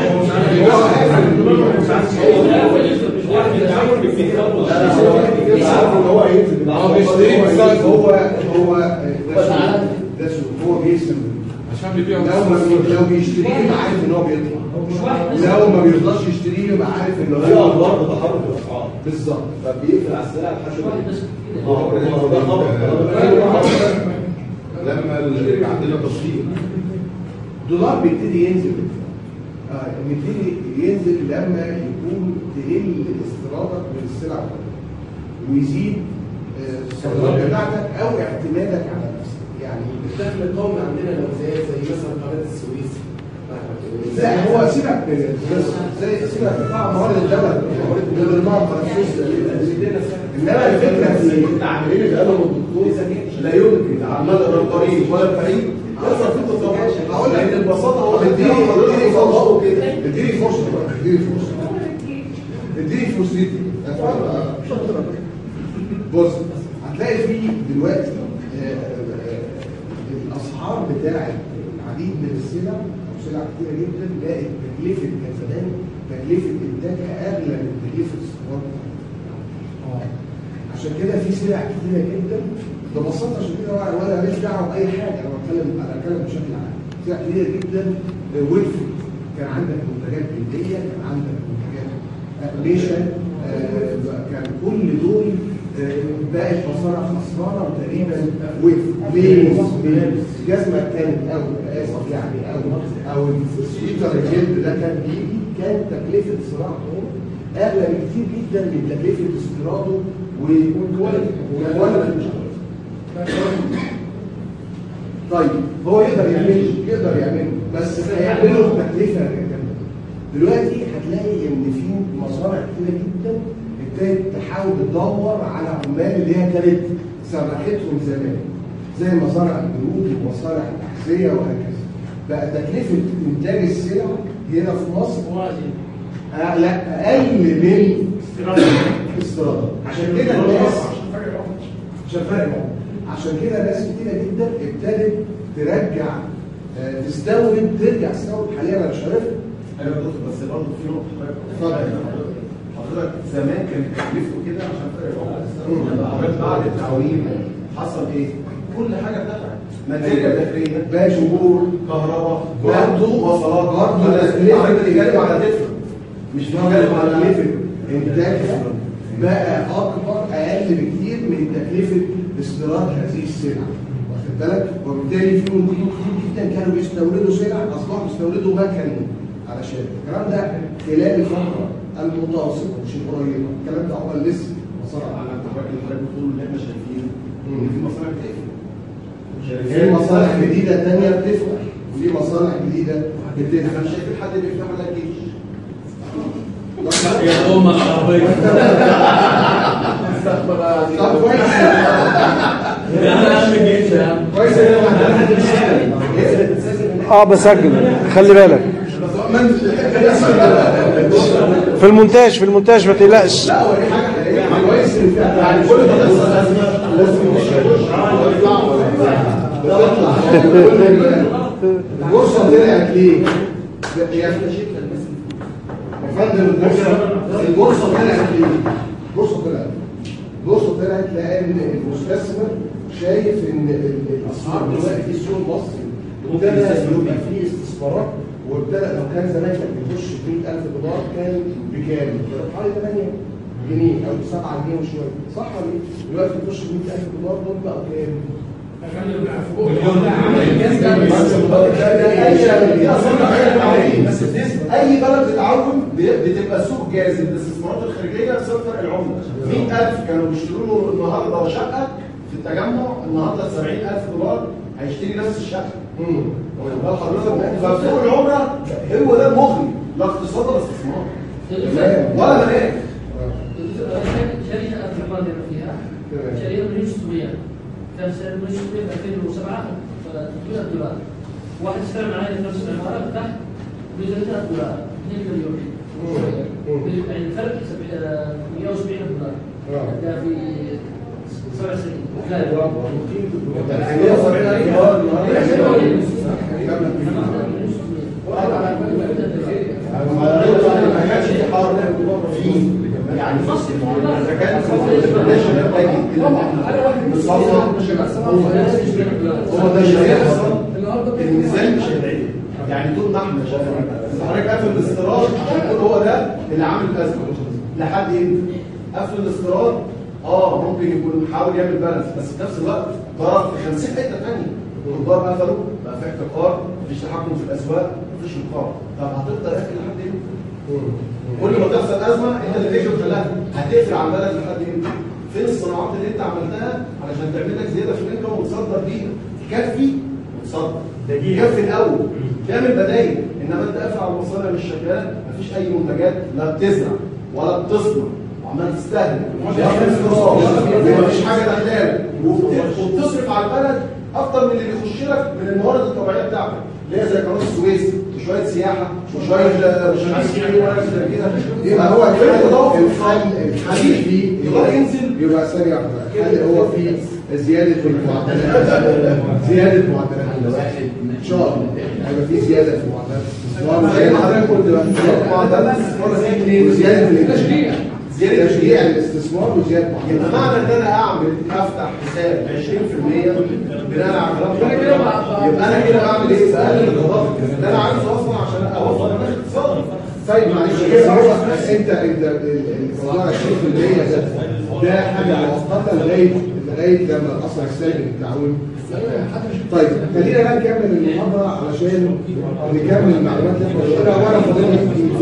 هو هينزل هو بيشتري هو هو ده سوق هو بيكسب عشان بيبيعوا. لو لو بيشتريه يبقى عارف ان هو بيطلع، لو ما بيرضاش يشتريه يبقى عارف ان هو
برضه تحرك الاسعار
بالظبط.
فبيقفل على السلع لحد لما الشركه عندنا تصدير
الدولار بيبتدي ينزل. اه بيبتدي ينزل لما يكون تقل استيرادك من السلع ويزيد الصادرات بتاعتك او اعتمادك على نفسك. يعني
الدخل القومي عندنا لو زاد زي مثلا قناه السويس.
لا هو سيبك زي سيبك بتاع موارد الدوله موارد المنطقه انما الفكره في التعاملين اللي قالوا الدكتور لا يمكن على المدى القريب ولا البعيد يحصل فيه تطور. هقول لك ببساطه هو اديني اديني فرصه كده اديني فرصه اديني فرصه اديني فرصتي. بص هتلاقي فيه دلوقتي الاسعار بتاعت العديد من السلع او سلع كتيره جدا لقت تكلفه كزمان تكلفه انتاجها اغلى من تكلفه الاستيراد. عشان كده في سلع كتيره جدا ببساطه عشان كده ولا ماليش دعوه باي حاجه. انا بتكلم انا بتكلم بشكل عام. سلع كتيره جدا وقفت. كان عندك منتجات جلديه، كان عندك منتجات اقمشه، كان كل دول بقت مصانع خسرانه وتقريبا وقف. ليه؟ الجزمه كانت او اسف يعني او او السويتر الجلد ده كان بيجي كان تكلفه صناعته اغلى بكتير جدا من تكلفه استيراده والكواليتي. طيب هو يقدر يعمل يقدر يعمله بس هيعمله بتكلفه دلوقتي هتلاقي ان في مصانع كتيره جدا ابتدت تحاول تدور على عمال اللي هي كانت سرحتهم زمان، زي مصانع البنوك ومصانع الاحذيه وهكذا. بقى تكلفه انتاج السلع هنا في مصر آه لا اقل من استيراد. عشان كده الناس عشان فرق عشان كده ناس كتيره جدا ابتدت ترجع آه تستورد ترجع تستورد. حاليا انا مش عارف
انا بدخل بس برضه في نقطه اتفضل. حضرتك زمان كانت تكلفته كده عشان فرق العمر بعد التعويم حصل ايه؟ كل حاجه اتدفعت، ماتيريال داخليه، باجور، كهرباء، برضه وصلات، برضه انا بتتكلم على تفرق مش بتتكلم على تكلفه انتاج بقى اكبر اقل بكتير من تكلفه استيراد هذه السلع، واخد بالك؟ وبالتالي في منتجين كتير جدا كانوا بيستوردوا سلع اصبحوا بيستوردوا مكن علشان الكلام ده خلال الفتره المتوسطه مش القريبه، الكلام ده عمل لسه مصانع على التحرك اللي حضرتك بتقول اللي احنا شايفينه ان في مصانع بتقفل، في مصانع جديده ثانيه بتفتح وفي مصانع جديده بتفتح. احنا مش شايفين حد بيفتح ولا جيش
يا ام العربيه
طب كويس
يا عم الجيش يا عم
كويس
اه بسجل خلي بالك في المونتاج في المونتاج ما تقلقش.
لا هو دي حاجه كويس يعني كل ما تحصل ازمه لازم البورصه طلعت ليه؟ يا فندم البورصه البورصه طلعت ليه؟ البورصه طلعت البورصه طلعت لان المستثمر شايف ان الاسعار دلوقتي في السوق المصري ابتدى يبقى فيه استثمارات، وابتدى لو كان زمان كان بيخش مئة ألف دولار كان بكام؟ حوالي ثمانية جنيه او سبعة جنيه وشويه، صح ولا ايه؟ دلوقتي بيخش مئة ألف دولار دول بقوا كام؟ اي بلد بتتعاون بتبقى سوق جاذب للاستثمارات الخارجيه بسبب فرق العمله. مئة ألف كانوا بيشتروا له النهارده شقه في التجمع، النهارده سبعين ألف دولار هيشتري نفس الشقه. امم حضرتك فسوق العمله هو ده المغري، لا اقتصاد ولا استثمار ولا مناخ.
شركه اعتقادي فيها شركه مليون وستمية كان سعر مليون وستمية في ألفين وسبعة ثلاثة دولار. واحد اشترى معايا في نفس العماره فتح ب ثلاثة دولار اثنين مليون. يعني الفرق مئة وسبعين دولار. ده في سبع سنين.
ما كانش في حرب فيه يعني اذا كان هو ده اللي هيحصل، الميزان مش هيتعدل. يعني طول ما احنا شايفين حضرتك قافل الاستيراد عشان تقول هو ده اللي عامل ازمه لحد امتى؟ قفل الاستيراد اه ممكن يكون حاول يعمل بالانس، بس في نفس الوقت ضرب في خمسين حته ثانيه. التجار قفلوا، بقى في احتكار، مفيش تحكم في الاسواق، مفيش رقابه. طب هتفضل قافل لحد امتى؟ كل ما تحصل ازمه انت اللي تقفل خلاها، هتقفل على البلد لحد امتى؟ فين الصناعات اللي انت عملتها علشان تعمل لك زياده في الانكم وتصدر بيها؟ تكفي وتصدر. تكفي الاول، تعمل بدايل، انما انت قافل على المصانع مش شغاله، مفيش اي منتجات لا بتزرع ولا بتصنع وعمال تستهلك مفيش حاجه داخلالك وبتصرف على البلد اكتر من اللي بيخش لك من الموارد الطبيعيه بتاعتك اللي هي زي قناه السويس وشويه سياحه وشويه مش عارف ايه ولا كده.
يبقى هو الحل الحل فيه يبقى ينزل يبقى ثانيه واحده. الحل هو في زياده المعدلات زياده معدلات الواحد ان شاء الله هيبقى في زياده في معدلات زي ما حضرتك قلت بقى معدلات وزياده التشجيع زياده تشجيع الاستثمار وزياده معدلات. يبقى معنى ان انا اعمل افتح حساب عشرين بالمية بناء على كلام يبقى انا كده بعمل ايه؟ بقلل الاضافه اللي انا عايزه اصلا عشان اوفر دخل اقتصادي. طيب معلش كده هو انت انت الموضوع عشرين بالمية ده ده حاجه مؤقته لغايه لغايه لما الاصل السلبي للتعاون. طيب خلينا بقى نكمل المحاضره علشان نكمل المعلومات اللي احنا قلناها وانا فاضل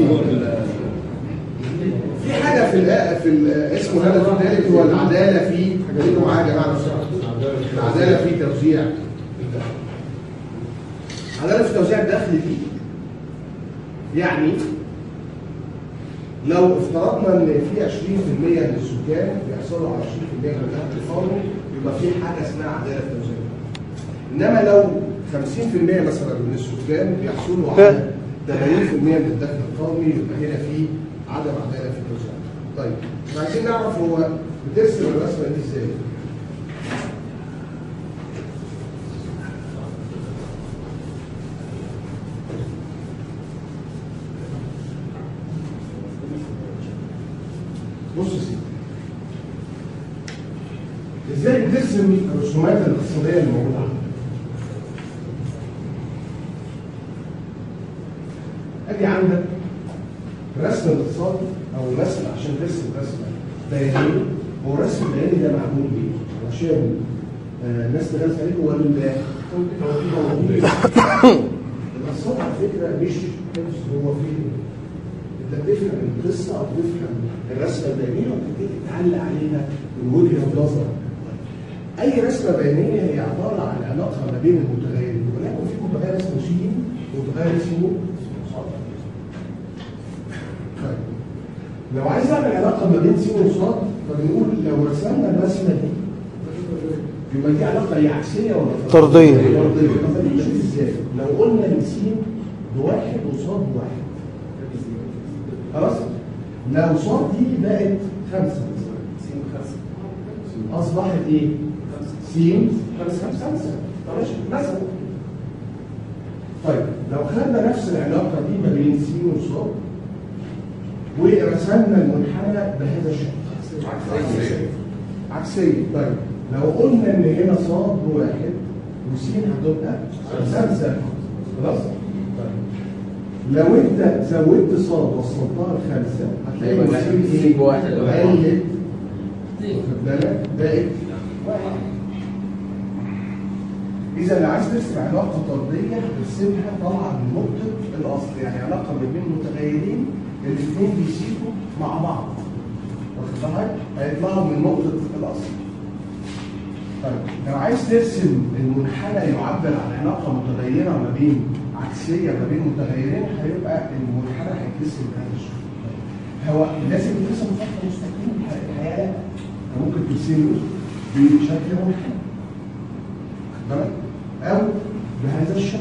في حاجه في في اسمه هدف الثالث هو العداله في خليكم معايا يا جماعه العداله في توزيع العداله في توزيع الدخل دي يعني لو افترضنا ان في عشرين في المية من السكان بيحصلوا على عشرين في المية من الدخل القومي يبقى في حاجه اسمها عداله توزيع. انما لو خمسين في المية مثلا من السكان بيحصلوا على ثمانين في المية من الدخل القومي يبقى هنا في عدم عداله في التوزيع. طيب احنا عايزين نعرف هو بترسم الرسمه دي ازاي؟ بص يا سيدي ازاي بترسم الرسومات الاقتصاديه اللي موجوده عندك؟ ادي عندك رسم الاقتصادي او رسم عشان ترسم رسم بياني. هو الرسم البياني ده معمول ليه؟ عشان الناس تغلس عليه ولا الاقتصاد على فكره مش هو فين؟ انت بتفهم القصه او تفهم الرسمه البيانيه وتبتدي تعلق عليها من وجهه نظر. اي رسمه بيانيه هي عباره عن علاقه ما بين المتغيرين، ولكن في متغير اسمه س ومتغير اسمه ص. طيب لو عايز اعمل علاقه ما بين س وص فبنقول لو رسمنا الرسمه دي يبقى دي علاقه هي عكسيه ولا
طرديه؟
طرديه. طب دي نشوف ازاي؟ لو قلنا ان س بواحد وصاد بواحد خلاص؟ لو صاد دي بقت خمسه س خمسه اصبحت ايه؟ س خمسه خمسه خمسه ماشي مثلا. طيب لو خدنا نفس العلاقه دي ما بين س وصاد ورسمنا المنحنى بهذا الشكل عكسيه عكسيه. طيب لو قلنا ان هنا صاد بواحد وس هتبقى خمسه خلاص؟ لو انت زودت صاد وصلتها لخمسه هتلاقي مسافه ايه؟ بواحد قلت واخد بالك؟ بقت واحد. اذا لو عايز ترسم علاقه طرديه ترسمها طالعه من نقطه الاصل، يعني علاقه ما بين متغيرين الاثنين بيسيبوا مع بعض واخد بالك؟ هيطلعوا من نقطه الاصل. طيب لو عايز ترسم المنحنى يعبر عن علاقه متغيره ما بين عكسيه ما بين متغيرين هيبقى المنحنى هيترسم بهذا الشكل. هو لازم يترسم بخط مستقيم؟ الحقيقه لا، ممكن ترسمه بشكل منحنى واخد بالك؟ او بهذا الشكل.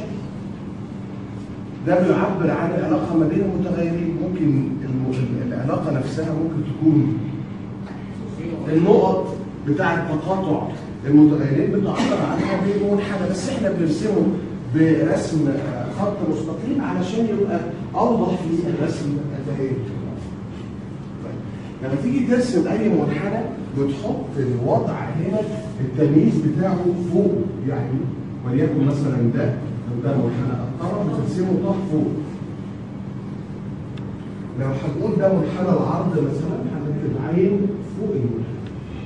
ده بيعبر عن العلاقه ما بين المتغيرين. ممكن العلاقه نفسها ممكن تكون النقط بتاعه تقاطع المتغيرين بتعبر عنها بمنحنى، بس احنا بنرسمه برسم خط مستقيم علشان يبقى اوضح في الرسم الدائري. طيب لما تيجي ترسم اي منحنى بتحط الوضع هنا التمييز بتاعه فوق، يعني وليكن مثلا ده لو ده منحنى الطرف بترسمه طرف فوق. لو هنقول ده منحنى العرض مثلا هنكتب عين فوق المنحنى.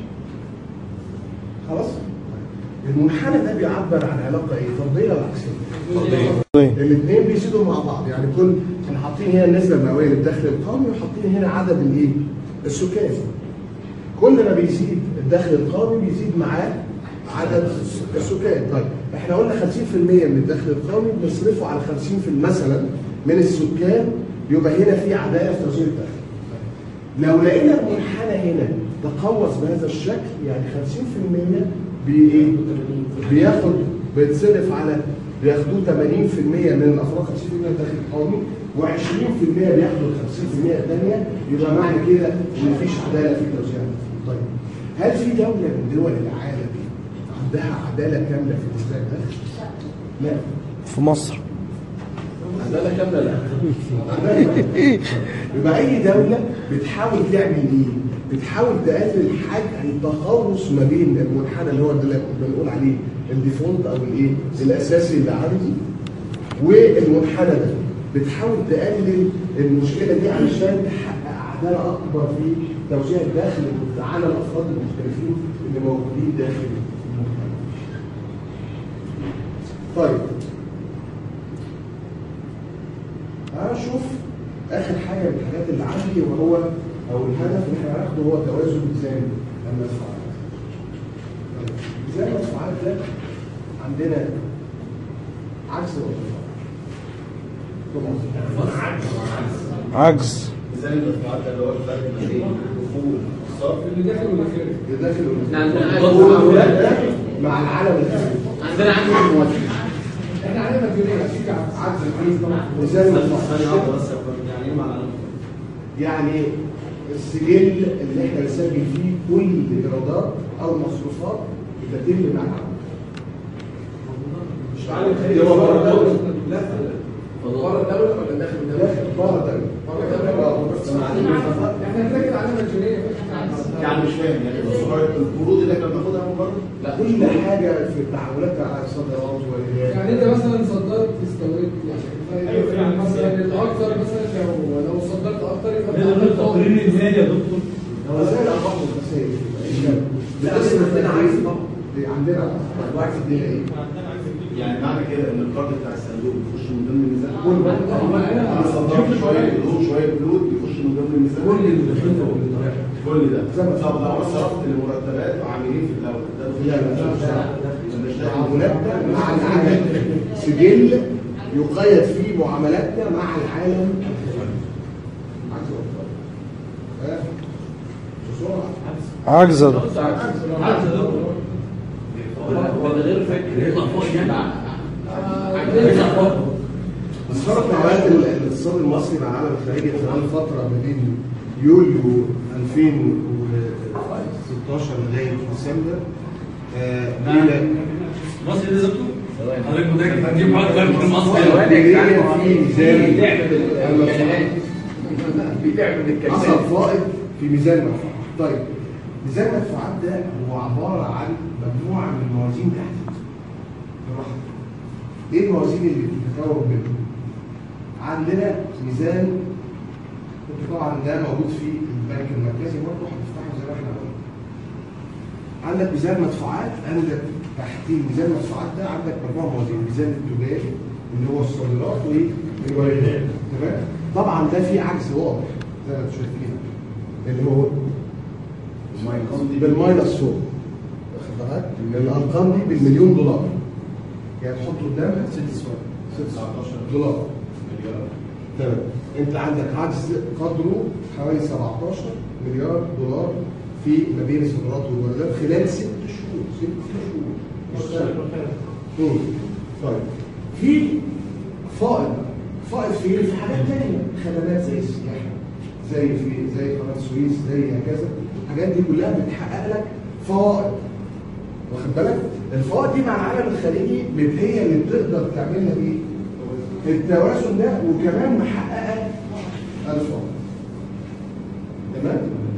خلاص؟ المنحنى ده بيعبر عن علاقه ايه؟ طرديه ولا عكسيه؟ طرديه. الاثنين بيزيدوا مع بعض، يعني كل احنا حاطين هنا النسبه المئويه للدخل القومي وحاطين هنا عدد الايه؟ السكان. كل ما بيزيد الدخل القومي بيزيد معاه عدد السكان. طيب احنا قلنا خمسين في المية من الدخل القومي بنصرفه على خمسين في المية مثلا من السكان، يبقى هنا في عداله في توزيع الدخل. لو لقينا المنحنى هنا تقوس بهذا الشكل يعني خمسين في المية بايه؟ بياخد بيتصرف على بياخدوه ثمانين في المية من الافراد خمسين في المية من الدخل القومي وعشرين في المية بياخدوا ال خمسين في المية الثانيه، يبقى معنى كده ان مفيش عداله في التوزيع. طيب هل في دوله من دول العالم عندها عداله كامله في توزيع الدخل؟ لا.
في مصر
عداله كامله لا. يبقى اي دوله بتحاول تعمل ايه؟ بتحاول تقلل حجم التخلص ما بين المنحنى اللي هو اللي بنقول عليه الديفولت او الايه الاساسي اللي عندي والمنحنى ده. بتحاول تقلل المشكله دي علشان تحقق عداله اكبر في توزيع الدخل على الافراد المختلفين اللي موجودين داخل المنحنى. طيب هنشوف اخر حاجه من الحاجات اللي عندي وهو او الهدف اللي احنا هناخده هو توازن ميزان المدفوعات. ميزان المدفوعات ده عندنا عكس ولا
عجز.
ميزان المدفوعات ده اللي هو الفرق ما بين الدخول والصرف
اللي داخل واللي خارج.
اللي داخل واللي
عندنا مع العالم الخارجي.
عندنا عندنا موافق.
احنا علينا مديونيه في عجز الفلوس طبعا.
ميزان المدفوعات
يعني ايه معنى
يعني السجل اللي احنا بنسجل فيه كل الايرادات او المصروفات بتتم مع العالم.
مش عارف هو بره الدوله؟ لا بره الدوله ولا داخل الدوله؟
داخل بره الدوله.
بره الدوله. احنا بنركز على مديونيه.
يعني مش فاهم يعني القروض اللي احنا بناخدها من بره؟
لا كل حاجه في التعاملات على الصادرات والهدايا.
يعني انت مثلا صدرت استورد يعني مثلا الاكثر مثلا لو لو صدرت اكثر يبقى
التقرير المالي يا دكتور.
هو زي الارقام والخسائر.
لا بس عندنا عايز طبعا.
عندنا الوقت الدنيا ايه؟
يعني معنى كده ان القرض بتاع الصندوق بيخش من ضمن الميزان؟
كل
انا صدرت شويه بنود شويه بنود بيخش من ضمن الميزان؟
كل اللي دخلته
كل ده طب لو انا صرفت لمرتبات وعاملين في الدوله ده
لا تعاملاتنا مع العالم سجل يقيد فيه معاملاتنا مع العالم
عجزة ده
من غير فكر يطلع فوق الجامعة.
مسخرة معاملات الاقتصاد المصري مع العالم الخارجي خلال فترة ما بين يوليو ألفين وستاشر لغاية ديسمبر إلى
مصر ده دكتور؟ حضرتك متأكد هنجيب معاك بنك المصري؟
في ميزان
بيتعمل بالكلام
حصل فائض في ميزان المدفوعات. طيب ميزان المدفوعات ده هو عبارة عن مجموعة من الموازين تحت براحتك. ايه الموازين اللي بتتكون منها؟ عندنا ميزان طبعا ده موجود في البنك المركزي برضه هنفتحه زي ما احنا قلنا. عندك ميزان مدفوعات، عندك تحت ميزان المدفوعات ده عندك مجموعة موازين، الميزان التجاري اللي هو الصادرات والواردات. تمام؟ طبعا ده فيه عجز واضح زي ما انتم شايفين اللي هو بالماينس فوق واخد بالك؟ الارقام دي بالمليون دولار يعني تحط قدامها ست صفار تسعتاشر دولار مليار. تمام. انت عندك عجز قدره حوالي سبعتاشر مليار دولار في ما بين الصادرات والواردات خلال ست شهور ست شهور مش طيب في فائض فائض في في حاجات ثانيه خدمات زي السياحه زي في زي قناه السويس زي هكذا الحاجات دي كلها بتحقق لك فوائد واخد بالك؟ الفوائد دي مع العالم الخارجي هي اللي بتقدر تعمل لك ايه؟ التوازن ده وكمان محققه الفوائد. تمام؟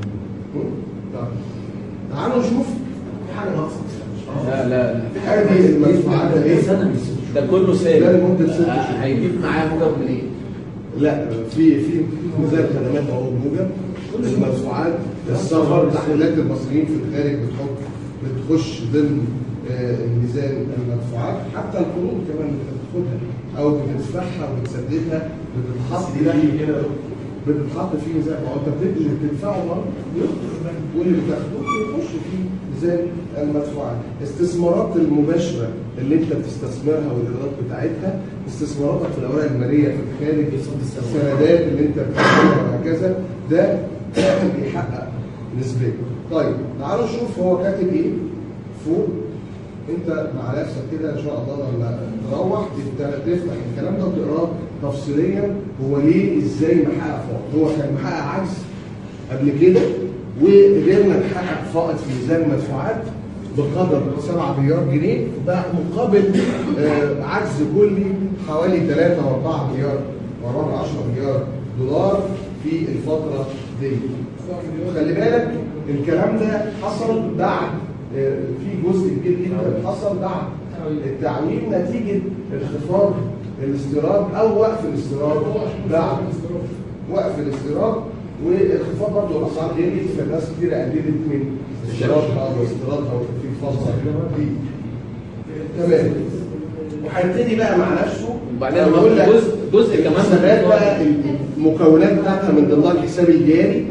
طيب تعالوا نشوف في حاجه ناقصه.
لا لا
لا دي المدفوعات ده ايه؟
ده كله ثابت.
ده لمده ست شهور.
هيجيب معاه موجب منين؟ إيه؟
لا في في ميزان خدمات اهو موجب المدفوعات السفر تحويلات المصريين في الخارج بتحط بتخش ضمن ميزان المدفوعات حتى القروض كمان بتاخدها او بتدفعها وبتسددها بتتحط فيه كده بتتحط فيه ميزان ما هو انت اللي بتدفعه مره واللي بتاخده يخش في ميزان المدفوعات. الاستثمارات المباشره اللي انت بتستثمرها والايرادات بتاعتها استثماراتك في الاوراق الماليه في الخارج السندات اللي انت بتعملها وهكذا ده بيحقق نسبيا. طيب تعالوا نشوف هو كاتب ايه فوق. انت مع نفسك كده ان شاء الله لما تروح تفتح الكلام ده وتقراه تفصيليا هو ليه ازاي محقق فائض. هو كان محقق عجز قبل كده وقدرنا نحقق فائض في ميزان المدفوعات بقدر سبعة مليار جنيه ده مقابل آه عجز كلي حوالي ثلاثة وأربعة مليار وأربعة عشرة مليار دولار في الفترة دي. وخلي بالك الكلام ده حصل بعد آه في جزء كبير جدا حصل بعد التعويم نتيجة انخفاض الاستيراد أو وقف الاستيراد بعد وقف الاستيراد وانخفاض برضه الاسعار غليت فالناس كتير قللت من استيرادها واستيرادها في الفتره دي. تمام. وهيبتدي بقى مع نفسه
وبعدين جزء جزء كمان
حسابات بقى المكونات بتاعتها من ضمنها الحساب الجاري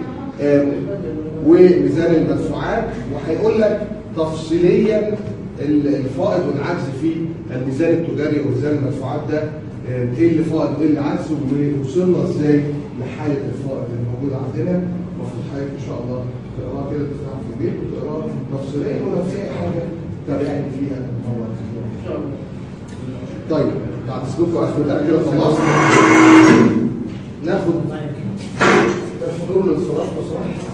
وميزان المدفوعات وهيقول لك تفصيليا الفائض والعجز في الميزان التجاري وميزان المدفوعات ده ايه اللي فائض وايه اللي عجز ووصلنا ازاي لحاله الفقر اللي موجوده عندنا. المفروض حضرتك ان شاء الله تقراها كده تفتحها في البيت وتقراها تفصيليا، ولو في اي حاجه تابعني فيها المره ان شاء الله. طيب بعد اسلوبكم اخر ده كده خلاص ناخد الحضور للصلاه بصراحه.